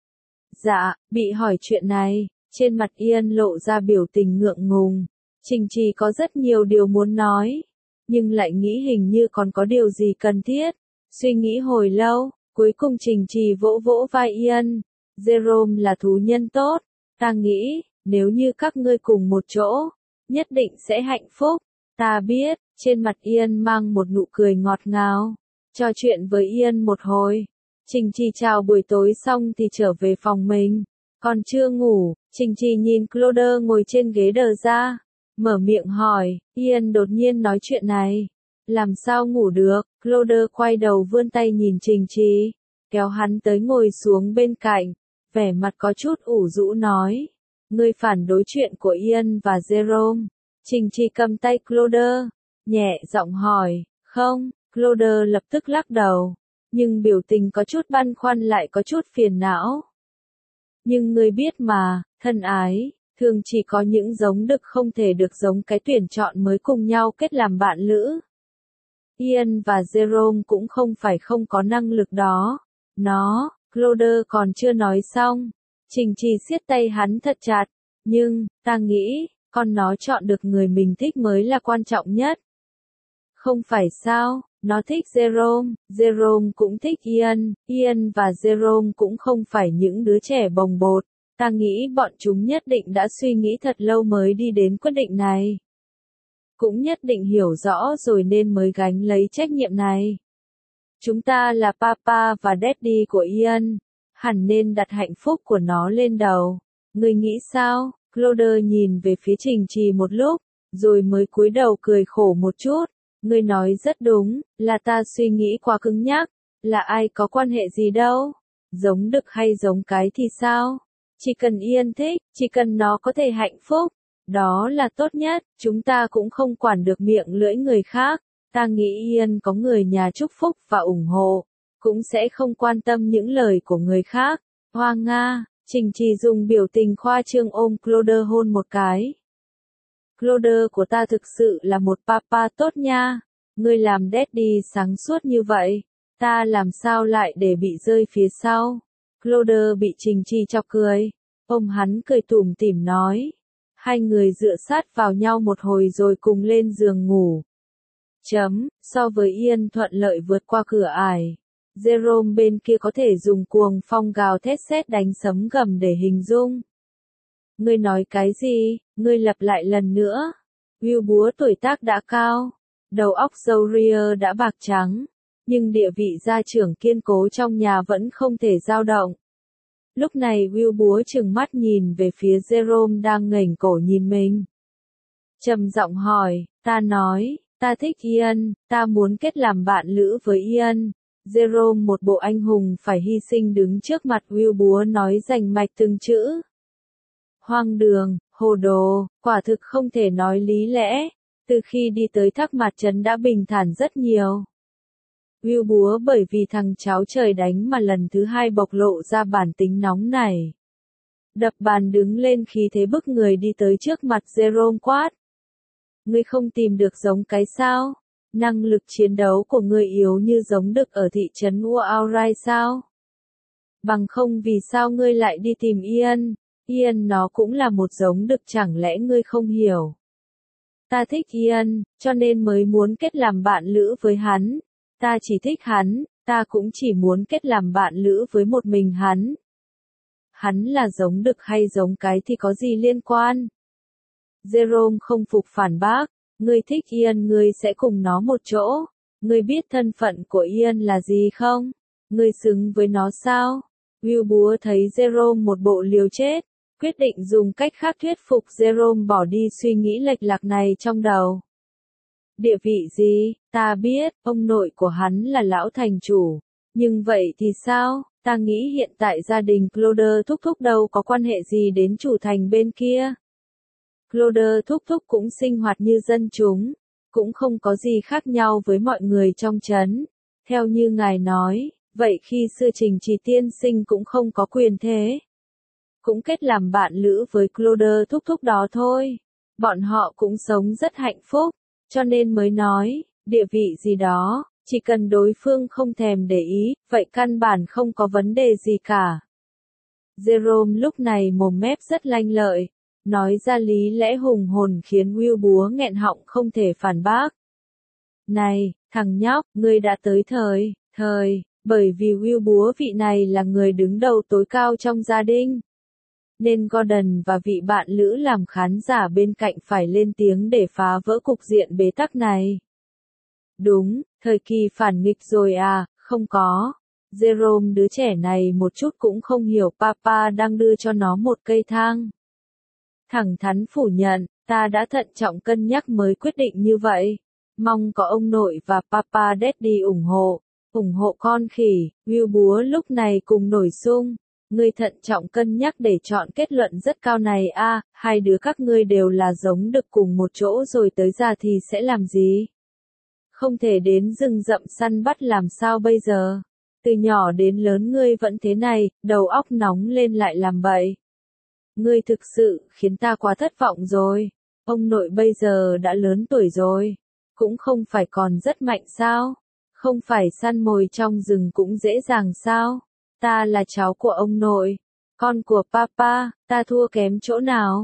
Dạ, bị hỏi chuyện này, trên mặt Ian lộ ra biểu tình ngượng ngùng. Trình Trì có rất nhiều điều muốn nói, nhưng lại nghĩ hình như còn có điều gì cần thiết. Suy nghĩ hồi lâu, cuối cùng Trình Trì vỗ vỗ vai Ian. Jerome là thú nhân tốt, ta nghĩ, nếu như các ngươi cùng một chỗ, nhất định sẽ hạnh phúc. Ta biết, trên mặt Ian mang một nụ cười ngọt ngào. Trò chuyện với Ian một hồi. Trình Trì chào buổi tối xong thì trở về phòng mình. Còn chưa ngủ, Trình Trì nhìn Claude ngồi trên ghế đờ ra. Mở miệng hỏi, Ian đột nhiên nói chuyện này. Làm sao ngủ được? Claude quay đầu vươn tay nhìn Trình Trì, kéo hắn tới ngồi xuống bên cạnh. Vẻ mặt có chút ủ rũ nói. Ngươi phản đối chuyện của Ian và Jerome. Trình Trì cầm tay Claude, nhẹ giọng hỏi, không, Claude lập tức lắc đầu, nhưng biểu tình có chút băn khoăn lại có chút phiền não. Nhưng ngươi biết mà, thân ái, thường chỉ có những giống đực không thể được giống cái tuyển chọn mới cùng nhau kết làm bạn lữ. Ian và Jerome cũng không phải không có năng lực đó. Claude còn chưa nói xong. Trình Trì siết tay hắn thật chặt, Nhưng, ta nghĩ, con nó chọn được người mình thích mới là quan trọng nhất. Không phải sao, nó thích Jerome, Jerome cũng thích Ian, Ian và Jerome cũng không phải những đứa trẻ bồng bột. Ta nghĩ bọn chúng nhất định đã suy nghĩ thật lâu mới đi đến quyết định này. Cũng nhất định hiểu rõ rồi nên mới gánh lấy trách nhiệm này. Chúng ta là papa và daddy của Ian, hẳn nên đặt hạnh phúc của nó lên đầu. Ngươi nghĩ sao? Claude nhìn về phía Trình Trì một lúc, rồi mới cúi đầu cười khổ một chút. Ngươi nói rất đúng, là ta suy nghĩ quá cứng nhắc, là ai có quan hệ gì đâu. Giống đực hay giống cái thì sao? Chỉ cần Ian thích, chỉ cần nó có thể hạnh phúc, đó là tốt nhất, chúng ta cũng không quản được miệng lưỡi người khác. Ta nghĩ Ian có người nhà chúc phúc và ủng hộ, cũng sẽ không quan tâm những lời của người khác. Hoa Nga, Trình Trì dùng biểu tình khoa trương ôm Claude hôn một cái. Claude của ta thực sự là một papa tốt nha. Ngươi làm daddy sáng suốt như vậy, ta làm sao lại để bị rơi phía sau. Claude bị Trình Trì chọc cười, ôm hắn cười tủm tỉm nói. Hai người dựa sát vào nhau một hồi rồi cùng lên giường ngủ. So với Ian thuận lợi vượt qua cửa ải, Jerome bên kia có thể dùng cuồng phong gào thét sét đánh sấm gầm để hình dung. Ngươi nói cái gì? Ngươi lặp lại lần nữa. Will búa tuổi tác đã cao, đầu óc râu ria đã bạc trắng, nhưng địa vị gia trưởng kiên cố trong nhà vẫn không thể dao động. Lúc này Will búa trừng mắt nhìn về phía Jerome đang ngẩng cổ nhìn mình. Trầm giọng hỏi, ta nói, ta thích Ian, ta muốn kết làm bạn lữ với Ian. Jerome một bộ anh hùng phải hy sinh đứng trước mặt Will búa nói rành mạch từng chữ. Hoang đường, hồ đồ, quả thực không thể nói lý lẽ. Từ khi đi tới Thác Mạt Trấn đã bình thản rất nhiều. Will búa bởi vì thằng cháu trời đánh mà lần thứ hai bộc lộ ra bản tính nóng này. Đập bàn đứng lên khí thế bức người đi tới trước mặt Jerome quát. Ngươi không tìm được giống cái sao? Năng lực chiến đấu của ngươi yếu như giống đực ở thị trấn Uaurai sao? Bằng không vì sao ngươi lại đi tìm Ian? Ian nó cũng là một giống đực chẳng lẽ ngươi không hiểu? Ta thích Ian, cho nên mới muốn kết làm bạn lữ với hắn. Ta chỉ thích hắn, ta cũng chỉ muốn kết làm bạn lữ với một mình hắn. Hắn là giống đực hay giống cái thì có gì liên quan? Jerome không phục phản bác, ngươi thích Ian ngươi sẽ cùng nó một chỗ. Ngươi biết thân phận của Ian là gì không? Ngươi xứng với nó sao? Will búa thấy Jerome một bộ liều chết, quyết định dùng cách khác thuyết phục Jerome bỏ đi suy nghĩ lệch lạc này trong đầu. Địa vị gì? Ta biết, ông nội của hắn là lão thành chủ. Nhưng vậy thì sao? Ta nghĩ hiện tại gia đình Claude thúc thúc đâu có quan hệ gì đến chủ thành bên kia. Claude thúc thúc cũng sinh hoạt như dân chúng, cũng không có gì khác nhau với mọi người trong trấn. Theo như ngài nói, vậy khi xưa Trình Trì tiên sinh cũng không có quyền thế. Cũng kết làm bạn lữ với Claude thúc thúc đó thôi. Bọn họ cũng sống rất hạnh phúc, cho nên mới nói, địa vị gì đó, chỉ cần đối phương không thèm để ý, vậy căn bản không có vấn đề gì cả. Jerome lúc này mồm mép rất lanh lợi, nói ra lý lẽ hùng hồn khiến Will búa nghẹn họng không thể phản bác. Này, thằng nhóc, ngươi đã tới thời, bởi vì Will búa vị này là người đứng đầu tối cao trong gia đình. Nên Gordon và vị bạn lữ làm khán giả bên cạnh phải lên tiếng để phá vỡ cục diện bế tắc này. Đúng, thời kỳ phản nghịch rồi à, không có. Jerome đứa trẻ này một chút cũng không hiểu papa đang đưa cho nó một cây thang. Thẳng thắn phủ nhận, ta đã thận trọng cân nhắc mới quyết định như vậy. Mong có ông nội và papa daddy ủng hộ con khỉ. Will búa lúc này cùng nổi sung. Ngươi thận trọng cân nhắc để chọn kết luận rất cao này a, hai đứa các ngươi đều là giống đực cùng một chỗ rồi tới già thì sẽ làm gì? Không thể đến rừng rậm săn bắt làm sao bây giờ? Từ nhỏ đến lớn ngươi vẫn thế này, đầu óc nóng lên lại làm bậy. Ngươi thực sự khiến ta quá thất vọng rồi. Ông nội bây giờ đã lớn tuổi rồi, cũng không phải còn rất mạnh sao? Không phải săn mồi trong rừng cũng dễ dàng sao? Ta là cháu của ông nội, con của papa, ta thua kém chỗ nào?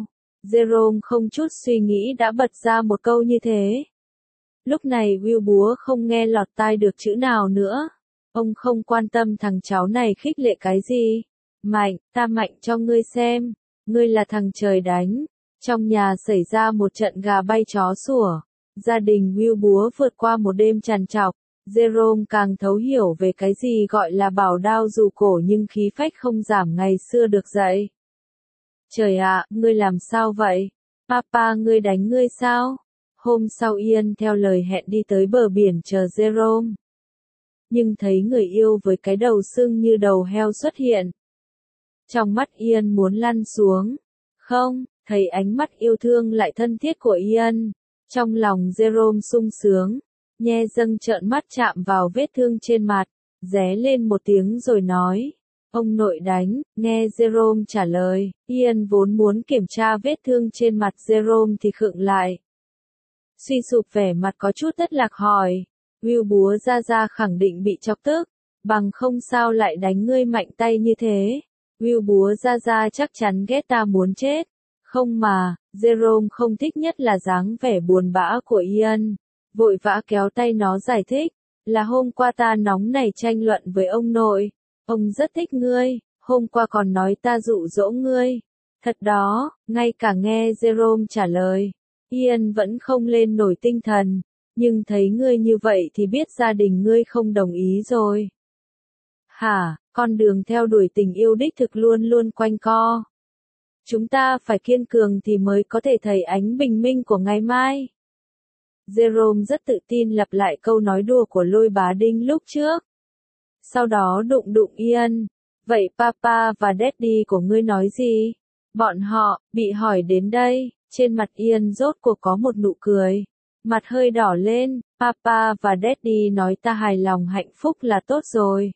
Jerome không chút suy nghĩ đã bật ra một câu như thế. Lúc này Will búa không nghe lọt tai được chữ nào nữa. Ông không quan tâm thằng cháu này khích lệ cái gì. Mạnh, ta mạnh cho ngươi xem. Ngươi là thằng trời đánh. Trong nhà xảy ra một trận gà bay chó sủa. Gia đình Will búa vượt qua một đêm trằn trọc. Jerome càng thấu hiểu về cái gì gọi là bảo đao dù cổ nhưng khí phách không giảm ngày xưa được dạy. Trời ạ, ngươi làm sao vậy? Papa ngươi đánh ngươi sao? Hôm sau Ian theo lời hẹn đi tới bờ biển chờ Jerome. Nhưng thấy người yêu với cái đầu sưng như đầu heo xuất hiện. Trong mắt Ian muốn lăn xuống. Không, thấy ánh mắt yêu thương lại thân thiết của Ian. Trong lòng Jerome sung sướng. Nhe dâng trợn mắt chạm vào vết thương trên mặt. Ré lên một tiếng rồi nói. Ông nội đánh, nghe Jerome trả lời. Ian vốn muốn kiểm tra vết thương trên mặt Jerome thì khựng lại. Suy sụp vẻ mặt có chút thất lạc hỏi. Will búa ra khẳng định bị chọc tức. Bằng không sao lại đánh ngươi mạnh tay như thế. Will búa ra chắc chắn ghét ta muốn chết. Không mà, Jerome không thích nhất là dáng vẻ buồn bã của Ian. Vội vã kéo tay nó giải thích. Là hôm qua ta nóng nảy tranh luận với ông nội. Ông rất thích ngươi, hôm qua còn nói ta dụ dỗ ngươi. Thật đó, ngay cả nghe Jerome trả lời. Ian vẫn không lên nổi tinh thần. Nhưng thấy ngươi như vậy thì biết gia đình ngươi không đồng ý rồi. Hả, con đường theo đuổi tình yêu đích thực luôn luôn quanh co. Chúng ta phải kiên cường thì mới có thể thấy ánh bình minh của ngày mai. Jerome rất tự tin lặp lại câu nói đùa của Lôi Bá Đinh lúc trước. Sau đó đụng Ian. Vậy papa và daddy của ngươi nói gì? Bọn họ, bị hỏi đến đây, trên mặt Ian rốt cuộc có một nụ cười. Mặt hơi đỏ lên, papa và daddy nói ta hài lòng hạnh phúc là tốt rồi.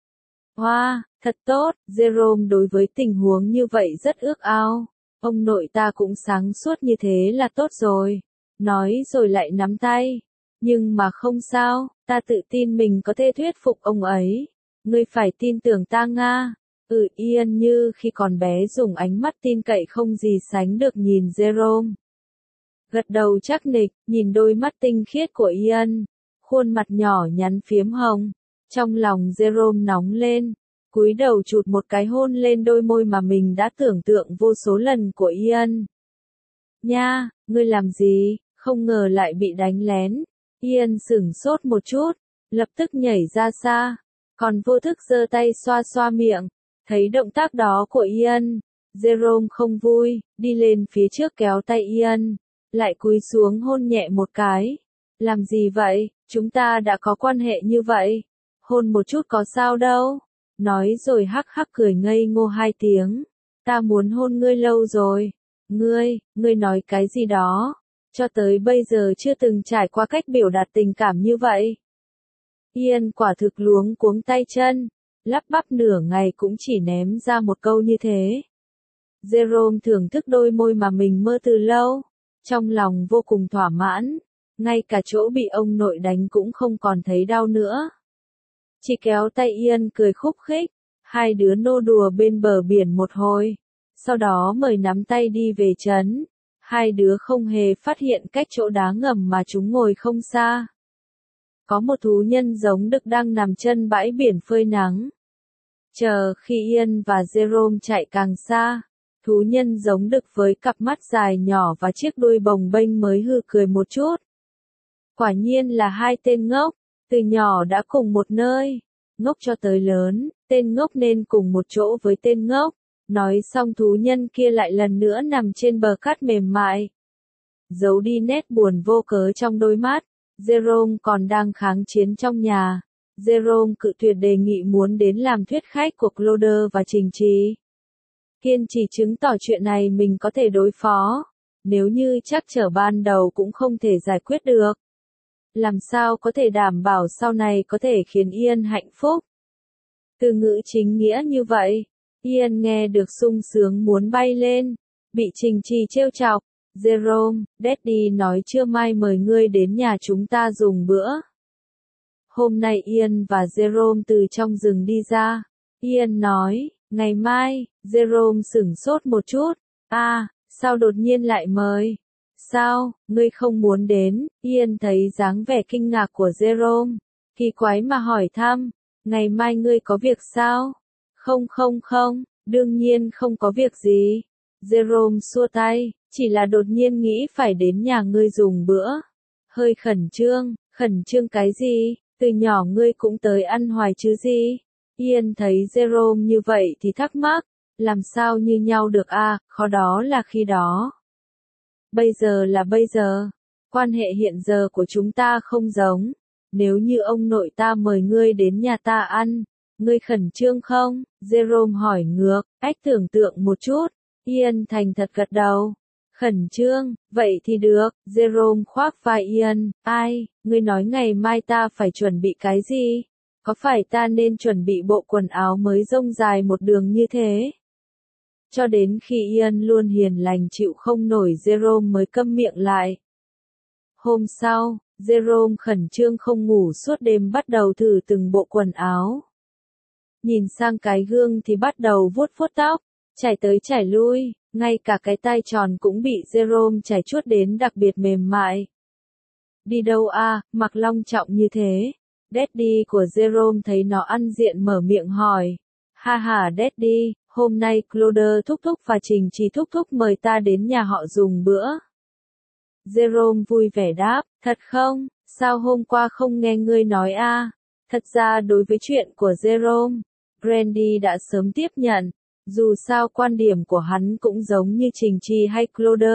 Wow, thật tốt, Jerome đối với tình huống như vậy rất ước ao. Ông nội ta cũng sáng suốt như thế là tốt rồi. Nói rồi lại nắm tay. Nhưng mà không sao, ta tự tin mình có thể thuyết phục ông ấy. Ngươi phải tin tưởng ta Nga. Ian như khi còn bé dùng ánh mắt tin cậy không gì sánh được nhìn Jerome. Gật đầu chắc nịch, nhìn đôi mắt tinh khiết của Ian. Khuôn mặt nhỏ nhắn phiếm hồng. Trong lòng Jerome nóng lên. Cúi đầu chụt một cái hôn lên đôi môi mà mình đã tưởng tượng vô số lần của Ian. Nha, ngươi làm gì? Không ngờ lại bị đánh lén. Ian sửng sốt một chút, lập tức nhảy ra xa, còn vô thức giơ tay xoa xoa miệng. Thấy động tác đó của Ian, Jerome không vui, đi lên phía trước kéo tay Ian, lại cúi xuống hôn nhẹ một cái. Làm gì vậy, chúng ta đã có quan hệ như vậy. Hôn một chút có sao đâu. Nói rồi hắc hắc cười ngây ngô 2 tiếng. Ta muốn hôn ngươi lâu rồi. Ngươi nói cái gì đó? Cho tới bây giờ chưa từng trải qua cách biểu đạt tình cảm như vậy. Ian quả thực luống cuống tay chân, lắp bắp nửa ngày cũng chỉ ném ra một câu như thế. Jerome thưởng thức đôi môi mà mình mơ từ lâu, trong lòng vô cùng thỏa mãn, ngay cả chỗ bị ông nội đánh cũng không còn thấy đau nữa. Chỉ kéo tay Ian cười khúc khích, hai đứa nô đùa bên bờ biển một hồi, sau đó mời nắm tay đi về trấn. Hai đứa không hề phát hiện cách chỗ đá ngầm mà chúng ngồi không xa. Có một thú nhân giống đực đang nằm chân bãi biển phơi nắng. Chờ khi Ian và Jerome chạy càng xa, thú nhân giống đực với cặp mắt dài nhỏ và chiếc đuôi bồng bênh mới hừ cười một chút. Quả nhiên là hai tên ngốc, từ nhỏ đã cùng một nơi, ngốc cho tới lớn, tên ngốc nên cùng một chỗ với tên ngốc. Nói xong thú nhân kia lại lần nữa nằm trên bờ cát mềm mại. Giấu đi nét buồn vô cớ trong đôi mắt, Jerome còn đang kháng chiến trong nhà. Jerome cự tuyệt đề nghị muốn đến làm thuyết khách của Cloder và Trình Trì. Kiên trì chứng tỏ chuyện này mình có thể đối phó. Nếu như chắc trở ban đầu cũng không thể giải quyết được. Làm sao có thể đảm bảo sau này có thể khiến Ian hạnh phúc? Từ ngữ chính nghĩa như vậy. Ian nghe được sung sướng muốn bay lên, bị Trình Trì trêu chọc. Jerome, Daddy nói trưa mai mời ngươi đến nhà chúng ta dùng bữa. Hôm nay Ian và Jerome từ trong rừng đi ra. Ian nói, ngày mai, Jerome sửng sốt một chút. Sao đột nhiên lại mời? Sao, ngươi không muốn đến? Ian thấy dáng vẻ kinh ngạc của Jerome, kỳ quái mà hỏi thăm, ngày mai ngươi có việc sao? Không, đương nhiên không có việc gì. Jerome xua tay, chỉ là đột nhiên nghĩ phải đến nhà ngươi dùng bữa. Hơi khẩn trương cái gì, từ nhỏ ngươi cũng tới ăn hoài chứ gì? Ian thấy Jerome như vậy thì thắc mắc, làm sao như nhau được à, khó đó là khi đó. Bây giờ là bây giờ, quan hệ hiện giờ của chúng ta không giống. Nếu như ông nội ta mời ngươi đến nhà ta ăn, ngươi khẩn trương không? Jerome hỏi ngược, ách tưởng tượng một chút. Ian thành thật gật đầu. Khẩn trương, vậy thì được. Jerome khoác vai Ian, ai, ngươi nói ngày mai ta phải chuẩn bị cái gì? Có phải ta nên chuẩn bị bộ quần áo mới rông dài một đường như thế? Cho đến khi Ian luôn hiền lành chịu không nổi Jerome mới câm miệng lại. Hôm sau, Jerome khẩn trương không ngủ suốt đêm bắt đầu thử từng bộ quần áo. Nhìn sang cái gương thì bắt đầu vuốt tóc, chải tới chải lui, ngay cả cái tai tròn cũng bị Jerome chải chuốt đến đặc biệt mềm mại. Đi đâu à, mặc long trọng như thế? Daddy của Jerome thấy nó ăn diện mở miệng hỏi. Ha ha Daddy, hôm nay Claude thúc thúc và Trình Trì thúc thúc mời ta đến nhà họ dùng bữa. Jerome vui vẻ đáp, thật không, sao hôm qua không nghe ngươi nói à? Thật ra đối với chuyện của Jerome, Brandy đã sớm tiếp nhận, dù sao quan điểm của hắn cũng giống như Trình Trì hay Claude.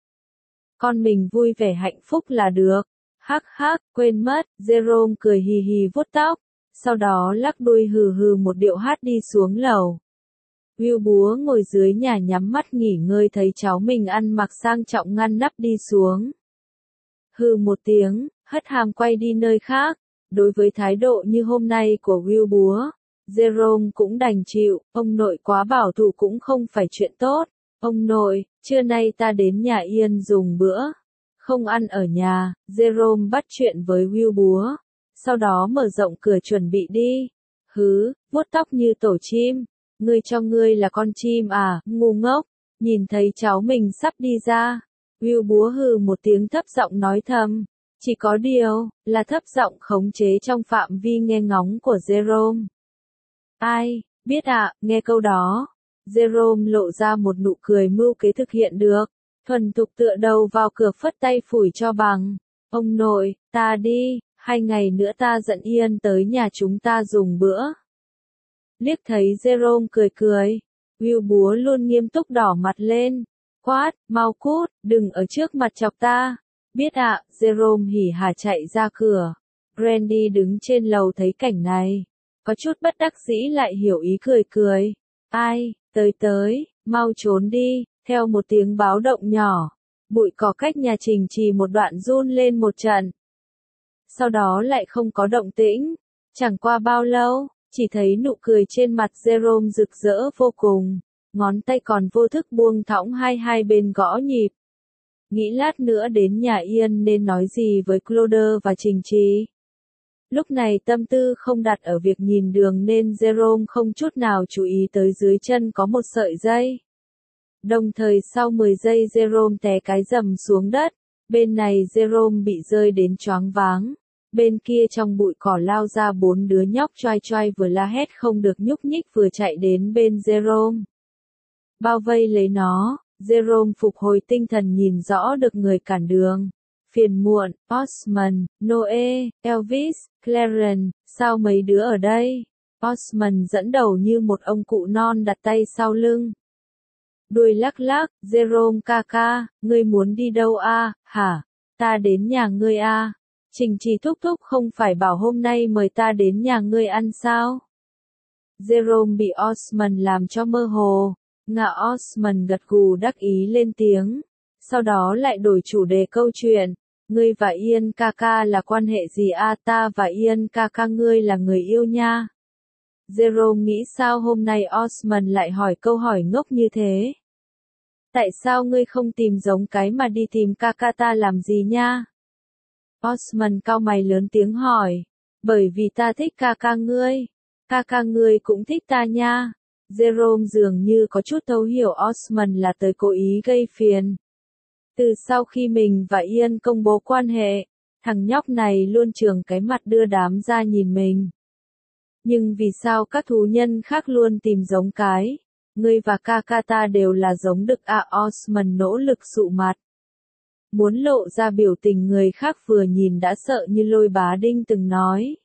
Con mình vui vẻ hạnh phúc là được. Hắc hắc, quên mất, Jerome cười hì hì vuốt tóc, sau đó lắc đuôi hừ hừ một điệu hát đi xuống lầu. Will búa ngồi dưới nhà nhắm mắt nghỉ ngơi thấy cháu mình ăn mặc sang trọng ngăn nắp đi xuống. Hừ một tiếng, hất hàm quay đi nơi khác. Đối với thái độ như hôm nay của Will búa, Jerome cũng đành chịu, ông nội quá bảo thủ cũng không phải chuyện tốt. Ông nội, trưa nay ta đến nhà Ian dùng bữa. Không ăn ở nhà, Jerome bắt chuyện với Will búa. Sau đó mở rộng cửa chuẩn bị đi. Hứ, vuốt tóc như tổ chim. Ngươi cho ngươi là con chim à, ngu ngốc. Nhìn thấy cháu mình sắp đi ra. Will búa hừ một tiếng thấp giọng nói thầm. Chỉ có điều, là thấp giọng khống chế trong phạm vi nghe ngóng của Jerome. Ai, biết ạ, nghe câu đó. Jerome lộ ra một nụ cười mưu kế thực hiện được. Thuần thục tựa đầu vào cửa phất tay phủi cho bằng. Ông nội, ta đi, 2 ngày nữa ta dẫn Ian tới nhà chúng ta dùng bữa. Liếc thấy Jerome cười cười. Will búa luôn nghiêm túc đỏ mặt lên. Quát, mau cút, đừng ở trước mặt chọc ta. Biết ạ, Jerome hỉ hả chạy ra cửa. Brandy đứng trên lầu thấy cảnh này. Có chút bất đắc dĩ lại hiểu ý cười cười. Ai, tới, mau trốn đi. Theo một tiếng báo động nhỏ, bụi cỏ cách nhà Trình Trì một đoạn run lên một trận. Sau đó lại không có động tĩnh. Chẳng qua bao lâu, chỉ thấy nụ cười trên mặt Jerome rực rỡ vô cùng. Ngón tay còn vô thức buông thõng hai bên gõ nhịp. Nghĩ lát nữa đến nhà Ian nên nói gì với Claude và Trình Trì. Lúc này tâm tư không đặt ở việc nhìn đường nên Jerome không chút nào chú ý tới dưới chân có một sợi dây. Đồng thời sau 10 giây Jerome té cái rầm xuống đất, bên này Jerome bị rơi đến choáng váng, bên kia trong bụi cỏ lao ra 4 đứa nhóc choai choai vừa la hét không được nhúc nhích vừa chạy đến bên Jerome. Bao vây lấy nó, Jerome phục hồi tinh thần nhìn rõ được người cản đường. Phiền muộn, Osmond, Noe, Elvis, Clarence, sao mấy đứa ở đây? Osmond dẫn đầu như một ông cụ non đặt tay sau lưng. Đuôi lắc lắc, Jerome ca ca, ngươi muốn đi đâu a? Hả? Ta đến nhà ngươi a. Trình Trì thúc thúc không phải bảo hôm nay mời ta đến nhà ngươi ăn sao? Jerome bị Osmond làm cho mơ hồ. Ngạ Osmond gật gù đắc ý lên tiếng. Sau đó lại đổi chủ đề câu chuyện. Ngươi và Ian ca ca là quan hệ gì a? Ta và Ian ca ca ngươi là người yêu nha. Jerome nghĩ sao hôm nay Osmond lại hỏi câu hỏi ngốc như thế? Tại sao ngươi không tìm giống cái mà đi tìm ca ca ta làm gì nha? Osmond cau mày lớn tiếng hỏi. Bởi vì ta thích ca ca ngươi. Ca ca ngươi cũng thích ta nha. Jerome dường như có chút thấu hiểu Osmond là tới cố ý gây phiền. Từ sau khi mình và Ian công bố quan hệ, thằng nhóc này luôn trường cái mặt đưa đám ra nhìn mình. Nhưng vì sao các thú nhân khác luôn tìm giống cái? Ngươi và Kakata đều là giống đực à, Osmond nỗ lực sụ mặt. Muốn lộ ra biểu tình người khác vừa nhìn đã sợ như Lôi Bá Đinh từng nói.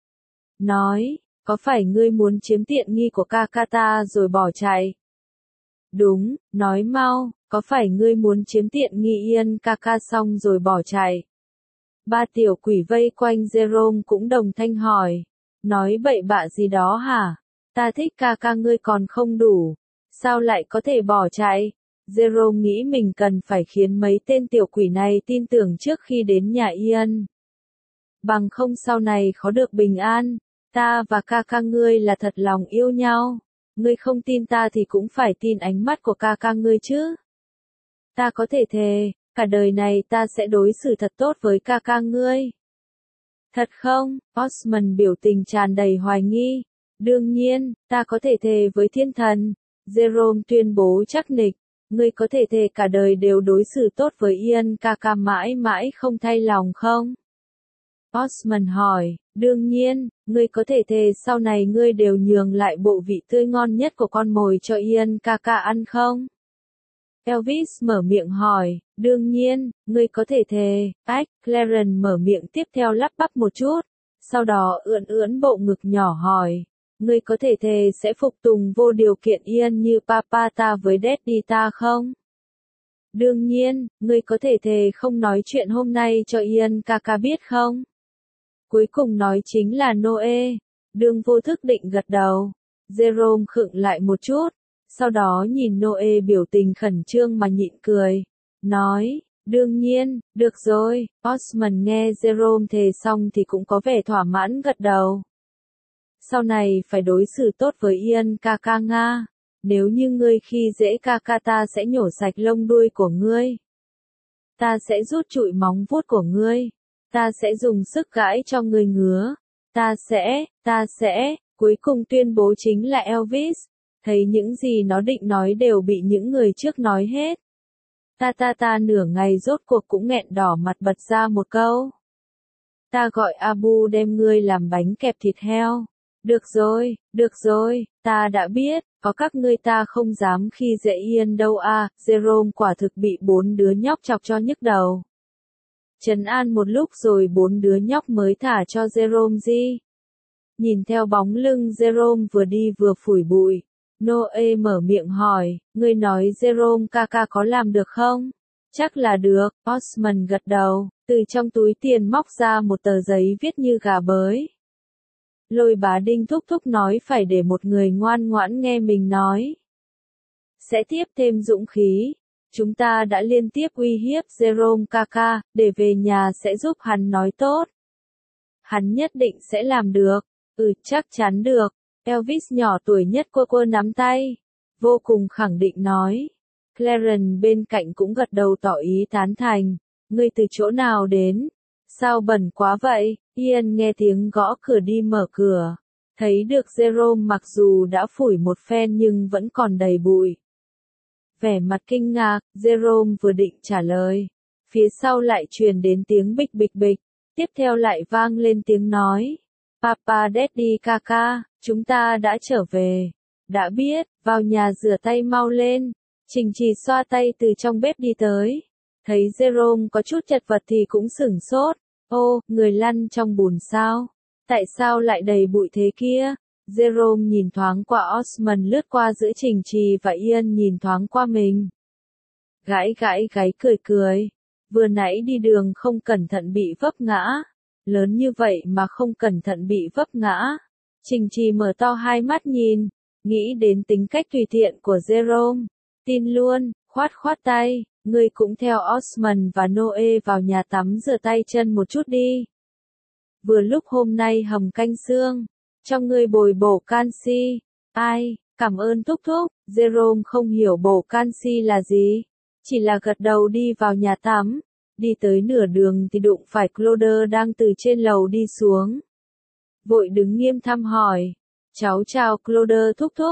Có phải ngươi muốn chiếm tiện nghi của Kakata rồi bỏ chạy? Đúng, nói mau, có phải ngươi muốn chiếm tiện nghi Ian Kaka xong rồi bỏ chạy? Ba tiểu quỷ vây quanh Jerome cũng đồng thanh hỏi. Nói bậy bạ gì đó hả? Ta thích Kaka ngươi còn không đủ. Sao lại có thể bỏ chạy? Jerome nghĩ mình cần phải khiến mấy tên tiểu quỷ này tin tưởng trước khi đến nhà Ian. Bằng không sau này khó được bình an. Ta và Kaka ngươi là thật lòng yêu nhau. Ngươi không tin ta thì cũng phải tin ánh mắt của Kaka ngươi chứ. Ta có thể thề, cả đời này ta sẽ đối xử thật tốt với Kaka ngươi. Thật không? Osmond biểu tình tràn đầy hoài nghi. Đương nhiên, ta có thể thề với thiên thần. Jerome tuyên bố chắc nịch. Ngươi có thể thề cả đời đều đối xử tốt với Ian Kaka mãi mãi không thay lòng không? Osmond hỏi, đương nhiên, ngươi có thể thề sau này ngươi đều nhường lại bộ vị tươi ngon nhất của con mồi cho Ian Kaka ăn không? Elvis mở miệng hỏi, đương nhiên, ngươi có thể thề. Clarence mở miệng tiếp theo lắp bắp một chút, sau đó ưỡn bộ ngực nhỏ hỏi, ngươi có thể thề sẽ phục tùng vô điều kiện Ian như papa ta với daddy ta không? Đương nhiên, ngươi có thể thề không nói chuyện hôm nay cho Ian Kaka biết không? Cuối cùng nói chính là Noe. Đương vô thức định gật đầu. Jerome khựng lại một chút, sau đó nhìn Noe biểu tình khẩn trương mà nhịn cười. Nói, đương nhiên, được rồi. Osmond nghe Jerome thề xong thì cũng có vẻ thỏa mãn gật đầu. Sau này phải đối xử tốt với Ian Kaka Nga. Nếu như ngươi khi dễ Kaka ta sẽ nhổ sạch lông đuôi của ngươi. Ta sẽ rút trụi móng vuốt của ngươi. Ta sẽ dùng sức gãi cho ngươi ngứa. Ta sẽ, cuối cùng tuyên bố chính là Elvis. Thấy những gì nó định nói đều bị những người trước nói hết. Ta nửa ngày rốt cuộc cũng nghẹn đỏ mặt bật ra một câu. Ta gọi Abu đem ngươi làm bánh kẹp thịt heo. Được rồi, ta đã biết, có các ngươi ta không dám khi dễ Ian đâu à, Jerome quả thực bị 4 đứa nhóc chọc cho nhức đầu. Trấn an một lúc rồi 4 đứa nhóc mới thả cho Jerome đi. Nhìn theo bóng lưng Jerome vừa đi vừa phủi bụi, Noe mở miệng hỏi, ngươi nói Jerome Kaka có làm được không? Chắc là được, Osmond gật đầu, từ trong túi tiền móc ra một tờ giấy viết như gà bới. Lôi Bá Đinh thúc thúc nói phải để một người ngoan ngoãn nghe mình nói. Sẽ tiếp thêm dũng khí. Chúng ta đã liên tiếp uy hiếp Jerome Kaka, để về nhà sẽ giúp hắn nói tốt. Hắn nhất định sẽ làm được. Chắc chắn được. Elvis nhỏ tuổi nhất cô nắm tay. Vô cùng khẳng định nói. Clarence bên cạnh cũng gật đầu tỏ ý tán thành. Ngươi từ chỗ nào đến? Sao bẩn quá vậy? Ian nghe tiếng gõ cửa đi mở cửa. Thấy được Jerome mặc dù đã phủi một phen nhưng vẫn còn đầy bụi. Vẻ mặt kinh ngạc, Jerome vừa định trả lời. Phía sau lại truyền đến tiếng bịch bịch bịch. Tiếp theo lại vang lên tiếng nói. Papa Daddy Kaka, chúng ta đã trở về. Đã biết, vào nhà rửa tay mau lên. Trình Trì xoa tay từ trong bếp đi tới. Thấy Jerome có chút chật vật thì cũng sửng sốt. Ô, người lăn trong bùn sao? Tại sao lại đầy bụi thế kia? Jerome nhìn thoáng qua Osmond lướt qua giữa Trình Trì và Ian nhìn thoáng qua mình. Gãi gáy cười. Vừa nãy đi đường không cẩn thận bị vấp ngã. Lớn như vậy mà không cẩn thận bị vấp ngã. Trình Trì mở to hai mắt nhìn. Nghĩ đến tính cách tùy tiện của Jerome. Tin luôn, khoát tay. Ngươi cũng theo Osmond và Noe vào nhà tắm rửa tay chân một chút đi. Vừa lúc hôm nay hầm canh xương. Trong ngươi bồi bổ canxi. Ai, cảm ơn thúc thúc. Jerome không hiểu bổ canxi là gì. Chỉ là gật đầu đi vào nhà tắm. Đi tới nửa đường thì đụng phải Claude đang từ trên lầu đi xuống. Vội đứng nghiêm thăm hỏi. Cháu chào Claude thúc thúc.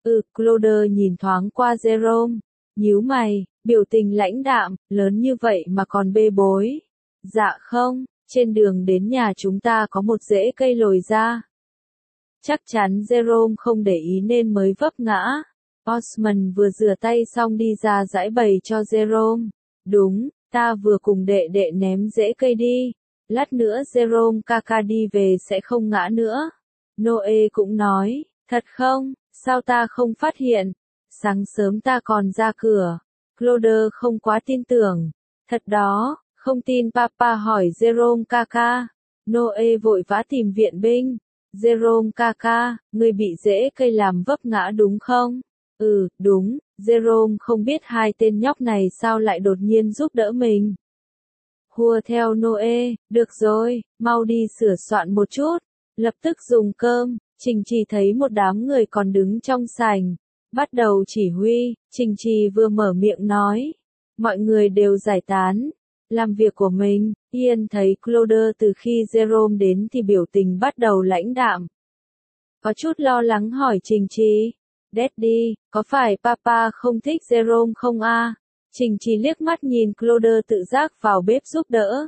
Cloder nhìn thoáng qua Jerome, nhíu mày, biểu tình lãnh đạm, lớn như vậy mà còn bê bối. Dạ không, trên đường đến nhà chúng ta có một rễ cây lồi ra. Chắc chắn Jerome không để ý nên mới vấp ngã. Osmond vừa rửa tay xong đi ra giãi bày cho Jerome. Đúng, ta vừa cùng đệ đệ ném rễ cây đi. Lát nữa Jerome Kaka đi về sẽ không ngã nữa. Noe cũng nói, thật không, sao ta không phát hiện? Sáng sớm ta còn ra cửa. Cloder không quá tin tưởng. Thật đó, không tin Papa hỏi Jerome Kaka. Noe vội vã tìm viện binh. Jerome Kaka, ngươi bị rễ cây làm vấp ngã đúng không? Đúng, Jerome không biết hai tên nhóc này sao lại đột nhiên giúp đỡ mình. Hùa theo Noe, được rồi, mau đi sửa soạn một chút, lập tức dùng cơm. Trình Trì thấy một đám người còn đứng trong sảnh, bắt đầu chỉ huy. Trình Trì vừa mở miệng nói, mọi người đều giải tán, làm việc của mình. Ian thấy Cloder từ khi Jerome đến thì biểu tình bắt đầu lãnh đạm. Có chút lo lắng hỏi Trình Trì, Daddy, có phải Papa không thích Jerome không a? Trình Trì liếc mắt nhìn Cloder tự giác vào bếp giúp đỡ.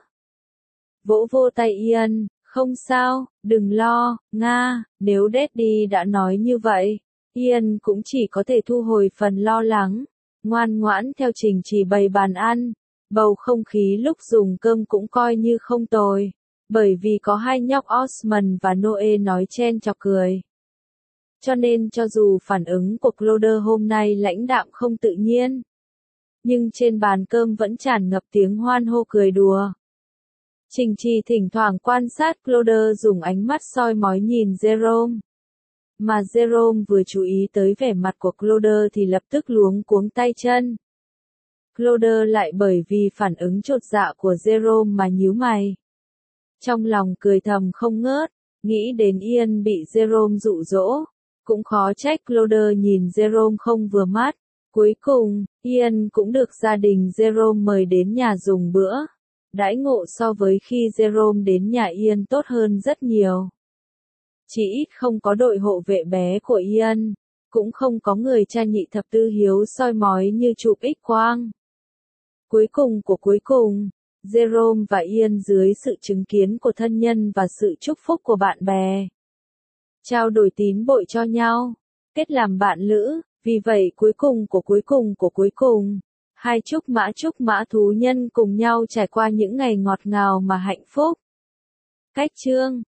Vỗ vô tay Ian, không sao, đừng lo, Nga, nếu Daddy đã nói như vậy. Ian cũng chỉ có thể thu hồi phần lo lắng, ngoan ngoãn theo Trình Trì bày bàn ăn. Bầu không khí lúc dùng cơm cũng coi như không tồi, bởi vì có hai nhóc Osmond và Noe nói chen chọc cười. Cho nên cho dù phản ứng của Cloder hôm nay lãnh đạm không tự nhiên, nhưng trên bàn cơm vẫn tràn ngập tiếng hoan hô cười đùa. Trình Trì thỉnh thoảng quan sát Cloder dùng ánh mắt soi mói nhìn Jerome. Mà Jerome vừa chú ý tới vẻ mặt của Cloder thì lập tức luống cuống tay chân. Cloder lại bởi vì phản ứng chột dạ của Jerome mà nhíu mày. Trong lòng cười thầm không ngớt, nghĩ đến Ian bị Jerome dụ dỗ. Cũng khó trách Cloder nhìn Jerome không vừa mắt. Cuối cùng, Ian cũng được gia đình Jerome mời đến nhà dùng bữa. Đãi ngộ so với khi Jerome đến nhà Ian tốt hơn rất nhiều. Chỉ ít không có đội hộ vệ bé của Ian, cũng không có người cha nhị thập tư hiếu soi mói như chụp X-quang. Cuối cùng, Jerome và Ian dưới sự chứng kiến của thân nhân và sự chúc phúc của bạn bè, trao đổi tín bội cho nhau, kết làm bạn lữ. Vì vậy cuối cùng, hai trúc mã thú nhân cùng nhau trải qua những ngày ngọt ngào mà hạnh phúc. Cách chương